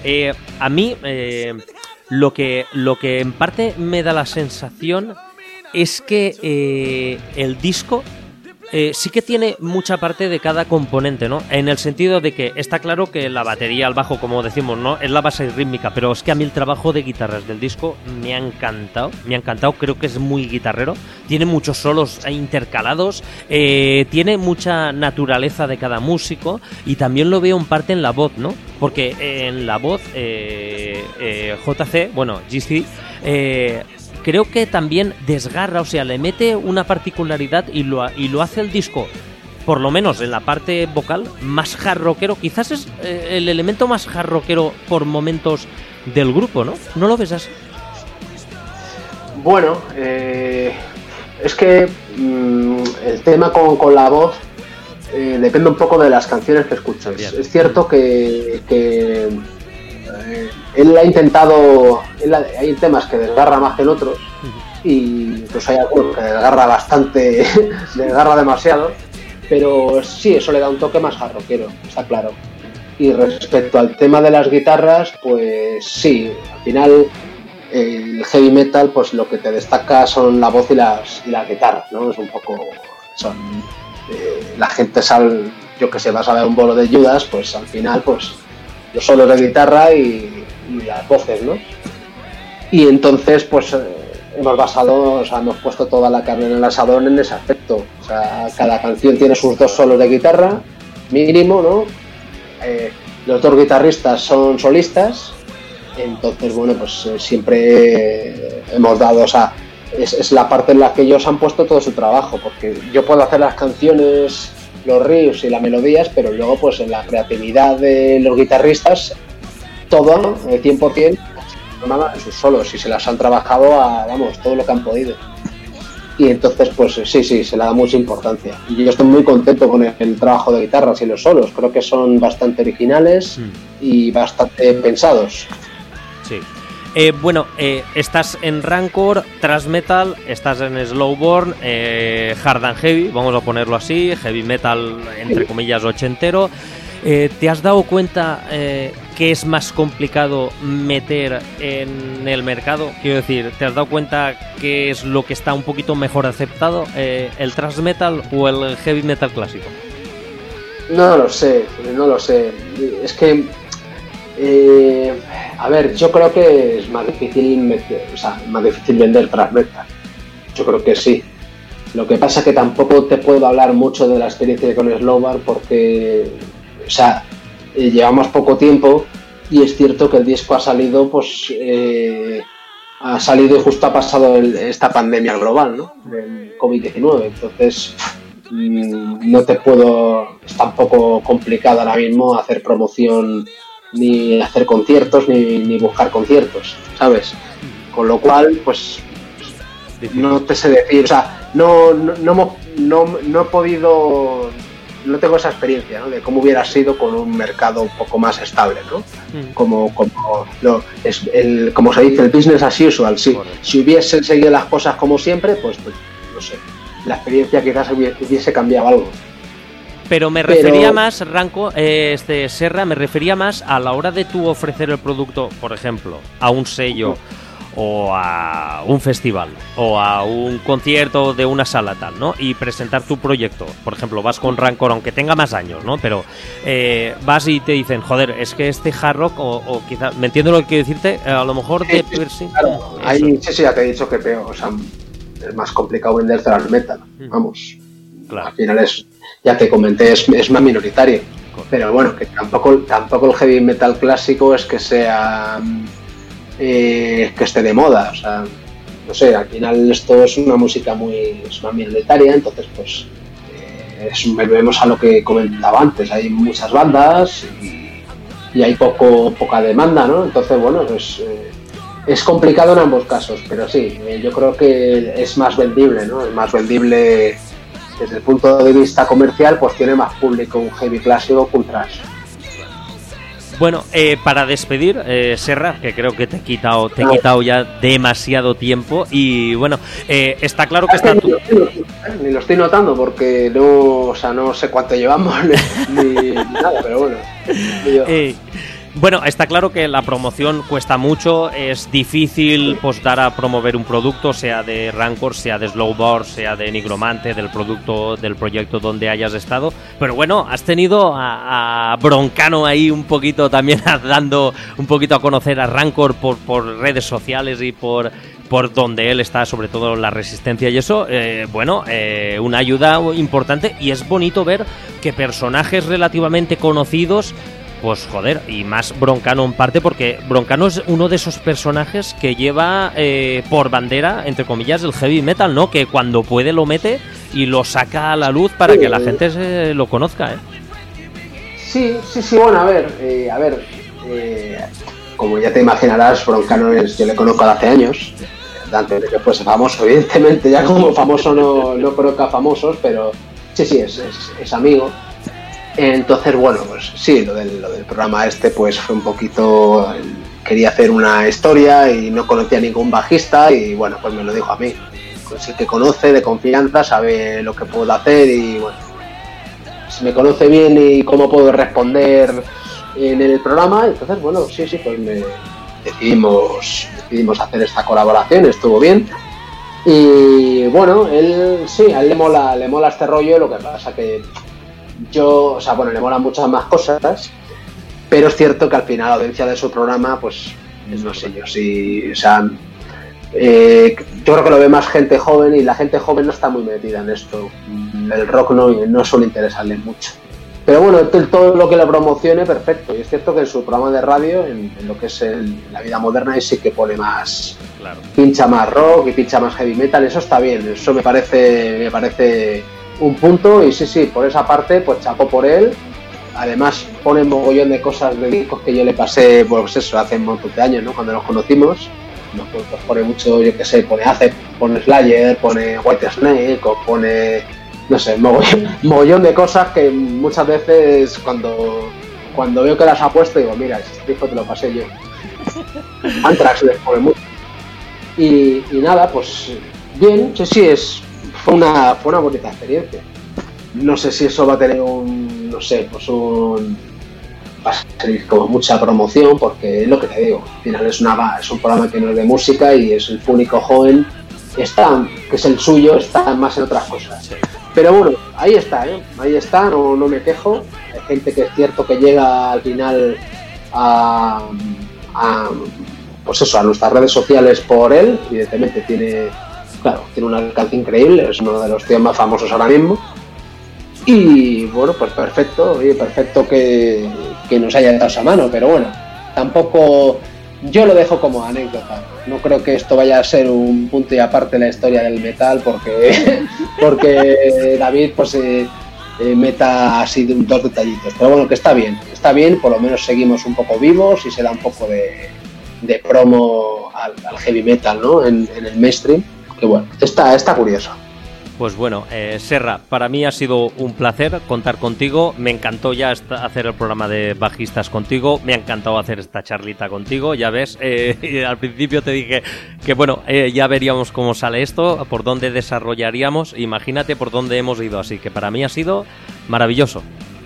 A mí lo que en parte me da la sensación es que el disco sí que tiene mucha parte de cada componente, ¿no? En el sentido de que está claro que la batería, el bajo, como decimos, ¿no? Es la base rítmica, pero es que a mí el trabajo de guitarras del disco me ha encantado, creo que es muy guitarrero, tiene muchos solos intercalados, tiene mucha naturaleza de cada músico y también lo veo en parte en la voz, ¿no? Porque en la voz JC, bueno, GC, creo que también desgarra, o sea, le mete una particularidad y lo hace el disco, por lo menos en la parte vocal, más hard rockero. Quizás es el elemento más hard rockero por momentos del grupo, ¿no? ¿No lo ves así? Bueno, es que el tema con la voz depende un poco de las canciones que escuches. Bien. Es cierto que él ha intentado, hay temas que desgarra más que en otros y pues hay algunos que desgarra bastante, desgarra demasiado, pero sí, eso le da un toque más hard rockero, está claro. Y respecto al tema de las guitarras, pues sí, al final el heavy metal, pues lo que te destaca son la voz y las guitarras, ¿no? Es un poco, la gente sabe, yo que sé, vas a ver un bolo de Judas, pues al final, pues los solos de guitarra y las voces, ¿no? Y entonces, pues hemos puesto toda la carne en el asador en ese aspecto. O sea, cada canción tiene sus 2 solos de guitarra, mínimo, ¿no? Los 2 guitarristas son solistas, entonces, bueno, pues siempre hemos dado, o sea, es la parte en la que ellos han puesto todo su trabajo, porque yo puedo hacer las canciones, los riffs y las melodías, pero luego pues en la creatividad de los guitarristas todo, 100%, nada en sus solos, y se las han trabajado a, vamos, todo lo que han podido. Y entonces pues sí, se le da mucha importancia. Y yo estoy muy contento con el trabajo de guitarras y los solos, creo que son bastante originales y bastante pensados. Sí. Bueno, estás en Rancor, thrash metal, estás en Slowborn, hard and heavy, vamos a ponerlo así, heavy metal entre comillas ochentero. ¿Te has dado cuenta que es más complicado meter en el mercado? Quiero decir, ¿te has dado cuenta qué es lo que está un poquito mejor aceptado, el thrash metal o el heavy metal clásico? No lo sé. Es que a ver, yo creo que es más difícil vender thrash metal. Yo creo que sí. Lo que pasa es que tampoco te puedo hablar mucho de la experiencia con Slowborn porque, o sea, llevamos poco tiempo y es cierto que el disco ha salido, pues, ha salido y justo ha pasado esta pandemia global, ¿no? Del COVID-19. Entonces, no te puedo, es tan poco complicado ahora mismo hacer promoción, ni hacer conciertos, ni buscar conciertos, ¿sabes? Con lo cual, pues, no te sé decir, o sea, no he podido, no tengo esa experiencia, ¿no? De cómo hubiera sido con un mercado un poco más estable, ¿no? Como se dice, el business as usual, sí. Si hubiesen seguido las cosas como siempre, pues no sé, la experiencia quizás hubiese cambiado algo. Pero me refería más, Ranco, Serra, me refería más a la hora de tú ofrecer el producto, por ejemplo, a un sello o a un festival o a un concierto de una sala tal, ¿no? Y presentar tu proyecto. Por ejemplo, vas con Rancor, aunque tenga más años, ¿no? Pero vas y te dicen, joder, es que este hard rock o quizás, ¿me entiendo lo que quiero decirte? A lo mejor de piercing. Claro, sí, ya te he dicho que peor, o sea, es más complicado vender thrash metal, vamos. Claro. Al final ya te comenté, es más minoritario. Correcto. Pero bueno, que tampoco el heavy metal clásico es que sea que esté de moda, o sea, no sé, al final esto es una música es más minoritaria, entonces pues volvemos a lo que comentaba antes, hay muchas bandas y hay poca demanda, ¿no? Entonces bueno, pues es complicado en ambos casos, pero sí, yo creo que es más vendible, ¿no? Es más vendible desde el punto de vista comercial, pues tiene más público un heavy clásico que un thrash. Bueno, para despedir, Serra, que creo que te he quitado ya demasiado tiempo y bueno, está claro que está... Ni lo estoy notando porque no sé cuánto llevamos ni nada, pero bueno. Bueno, está claro que la promoción cuesta mucho, es difícil pues dar a promover un producto, sea de Rancor, sea de Slowboard, sea de Nigromante, del producto, del proyecto donde hayas estado. Pero bueno, has tenido a Broncano ahí un poquito también dando un poquito a conocer a Rancor por redes sociales y por donde él está, sobre todo la resistencia y eso. Una ayuda importante, y es bonito ver que personajes relativamente conocidos, pues joder, y más Broncano en parte, porque Broncano es uno de esos personajes que lleva por bandera, entre comillas, el heavy metal, ¿no? Que cuando puede lo mete y lo saca a la luz para que la gente lo conozca, ¿eh? Sí, bueno, como ya te imaginarás, Broncano yo le conozco de hace años, antes de que fuese famoso, evidentemente, ya como famoso no creo que a famosos, pero sí, es amigo. Entonces, bueno, pues sí, lo del programa pues fue un poquito... Quería hacer una historia y no conocía ningún bajista y bueno, pues me lo dijo a mí. Pues el que conoce, de confianza, sabe lo que puedo hacer y bueno, si me conoce bien y cómo puedo responder en el programa, entonces bueno, sí, pues decidimos hacer esta colaboración, estuvo bien. Y bueno, a él le mola este rollo, lo que pasa que le molan muchas más cosas, pero es cierto que al final la audiencia de su programa, pues, no sé yo, sí, yo creo que lo ve más gente joven y la gente joven no está muy metida en esto. El rock no suele interesarle mucho. Pero bueno, todo lo que le promocione, perfecto. Y es cierto que en su programa de radio, en lo que es la vida moderna, sí que pone más, claro, pincha más rock y pincha más heavy metal, eso está bien, eso me parece un punto, y sí, por esa parte, pues chapó por él. Además pone un mogollón de cosas de discos que yo le pasé, pues eso, hace un montón de años, ¿no? Cuando nos conocimos, pues pone mucho, yo qué sé, pone Slayer, pone Whitesnake, o pone, no sé, mogollón de cosas que muchas veces cuando veo que las ha puesto, digo, mira, este disco te lo pasé yo. Anthrax les pone mucho. Y nada, pues bien, sí, fue una bonita experiencia. No sé si eso va a tener va a salir como mucha promoción, porque es lo que te digo, al final es un programa que no es de música y es el público joven, que es el suyo, está más en otras cosas. Pero bueno, ahí está, no me quejo. Hay gente que es cierto que llega al final a nuestras redes sociales por él, evidentemente tiene un alcance increíble, es uno de los tíos más famosos ahora mismo. Y bueno, pues perfecto que nos haya dado esa mano, pero bueno, tampoco, yo lo dejo como anécdota. No creo que esto vaya a ser un punto y aparte en la historia del metal, porque David pues meta así dos detallitos. Pero bueno, que está bien, por lo menos seguimos un poco vivos y se da un poco de promo al heavy metal, ¿no? En el mainstream. Que bueno, está curioso. Pues bueno, Serra, para mí ha sido un placer contar contigo. Me encantó ya hacer el programa de bajistas contigo. Me ha encantado hacer esta charlita contigo. Ya ves, al principio te dije que bueno, ya veríamos cómo sale esto, por dónde desarrollaríamos. Imagínate por dónde hemos ido. Así que para mí ha sido maravilloso.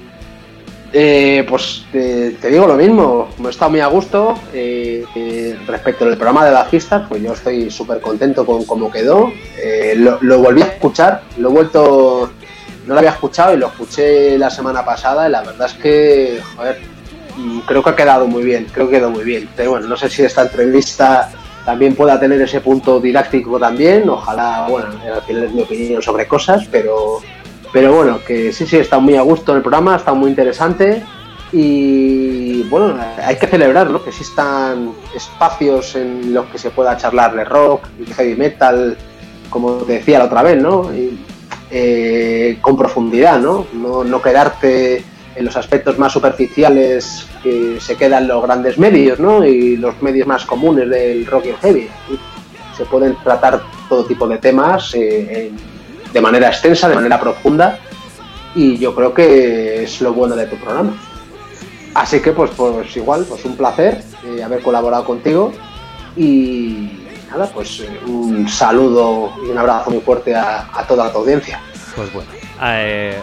Pues te digo lo mismo, me he estado muy a gusto. Respecto al programa de bajistas, pues yo estoy súper contento con cómo quedó. Lo volví a escuchar, no lo había escuchado y lo escuché la semana pasada y la verdad es que, joder, creo que ha quedado muy bien, Pero bueno, no sé si esta entrevista también pueda tener ese punto didáctico también, ojalá, bueno, al final es mi opinión sobre cosas, pero bueno, que sí, está muy a gusto en el programa, está muy interesante y bueno, hay que celebrar, ¿no? Que existan espacios en los que se pueda charlar de rock, de heavy metal, como te decía la otra vez, ¿no? Con profundidad, ¿no? No quedarte en los aspectos más superficiales que se quedan los grandes medios, ¿no? Y los medios más comunes del rock y el heavy. Se pueden tratar todo tipo de temas de manera extensa, de manera profunda, y yo creo que es lo bueno de tu programa. Así que pues igual, pues un placer haber colaborado contigo y nada, pues un saludo y un abrazo muy fuerte a toda tu audiencia. Pues bueno,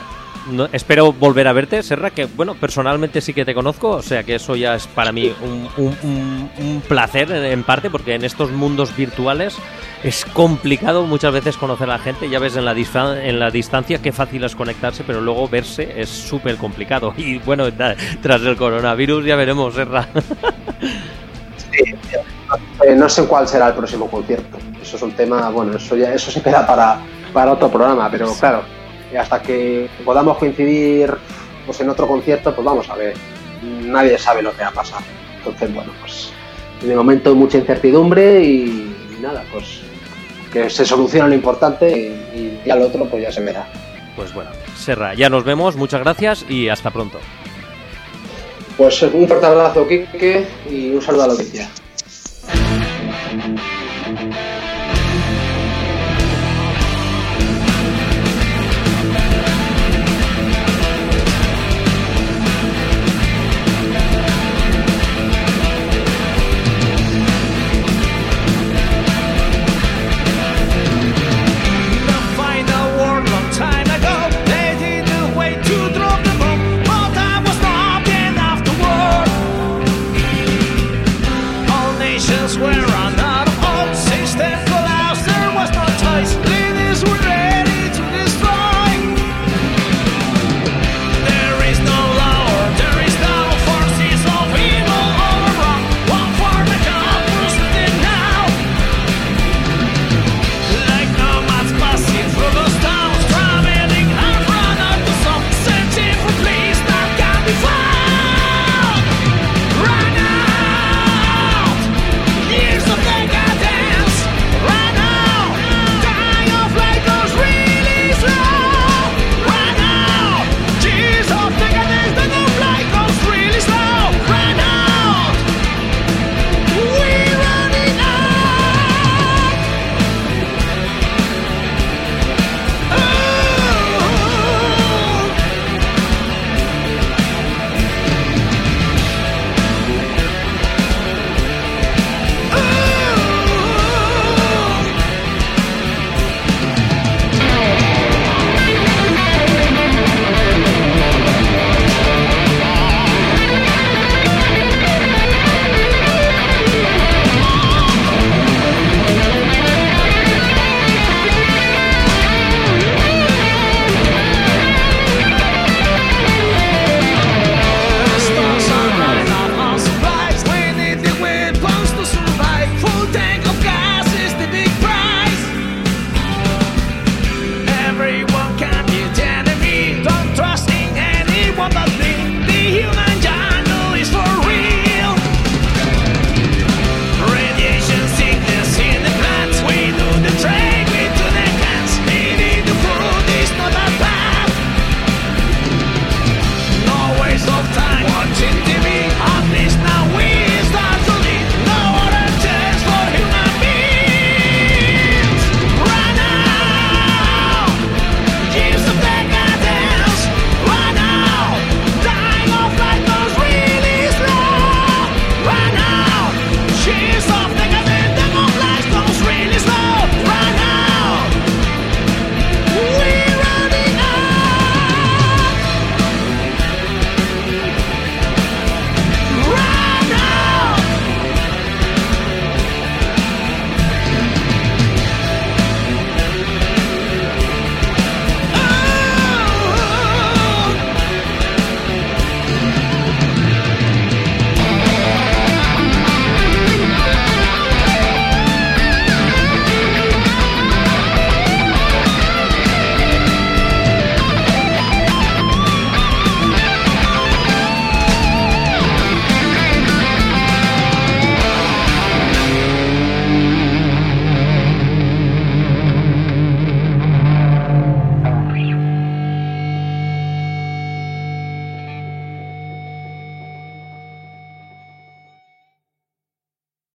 espero volver a verte, Serra, que bueno, personalmente sí que te conozco, o sea que eso ya es para mí un placer en parte, porque en estos mundos virtuales es complicado muchas veces conocer a la gente. Ya ves en la distancia qué fácil es conectarse, pero luego verse es súper complicado. Y bueno, tras el coronavirus ya veremos, Serra. Sí, no sé cuál será el próximo concierto. Eso es un tema, bueno, eso se queda para otro programa, pero claro, hasta que podamos coincidir pues en otro concierto, pues vamos a ver. Nadie sabe lo que va a pasar. Entonces, bueno, pues de momento hay mucha incertidumbre y nada, pues que se solucione lo importante y ya lo otro pues ya se verá. Pues bueno, Serra, ya nos vemos, muchas gracias y hasta pronto. Pues un fuerte abrazo, Quique, y un saludo a la audiencia.